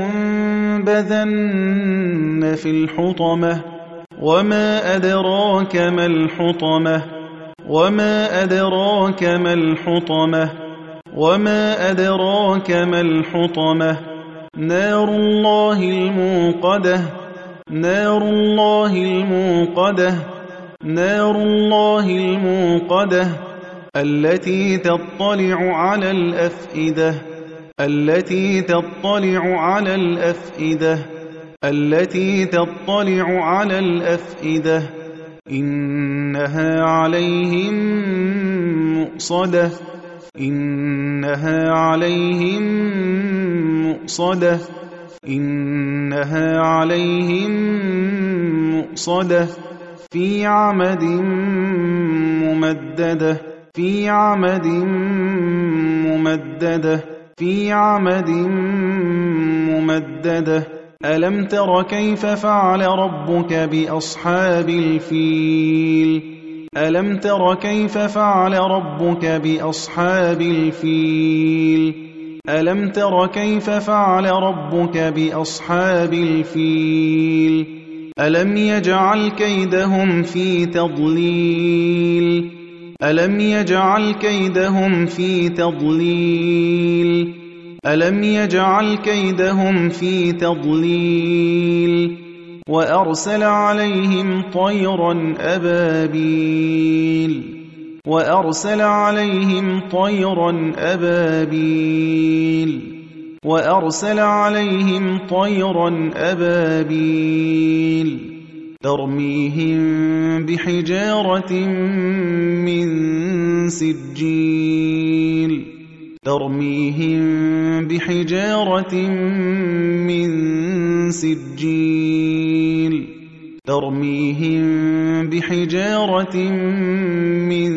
لَيُنبَذَنَّ فِي الْحُطَمَةِ وَمَا أَدْرَاكَ مَا الْحُطَمَةُ وَمَا أَدْرَاكَ مَا الْحُطَمَةُ وَمَا أَدْرَاكَ مَا الْحُطَمَةُ نَارُ اللَّهِ الْمُوقَدَةُ نَارُ اللَّهِ الْمُوقَدَةُ نَارُ اللَّهِ الْمُوقَدَةُ الَّتِي تَطَّلِعُ عَلَى الْأَفْئِدَةِ الَّتِي تَطَّلِعُ عَلَى الْأَفْئِدَةِ الَّتِي تَطَّلِعُ عَلَى الْأَفْئِدَةِ إِنَّهَا عَلَيْهِم مُّؤْصَدَةٌ إِنَّهَا عَلَيْهِم مُّؤْصَدَةٌ إِنَّهَا عَلَيْهِم مُّؤْصَدَةٌ فِي عَمَدٍ مُّمَدَّدَةٍ في عَمَدٍ مُّمَدَّدَةٍ في عَمَدٍ مُّمَدَّدَةٍ أَلَمْ تَرَ كَيْفَ فَعَلَ رَبُّكَ بِأَصْحَابِ الْفِيلِ أَلَمْ تَرَ كَيْفَ فَعَلَ رَبُّكَ بِأَصْحَابِ الْفِيلِ أَلَمْ تَرَ كَيْفَ فَعَلَ رَبُّكَ بِأَصْحَابِ الْفِيلِ أَلَمْ يَجْعَلْ كَيْدَهُمْ فِي تَضْلِيلٍ أَلَمْ يَجْعَلْ كَيْدَهُمْ فِي تَضْلِيلٍ أَلَمْ يَجْعَلْ كَيْدَهُمْ فِي تَضْلِيلٍ وَأَرْسَلَ عَلَيْهِمْ طَيْرًا أَبَابِيلَ وَأَرْسَلَ عَلَيْهِمْ طَيْرًا أَبَابِيلَ وَأَرْسَلَ عَلَيْهِمْ طَيْرًا أَبَابِيلَ تَرْمِيهِم بِحِجَارَةٍ مِّن سِجِّيلٍ تَرْمِيهِم بِحِجَارَةٍ مِّن سِجِّيلٍ تَرْمِيهِم بِحِجَارَةٍ مِّن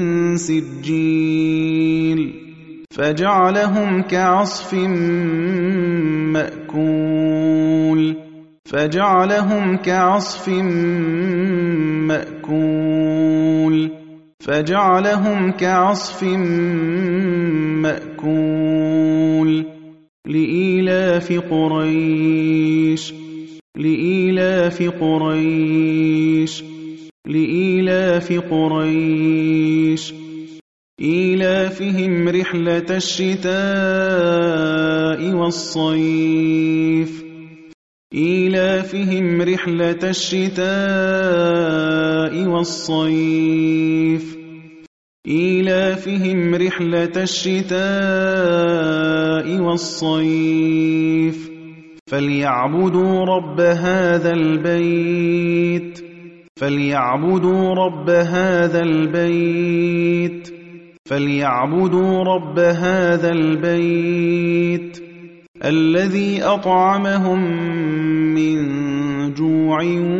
سِجِّيلٍ فَجَعَلَهُمْ كَعَصْفٍ مَّأْكُولٍ فَجَعَلَهُمْ كَعَصْفٍ مَّأْكُولٍ فَجَعَلَهُمْ كَعَصْفٍ مَّأْكُولٍ لِإِيلَافِ قُرَيْشٍ لِإِيلَافِ قُرَيْشٍ لِإِيلَافِ قُرَيْشٍ إِيلَافِهِمْ رِحْلَةَ الشِّتَاءِ وَالصَّيْفِ إِيلَافِهِمْ رِحْلَةَ الشِّتَاءِ وَالصَّيْفِ إِيلَافِهِمْ رِحْلَةَ الشِّتَاءِ وَالصَّيْفِ فَلْيَعْبُدُوا رَبَّ هَذَا الْبَيْتِ فَلْيَعْبُدُوا رَبَّ هَذَا الْبَيْتِ فَلْيَعْبُدُوا رَبَّ هَذَا الْبَيْتِ الَّذِي أَطْعَمَهُم مِّن جُوعٍ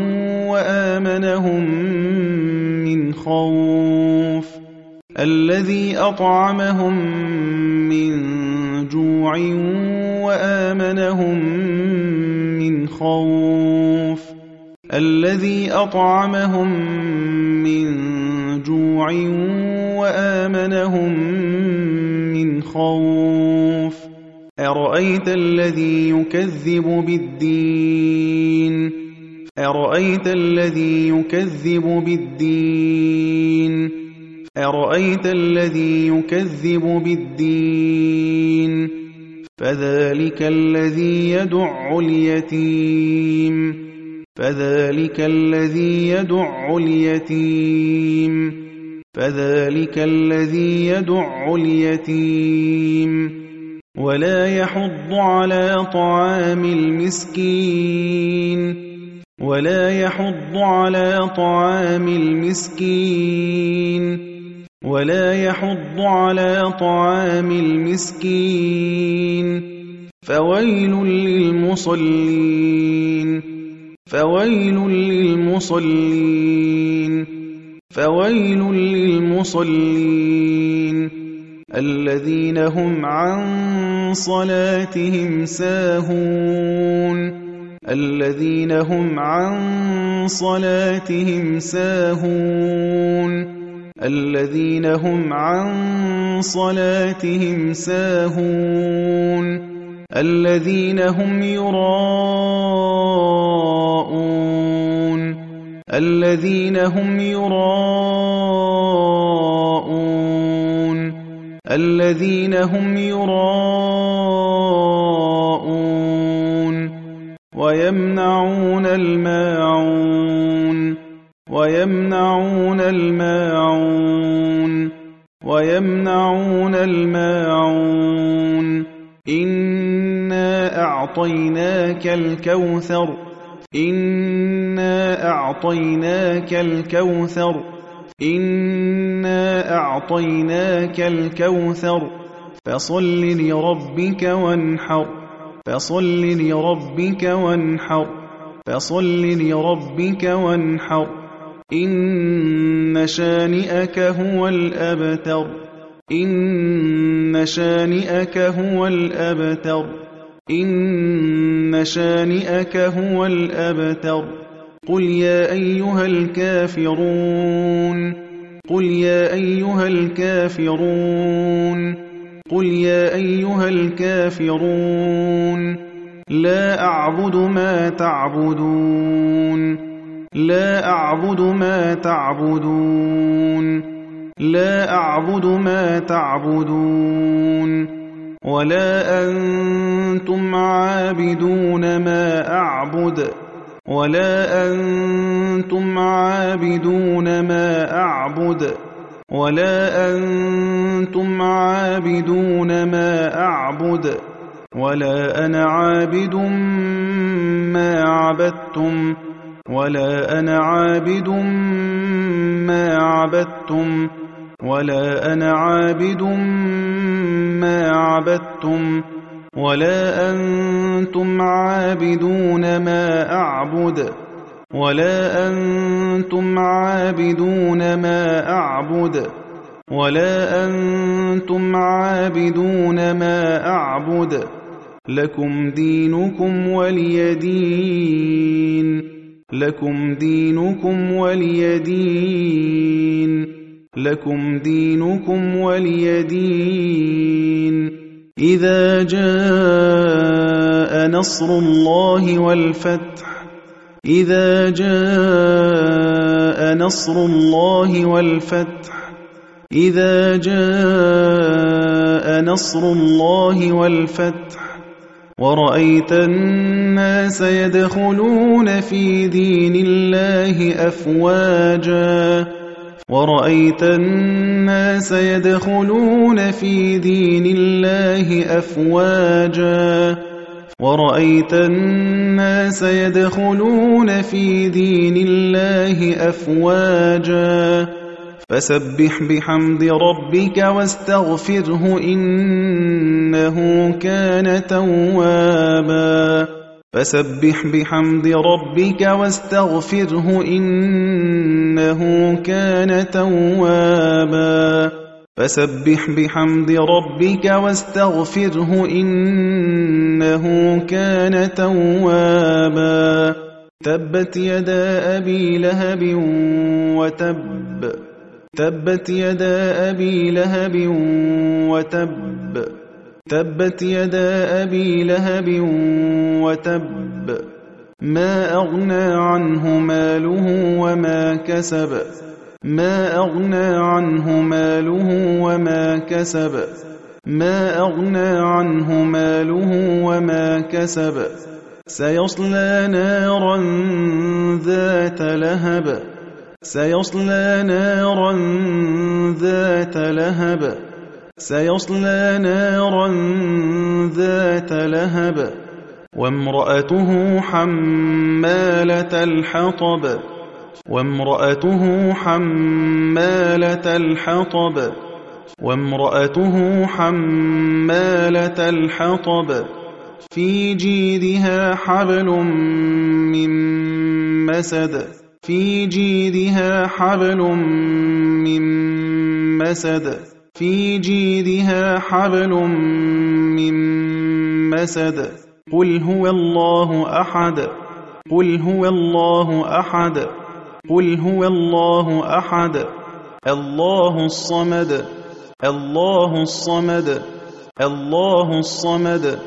وَآمَنَهُم مِّنْ خَوْفٍ الَّذِي أَطْعَمَهُم مِّن جُوعٍ وَآمَنَهُم مِّنْ خَوْفٍ الَّذِي أَطْعَمَهُم مِّن جُوعٍ وَآمَنَهُم مِّنْ خَوْفٍ أَرَأَيْتَ الَّذِي يُكَذِّبُ بِالدِّينِ أَرَأَيْتَ الَّذِي يُكَذِّبُ بِالدِّينِ أَرَأَيْتَ الَّذِي يُكَذِّبُ بِالدِّينِ فَذَلِكَ الَّذِي يَدُعُّ الْيَتِيمَ فَذَلِكَ الَّذِي يَدُعُّ الْيَتِيمَ فَذَلِكَ الَّذِي يَدُعُّ الْيَتِيمَ وَلَا يَحُضُّ عَلَىٰ طَعَامِ الْمِسْكِينِ وَلَا يَحُضُّ عَلَىٰ طَعَامِ الْمِسْكِينِ وَلَا يَحُضُّ عَلَىٰ طَعَامِ الْمِسْكِينِ فَوَيْلٌ لِّلْمُصَلِّينَ فَوَيْلٌ لِّلْمُصَلِّينَ فَوَيْلٌ لِّلْمُصَلِّينَ الَّذِينَ هُمْ عَن صَلَاتِهِمْ سَاهُونَ الَّذِينَ هُمْ عَن صَلَاتِهِمْ سَاهُونَ الَّذِينَ هُمْ عَن صَلَاتِهِمْ سَاهُونَ الذين هم يراءون الذين هم يراءون الذين هم يراءون ويمنعون الماعون ويمنعون الماعون ويمنعون الماعون إنا أعطيناك الكوثر إنا أعطيناك الكوثر إنا أعطيناك الكوثر فصل لربك وانحر فصل لربك وانحر فصل لربك وانحر إن شانئك هو الأبتر إن شانئك هو الأبتر إن شانئك هو الأبتر قل يا أيها الكافرون قل يا أيها الكافرون قل يا أيها الكافرون لا أعبد ما تعبدون لا أعبد ما تعبدون لا أعبد ما تعبدون ولا أنتم عابدون ما أعبد ولا أنتم عابدون ما أعبد ولا أنتم عابدون ما أعبد ولا أنا عابد ما عبدتم ولا أنا عابد ما عبدتم ولا أنا عابد ما عبدتم ولا أنتم عابدون ما أعبد ولا أنتم عابدون ما أعبد ولا أنتم عابدون ما أعبد لكم دينكم ولي دين لكم دينكم ولي دين لكم دينكم ولي دين إذا جاء نصر الله والفتح إذا جاء نصر الله والفتح إذا جاء نصر الله والفتح ورأيت الناس يدخلون في دين الله أفواجا ورأيت الناس يدخلون في دين الله أفواجا ورأيت الناس يدخلون في دين الله أفواجا فسبح بحمد ربك واستغفره إنه كان توابا فسبح بحمد ربك واستغفره إنه كان توابا فسبح بحمد ربك واستغفره إنه كان توابا تبت يدا أبي لهب وتب تبت يدا أبي لهب وتب تبت يدا أبي لهب وتب ما أغنى عنه ماله وما كسب ما أغنى عنه ماله وما كسب ما أغنى عنه ماله وما كسب سيصلى نارا ذات لهب سيصلى نارا ذات لهب سيصلى نارا ذات لهب وامرأته حمالة الحطب وامرأته حمالة الحطب وامرأته حمالة الحطب في جيدها حبل من مسد في جيدها حبل من مسد في جيدها حبل من مسد قل هو الله أحد قل هو الله أحد قل هو الله أحد الله الصمد الله الصمد الله الصمد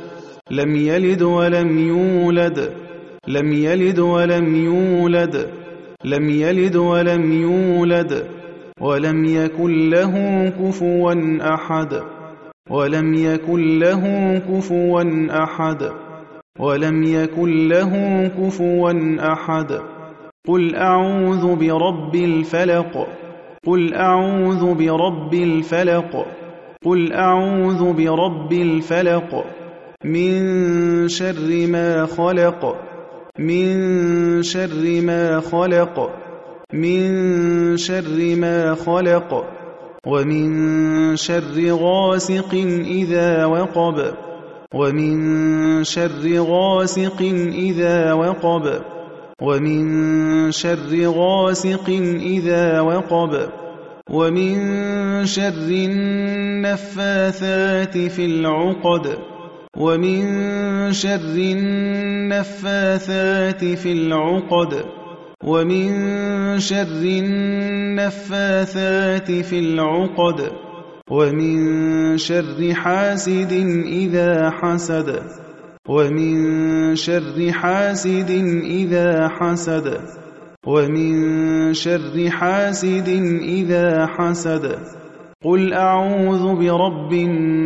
لم يلد ولم يولد لم يلد ولم يولد لم يلد ولم يولد ولم يكن له كفوا أحد ولم يكن له كفوا أحد ولم يكن له كفوا أحد قل أعوذ برب الفلق قل أعوذ برب الفلق قل أعوذ برب الفلق من شر ما خلق من شر ما خلق من شر ما خلق ومن شر غاسق إذا وقب ومن شر غاسق إذا وقب ومن شر غاسق إذا وقب ومن شر النفاثات في العقد ومن شر النفاثات في العقد ومن شر النفاثات في العقد ومن شر حاسد إذا حسد ومن شر حاسد إذا حسد ومن شر حاسد إذا حسد قل أعوذ برب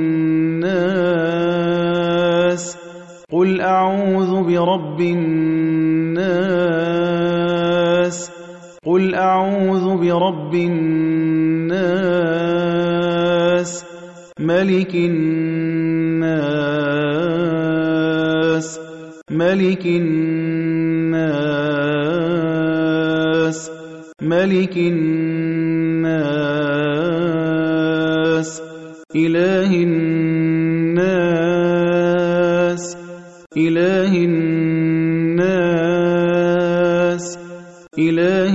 الناس قل أعوذ برب الناس قل أعوذ برب الناس ملك الناس ملك الناس ملك الناس إله الناس إله الناس إله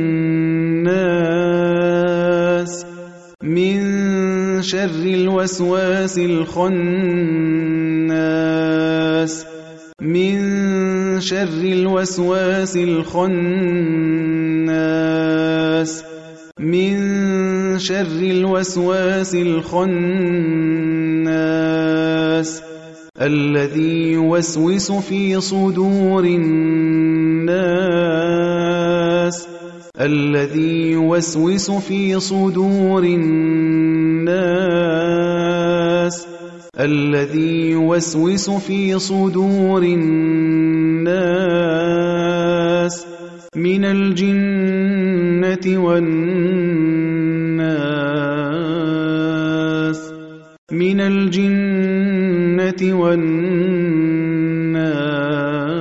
الناس من شر الوسواس الخناس من شر الوسواس الخناس من شر الوسواس الخناس الذي يوسوس في صدور الناس الذي يوسوس في صدور الناس الذي يوسوس في صدور الناس من الجنة والناس من الجنة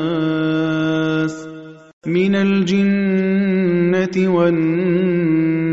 والناس من الجنة والناس